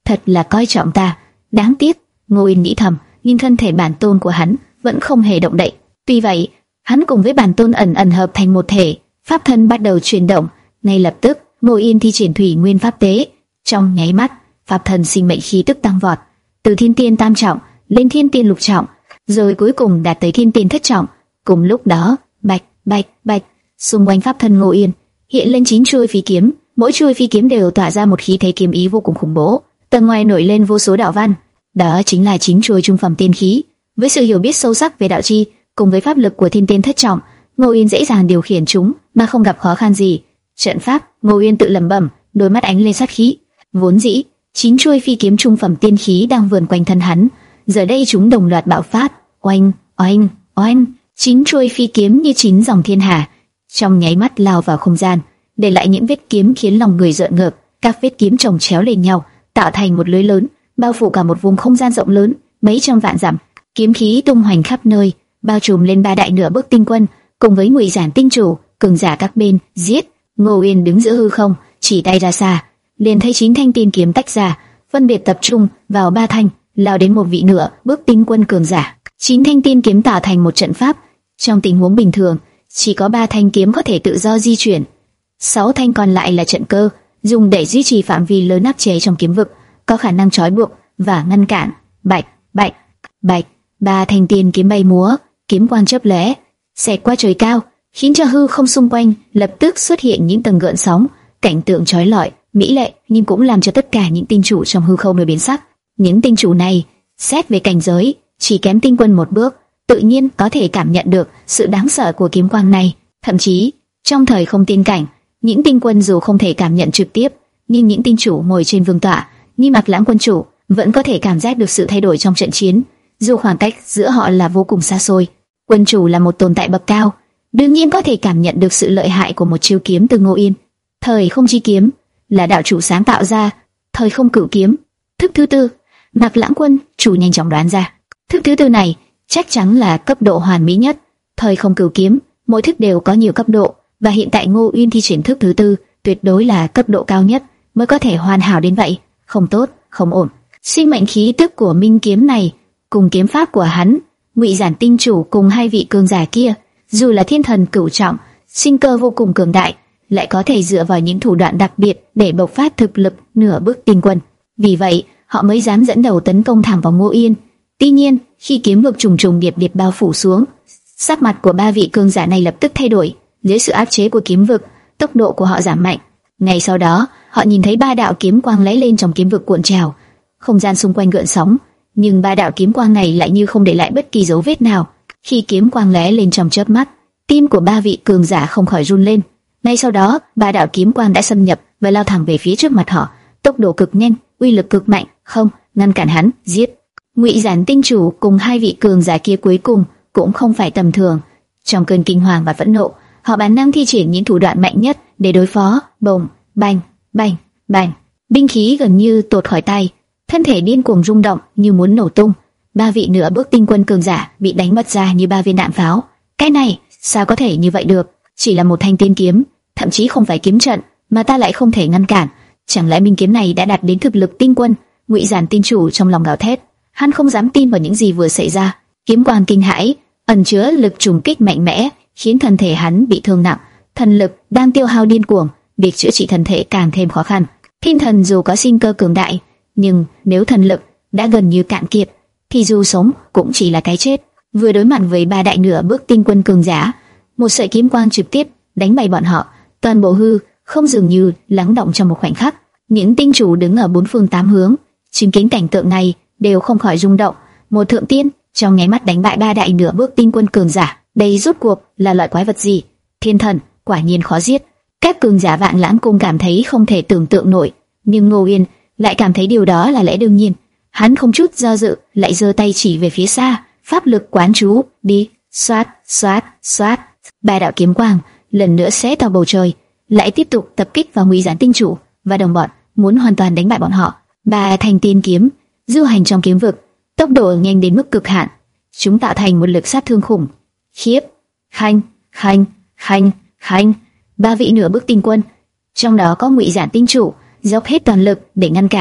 thật là coi trọng ta. Đáng tiếc, Ngô Yên nghĩ thầm, nhưng thân thể bản tôn của hắn vẫn không hề động đậy. Tuy vậy, hắn cùng với bản tôn ẩn ẩn hợp thành một thể, pháp thân bắt đầu chuyển động. Ngay lập tức, Ngô Yên thi triển thủy nguyên pháp tế, trong nháy mắt, pháp thân sinh mệnh khí tức tăng vọt, từ thiên tiên tam trọng lên thiên tiên lục trọng, rồi cuối cùng đạt tới thiên tiên thất trọng. Cùng lúc đó, bạch bạch bạch, xung quanh pháp thân Ngô Yên hiện lên chín chuôi phi kiếm, mỗi chuôi phi kiếm đều tỏa ra một khí thế kiếm ý vô cùng khủng bố. Tầng ngoài nổi lên vô số đạo văn, đó chính là chín chuôi trung phẩm tiên khí. Với sự hiểu biết sâu sắc về đạo chi, cùng với pháp lực của thiên tiên thất trọng, Ngô Yên dễ dàng điều khiển chúng mà không gặp khó khăn gì. Trận pháp, Ngô Yên tự lẩm bẩm, đôi mắt ánh lên sát khí. Vốn dĩ, chín chuôi phi kiếm trung phẩm tiên khí đang vờn quanh thân hắn, giờ đây chúng đồng loạt bạo phát, oanh, oanh, oanh, chín chuôi phi kiếm như chín dòng thiên hà, trong nháy mắt lao vào không gian, để lại những vết kiếm khiến lòng người rợn ngợp. Các vết kiếm chồng chéo lên nhau, tạo thành một lưới lớn, bao phủ cả một vùng không gian rộng lớn, mấy trăm vạn dặm. Kiếm khí tung hoành khắp nơi, bao trùm lên ba đại nửa bước tinh quân, cùng với Ngụy Giản tinh chủ, cường giả các bên. Giết! Ngô Yên đứng giữa hư không, chỉ tay ra xa, liền thấy chín thanh tiên kiếm tách ra, phân biệt tập trung vào ba thanh, lao đến một vị nửa bước tinh quân cường giả. Chín thanh tiên kiếm tạo thành một trận pháp. Trong tình huống bình thường, chỉ có ba thanh kiếm có thể tự do di chuyển, sáu thanh còn lại là trận cơ, dùng để duy trì phạm vi lớn áp chế trong kiếm vực, có khả năng trói buộc và ngăn cản. Bạch, bạch, bạch, ba thanh tiên kiếm bay múa, kiếm quang chớp lóe, xẹt qua trời cao, khiến cho hư không xung quanh lập tức xuất hiện những tầng gợn sóng. Cảnh tượng chói lọi, mỹ lệ, nhưng cũng làm cho tất cả những tinh chủ trong hư không đều biến sắc. Những tinh chủ này, xét về cảnh giới, chỉ kém tinh quân một bước, tự nhiên có thể cảm nhận được sự đáng sợ của kiếm quang này. Thậm chí, trong thời không tiên cảnh, những tinh quân dù không thể cảm nhận trực tiếp, nhưng những tinh chủ ngồi trên vương tọa, như Mạc Lãng quân chủ, vẫn có thể cảm giác được sự thay đổi trong trận chiến, dù khoảng cách giữa họ là vô cùng xa xôi. Quân chủ là một tồn tại bậc cao, đương nhiên có thể cảm nhận được sự lợi hại của một chiêu kiếm từ Ngô Yên. Thời không chi kiếm là đạo chủ sáng tạo ra, thời không cửu kiếm, thức thứ tư. Mạc Lãng quân chủ nhanh chóng đoán ra, thức thứ tư này chắc chắn là cấp độ hoàn mỹ nhất. Thời không cửu kiếm, mỗi thức đều có nhiều cấp độ, và hiện tại Ngô Uyên thi triển thức thứ tư, tuyệt đối là cấp độ cao nhất mới có thể hoàn hảo đến vậy. Không tốt, không ổn. Sinh mệnh khí tức của minh kiếm này cùng kiếm pháp của hắn, Ngụy Giản tinh chủ cùng hai vị cường giả kia, dù là thiên thần cửu trọng, sinh cơ vô cùng cường đại, lại có thể dựa vào những thủ đoạn đặc biệt để bộc phát thực lực nửa bước tinh quân. Vì vậy, họ mới dám dẫn đầu tấn công thẳng vào Ngô Yên. Tuy nhiên, khi kiếm vực trùng trùng điệp điệp bao phủ xuống, sắc mặt của ba vị cường giả này lập tức thay đổi. Dưới sự áp chế của kiếm vực, tốc độ của họ giảm mạnh. Ngay sau đó, họ nhìn thấy ba đạo kiếm quang lóe lên trong kiếm vực cuộn trào, không gian xung quanh gợn sóng, nhưng ba đạo kiếm quang này lại như không để lại bất kỳ dấu vết nào. Khi kiếm quang lóe lên trong chớp mắt, tim của ba vị cường giả không khỏi run lên. Ngay sau đó, ba đạo kiếm quang đã xâm nhập và lao thẳng về phía trước mặt họ, tốc độ cực nhanh, uy lực cực mạnh. Không, ngăn cản hắn, giết! Ngụy Giản tinh chủ cùng hai vị cường giả kia cuối cùng cũng không phải tầm thường. Trong cơn kinh hoàng và phẫn nộ, họ bản năng thi triển những thủ đoạn mạnh nhất để đối phó. Bồng, bành, bành, bành, binh khí gần như tuột khỏi tay, thân thể điên cuồng rung động như muốn nổ tung. Ba vị nửa bước tinh quân cường giả bị đánh mất ra như ba viên đạn pháo. Cái này sao có thể như vậy được? Chỉ là một thanh tiên kiếm, thậm chí không phải kiếm trận, mà ta lại không thể ngăn cản. Chẳng lẽ minh kiếm này đã đạt đến thực lực tinh quân? Ngụy Giản tinh chủ trong lòng gào thét, hắn không dám tin vào những gì vừa xảy ra. Kiếm quang kinh hãi, ẩn chứa lực trùng kích mạnh mẽ, khiến thân thể hắn bị thương nặng, thần lực đang tiêu hao điên cuồng, việc chữa trị thân thể càng thêm khó khăn. Thiên thần dù có sinh cơ cường đại, nhưng nếu thần lực đã gần như cạn kiệt, thì dù sống cũng chỉ là cái chết. Vừa đối mặt với ba đại nửa bước tinh quân cường giả, một sợi kiếm quang trực tiếp đánh bay bọn họ, toàn bộ hư không dường như lắng động trong một khoảnh khắc. Những tinh chủ đứng ở bốn phương tám hướng, chứng kiến cảnh tượng này đều không khỏi rung động. Một thượng tiên trong nháy mắt đánh bại ba đại nửa bước tinh quân cường giả, đây rốt cuộc là loại quái vật gì? Thiên thần quả nhiên khó giết. Các cường giả Vạn Lãng cung cảm thấy không thể tưởng tượng nổi, nhưng Ngô Yên lại cảm thấy điều đó là lẽ đương nhiên. Hắn không chút do dự, lại giơ tay chỉ về phía xa, pháp lực quán chú, đi, xoát, xoát, xoát. Ba đạo kiếm quang lần nữa xé toạc bầu trời, lại tiếp tục tập kích vào Ngụy Giản tinh chủ và đồng bọn, muốn hoàn toàn đánh bại bọn họ. Ba thanh tiên kiếm du hành trong kiếm vực, tốc độ nhanh đến mức cực hạn, chúng tạo thành một lực sát thương khủng khiếp. Khanh, khanh, khanh, khanh, ba vị nửa bước tinh quân, trong đó có Ngụy Giản tinh chủ, dốc hết toàn lực để ngăn cản.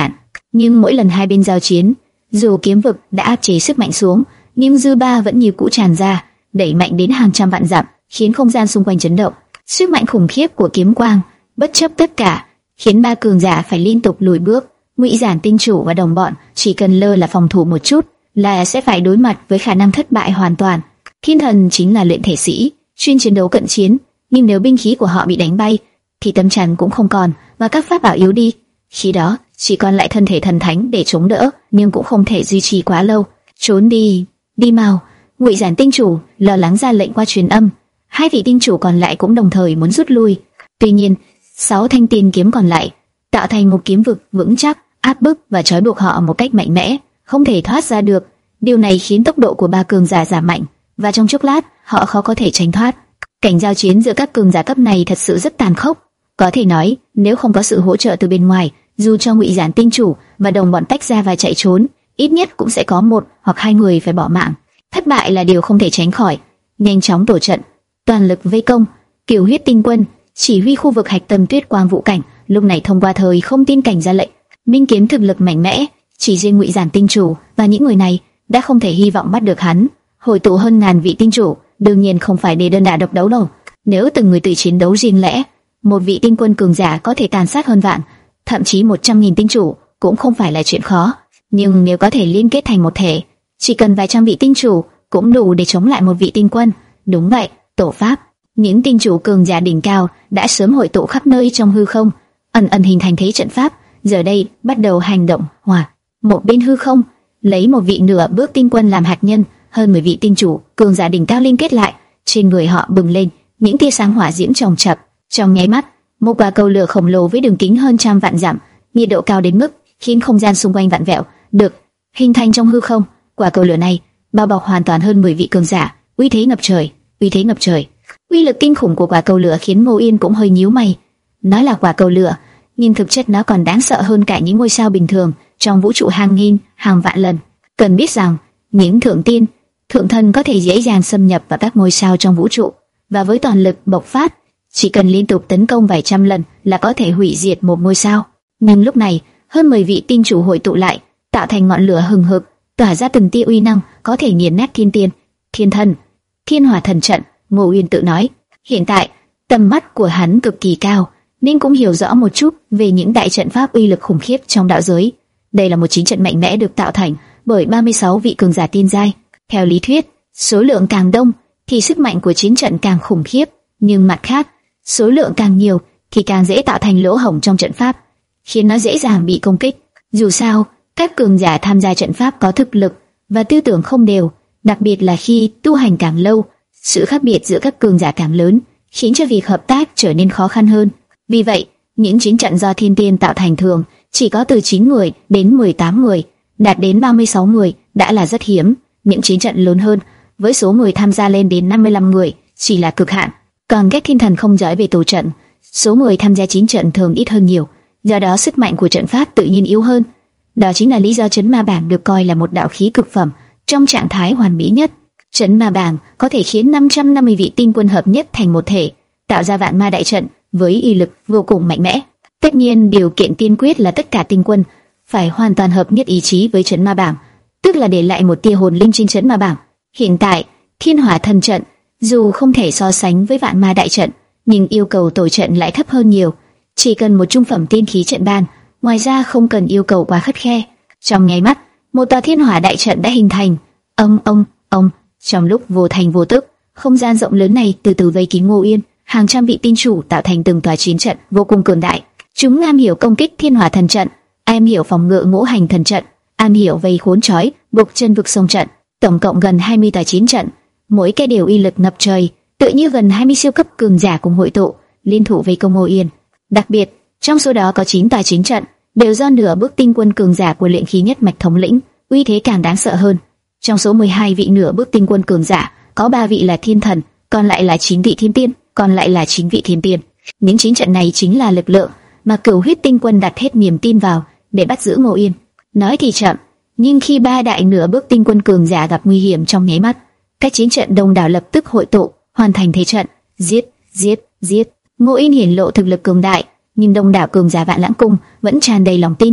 Nhưng mỗi lần hai bên giao chiến, dù kiếm vực đã áp chế sức mạnh xuống, nhưng dư ba vẫn như cũ tràn ra, đẩy mạnh đến hàng trăm vạn dặm, khiến không gian xung quanh chấn động. Sức mạnh khủng khiếp của kiếm quang, bất chấp tất cả, khiến ba cường giả phải liên tục lùi bước. Ngụy Giản Tinh Chủ và đồng bọn chỉ cần lơ là phòng thủ một chút là sẽ phải đối mặt với khả năng thất bại hoàn toàn. Thiên thần chính là luyện thể sĩ, chuyên chiến đấu cận chiến, nhưng nếu binh khí của họ bị đánh bay, thì tấm chắn cũng không còn, và các pháp bảo yếu đi. Khi đó, chỉ còn lại thân thể thần thánh để chống đỡ, nhưng cũng không thể duy trì quá lâu. Trốn đi, đi mau! Ngụy Giản Tinh Chủ lo lắng ra lệnh qua truyền âm. Hai vị tinh chủ còn lại cũng đồng thời muốn rút lui. Tuy nhiên, sáu thanh tiên kiếm còn lại tạo thành một kiếm vực vững chắc, áp bức và trói buộc họ một cách mạnh mẽ, không thể thoát ra được. Điều này khiến tốc độ của ba cường giả giảm mạnh, và trong chốc lát họ khó có thể tránh thoát. Cảnh giao chiến giữa các cường giả cấp này thật sự rất tàn khốc. Có thể nói, nếu không có sự hỗ trợ từ bên ngoài, dù cho Ngụy Giản Tinh Chủ và đồng bọn tách ra và chạy trốn, ít nhất cũng sẽ có một hoặc hai người phải bỏ mạng. Thất bại là điều không thể tránh khỏi. Nhanh chóng tổ trận, toàn lực vây công. Kiều Huyết Tinh Quân chỉ huy khu vực hạch tâm Tuyết Quang Vũ Cảnh, lúc này thông qua thời không tin cảnh ra lệnh. Minh kiếm thực lực mạnh mẽ, chỉ riêng Ngụy Giản Tinh Chủ và những người này đã không thể hy vọng bắt được hắn. Hội tụ hơn ngàn vị tinh chủ, đương nhiên không phải để đơn đả độc đấu đâu. Nếu từng người tự chiến đấu riêng lẻ, một vị tinh quân cường giả có thể tàn sát hơn vạn, thậm chí một trăm nghìn tinh chủ cũng không phải là chuyện khó. Nhưng nếu có thể liên kết thành một thể, chỉ cần vài trăm vị tinh chủ cũng đủ để chống lại một vị tinh quân. Đúng vậy, tổ pháp. Những tinh chủ cường giả đỉnh cao đã sớm hội tụ khắp nơi trong hư không, ẩn ẩn hình thành thế trận pháp. Giờ đây bắt đầu hành động hòa. Một bên hư không, lấy một vị nửa bước tinh quân làm hạt nhân, hơn mười vị tinh chủ cường giả đỉnh cao liên kết lại, trên người họ bừng lên những tia sáng hỏa diễm chồng chập. Trong nháy mắt, một quả cầu lửa khổng lồ với đường kính hơn trăm vạn dặm, nhiệt độ cao đến mức khiến không gian xung quanh vặn vẹo, được hình thành trong hư không. Quả cầu lửa này bao bọc hoàn toàn hơn mười vị cường giả, uy thế ngập trời, uy thế ngập trời. Uy lực kinh khủng của quả cầu lửa khiến Ngô Yên cũng hơi nhíu mày. Nói là quả cầu lửa, nhưng thực chất nó còn đáng sợ hơn cả những ngôi sao bình thường trong vũ trụ hàng nghìn, hàng vạn lần. Cần biết rằng, những thượng tiên, thượng thần có thể dễ dàng xâm nhập vào các ngôi sao trong vũ trụ, và với toàn lực bộc phát, chỉ cần liên tục tấn công vài trăm lần là có thể hủy diệt một ngôi sao. Nhưng lúc này, hơn mười vị tinh chủ hội tụ lại, tạo thành ngọn lửa hừng hực, tỏa ra từng tia uy năng có thể nghiền nát thiên tiên, thiên thần, thiên hỏa thần trận. Ngô Uyên tự nói, hiện tại tầm mắt của hắn cực kỳ cao, nên cũng hiểu rõ một chút về những đại trận pháp uy lực khủng khiếp trong đạo giới. Đây là một chiến trận mạnh mẽ được tạo thành bởi ba mươi sáu vị cường giả tiên giai. Theo lý thuyết, số lượng càng đông thì sức mạnh của chiến trận càng khủng khiếp, nhưng mặt khác, số lượng càng nhiều thì càng dễ tạo thành lỗ hổng trong trận pháp, khiến nó dễ dàng bị công kích. Dù sao, các cường giả tham gia trận pháp có thực lực và tư tưởng không đều, đặc biệt là khi tu hành càng lâu, sự khác biệt giữa các cường giả càng lớn, khiến cho việc hợp tác trở nên khó khăn hơn. Vì vậy, những chiến trận do thiên tiên tạo thành thường chỉ có từ chín người đến mười tám người, đạt đến ba mươi sáu người đã là rất hiếm. Những chiến trận lớn hơn, với số người tham gia lên đến năm mươi lăm người, chỉ là cực hạn. Còn các thiên thần không giỏi về tổ trận, số người tham gia chiến trận thường ít hơn nhiều, do đó sức mạnh của trận pháp tự nhiên yếu hơn. Đó chính là lý do Chấn Ma Bảng được coi là một đạo khí cực phẩm trong trạng thái hoàn mỹ nhất. Chấn Ma Bảng có thể khiến năm trăm năm mươi vị tinh quân hợp nhất thành một thể, tạo ra vạn ma đại trận với uy lực vô cùng mạnh mẽ. Tất nhiên, điều kiện tiên quyết là tất cả tinh quân phải hoàn toàn hợp nhất ý chí với Chấn Ma Bảng, tức là để lại một tia hồn linh trên Chấn Ma Bảng. Hiện tại, Thiên Hỏa Thần trận dù không thể so sánh với vạn ma đại trận, nhưng yêu cầu tổ trận lại thấp hơn nhiều, chỉ cần một trung phẩm tiên khí trận ban, ngoài ra không cần yêu cầu quá khắt khe. Trong nháy mắt, một tòa Thiên Hỏa đại trận đã hình thành. Ông ông ông, trong lúc vô thành vô tức, không gian rộng lớn này từ từ vây kín Ngô Yên. Hàng trăm vị tinh chủ tạo thành từng tòa chiến trận vô cùng cường đại. Chúng am hiểu công kích Thiên Hỏa Thần trận, am hiểu phòng ngự Ngũ Hành Thần trận, am hiểu vây khốn trói buộc chân vực sông trận. Tổng cộng gần hai mươi tòa chiến trận, mỗi cái đều uy lực ngập trời, tự như gần hai mươi siêu cấp cường giả cùng hội tụ, liên thủ vây công Ngô Yên. Đặc biệt, trong số đó có chín tòa chiến trận đều do nửa bước tinh quân cường giả của luyện khí nhất mạch thống lĩnh, uy thế càng đáng sợ hơn. Trong số mười hai vị nửa bước tinh quân cường giả, có ba vị là thiên thần, còn lại là chín vị thiên tiên, còn lại là chín vị thiên tiên. Những chiến trận này chính là lực lượng mà Cửu Huyết Tinh Quân đặt hết niềm tin vào để bắt giữ Ngô Yên. Nói thì chậm, nhưng khi ba đại nửa bước tinh quân cường giả gặp nguy hiểm trong nháy mắt, các chiến trận đông đảo lập tức hội tụ, hoàn thành thế trận, giết, giết, giết. Ngô Yên hiển lộ thực lực cường đại, nhưng đông đảo cường giả Vạn Lãng Cung vẫn tràn đầy lòng tin.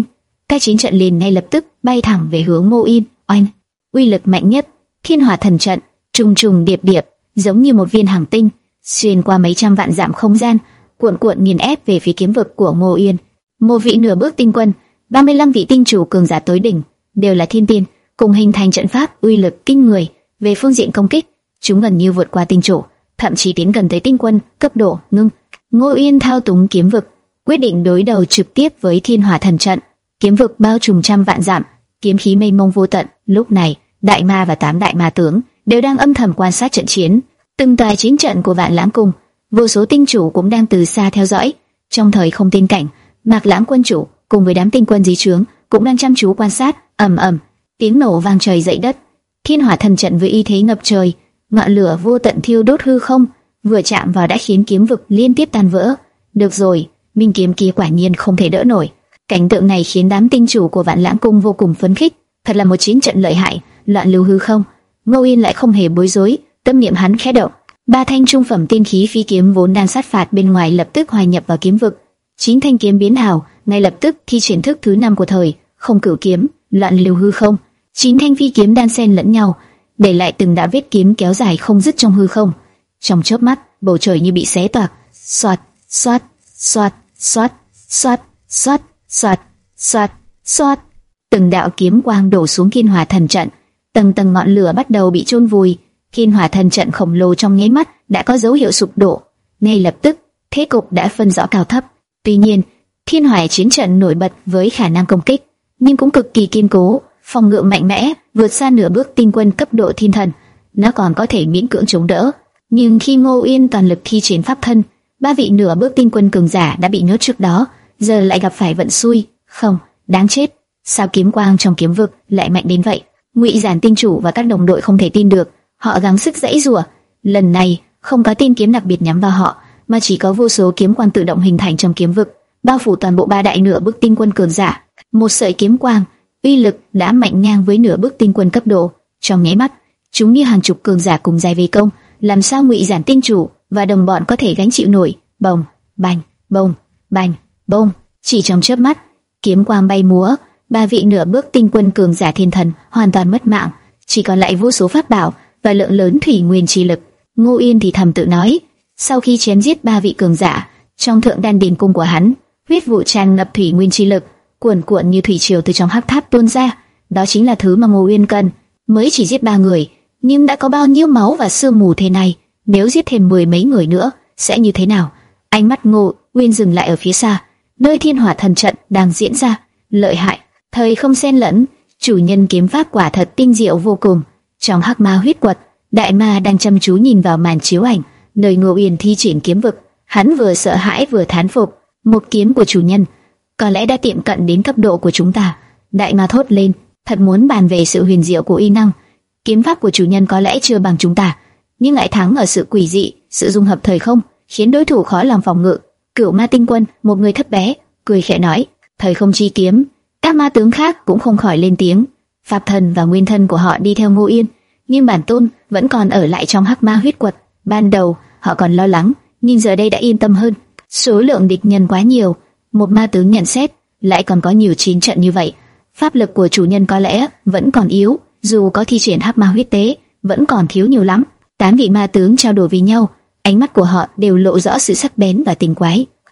Cái chiến trận liền ngay lập tức bay thẳng về hướng Ngô Yên. Oanh, uy lực mạnh nhất, Thiên Hỏa Thần Trận, trùng trùng điệp điệp, giống như một viên hàng tinh, xuyên qua mấy trăm vạn dặm không gian, cuộn cuộn nghiền ép về phía kiếm vực của Ngô Yên. Một vị nửa bước tinh quân, ba mươi lăm vị tinh chủ cường giả tối đỉnh, đều là thiên tiên, cùng hình thành trận pháp uy lực kinh người. Về phương diện công kích, chúng gần như vượt qua tinh chủ, thậm chí tiến gần tới tinh quân cấp độ ngưng. Ngô Yên thao túng kiếm vực, quyết định đối đầu trực tiếp với Thiên Hỏa Thần Trận. Kiếm vực bao trùm trăm vạn dặm, kiếm khí mênh mông vô tận. Lúc này, đại ma và tám đại ma tướng đều đang âm thầm quan sát trận chiến. Từng tòa chiến trận của Vạn Lãng Cung, vô số tinh chủ cũng đang từ xa theo dõi. Trong thời không tiên cảnh, Mạc Lãng quân chủ cùng với đám tinh quân dưới trướng cũng đang chăm chú quan sát. Ầm ầm, tiếng nổ vang trời dậy đất. Thiên Hỏa Thần Trận với uy thế ngập trời, ngọn lửa vô tận thiêu đốt hư không, vừa chạm vào đã khiến kiếm vực liên tiếp tan vỡ. Được rồi, minh kiếm kia quả nhiên không thể đỡ nổi. Cảnh tượng này khiến đám tinh chủ của Vạn Lãng Cung vô cùng phấn khích. Thật là một chiến trận lợi hại, loạn lưu hư không. Ngô Yên lại không hề bối rối, tâm niệm hắn khẽ động, ba thanh trung phẩm tiên khí phi kiếm vốn đang sát phạt bên ngoài lập tức hòa nhập vào kiếm vực. Chín thanh kiếm biến hào, ngay lập tức thi triển thức thứ năm của thời không cửu kiếm, loạn lưu hư không. Chín thanh phi kiếm đan xen lẫn nhau, để lại từng đạo vết kiếm kéo dài không dứt trong hư không. Trong chớp mắt, bầu trời như bị xé toạc, xoạt, xoạt, xoạt, xoạt, xoạt, xoạt, xoạt, xoạt, xoạt. Từng đạo kiếm quang đổ xuống Thiên Hỏa Thần Trận, tầng tầng ngọn lửa bắt đầu bị chôn vùi. Thiên Hỏa Thần Trận khổng lồ trong nháy mắt đã có dấu hiệu sụp đổ. Ngay lập tức, thế cục đã phân rõ cao thấp. Tuy nhiên, Thiên Hỏa chiến trận nổi bật với khả năng công kích, nhưng cũng cực kỳ kiên cố, phòng ngự mạnh mẽ, vượt xa nửa bước tinh quân cấp độ thiên thần. Nó còn có thể miễn cưỡng chống đỡ. Nhưng khi Ngô Yên toàn lực thi triển pháp thân, ba vị nửa bước tinh quân cường giả đã bị nhốt trước đó, giờ lại gặp phải vận xui. Không, đáng chết. Sao kiếm quang trong kiếm vực lại mạnh đến vậy? Ngụy Giản tinh chủ và các đồng đội không thể tin được, họ gắng sức giãy giụa. Lần này không có tiên kiếm đặc biệt nhắm vào họ, mà chỉ có vô số kiếm quang tự động hình thành trong kiếm vực, bao phủ toàn bộ ba đại nửa bước tinh quân cường giả. Một sợi kiếm quang, uy lực đã mạnh ngang với nửa bước tinh quân cấp độ. Trong nháy mắt, chúng như hàng chục cường giả cùng giai vây công, làm sao Ngụy Giản tinh chủ và đồng bọn có thể gánh chịu nổi? Bồng, bành, bồng, bành, bông. Chỉ trong chớp mắt, kiếm quang bay múa, ba vị nửa bước tinh quân cường giả thiên thần hoàn toàn mất mạng, chỉ còn lại vô số pháp bảo và lượng lớn thủy nguyên chi lực. Ngô Yên thì thầm tự nói, sau khi chém giết ba vị cường giả, trong thượng đan điền cung của hắn, huyết vụ tràn ngập thủy nguyên chi lực, cuồn cuộn như thủy triều từ trong hắc tháp tuôn ra. Đó chính là thứ mà Ngô Yên cần. Mới chỉ giết ba người, nhưng đã có bao nhiêu máu và sương mù thế này, nếu giết thêm mười mấy người nữa, sẽ như thế nào? Ánh mắt Ngô Uyên dừng lại ở phía xa, nơi Thiên Hỏa Thần Trận đang diễn ra. Lợi hại, thời không xen lẫn, chủ nhân kiếm pháp quả thật tinh diệu vô cùng. Trong hắc ma huyết quật, đại ma đang chăm chú nhìn vào màn chiếu ảnh, nơi Ngô Uyên thi triển kiếm vực. Hắn vừa sợ hãi vừa thán phục, một kiếm của chủ nhân có lẽ đã tiệm cận đến cấp độ của chúng ta. Đại ma thốt lên, thật muốn bàn về sự huyền diệu của y năng. Kiếm pháp của chủ nhân có lẽ chưa bằng chúng ta, nhưng lại thắng ở sự quỷ dị, sự dung hợp thời không, khiến đối thủ khó lòng phòng ngự. Cửu Ma tinh quân, một người thấp bé, cười khẽ nói, thời không chi kiếm. Các ma tướng khác cũng không khỏi lên tiếng. Pháp thần và nguyên thân của họ đi theo Ngô Yên, nhưng bản tôn vẫn còn ở lại trong hắc ma huyết quật. Ban đầu họ còn lo lắng, nhưng giờ đây đã yên tâm hơn. Số lượng địch nhân quá nhiều, một ma tướng nhận xét, lại còn có nhiều chiến trận như vậy. Pháp lực của chủ nhân có lẽ vẫn còn yếu, dù có thi triển hắc ma huyết tế, vẫn còn thiếu nhiều lắm. Tám vị ma tướng trao đổi với nhau, ánh mắt của họ đều lộ rõ sự sắc bén và tinh quái.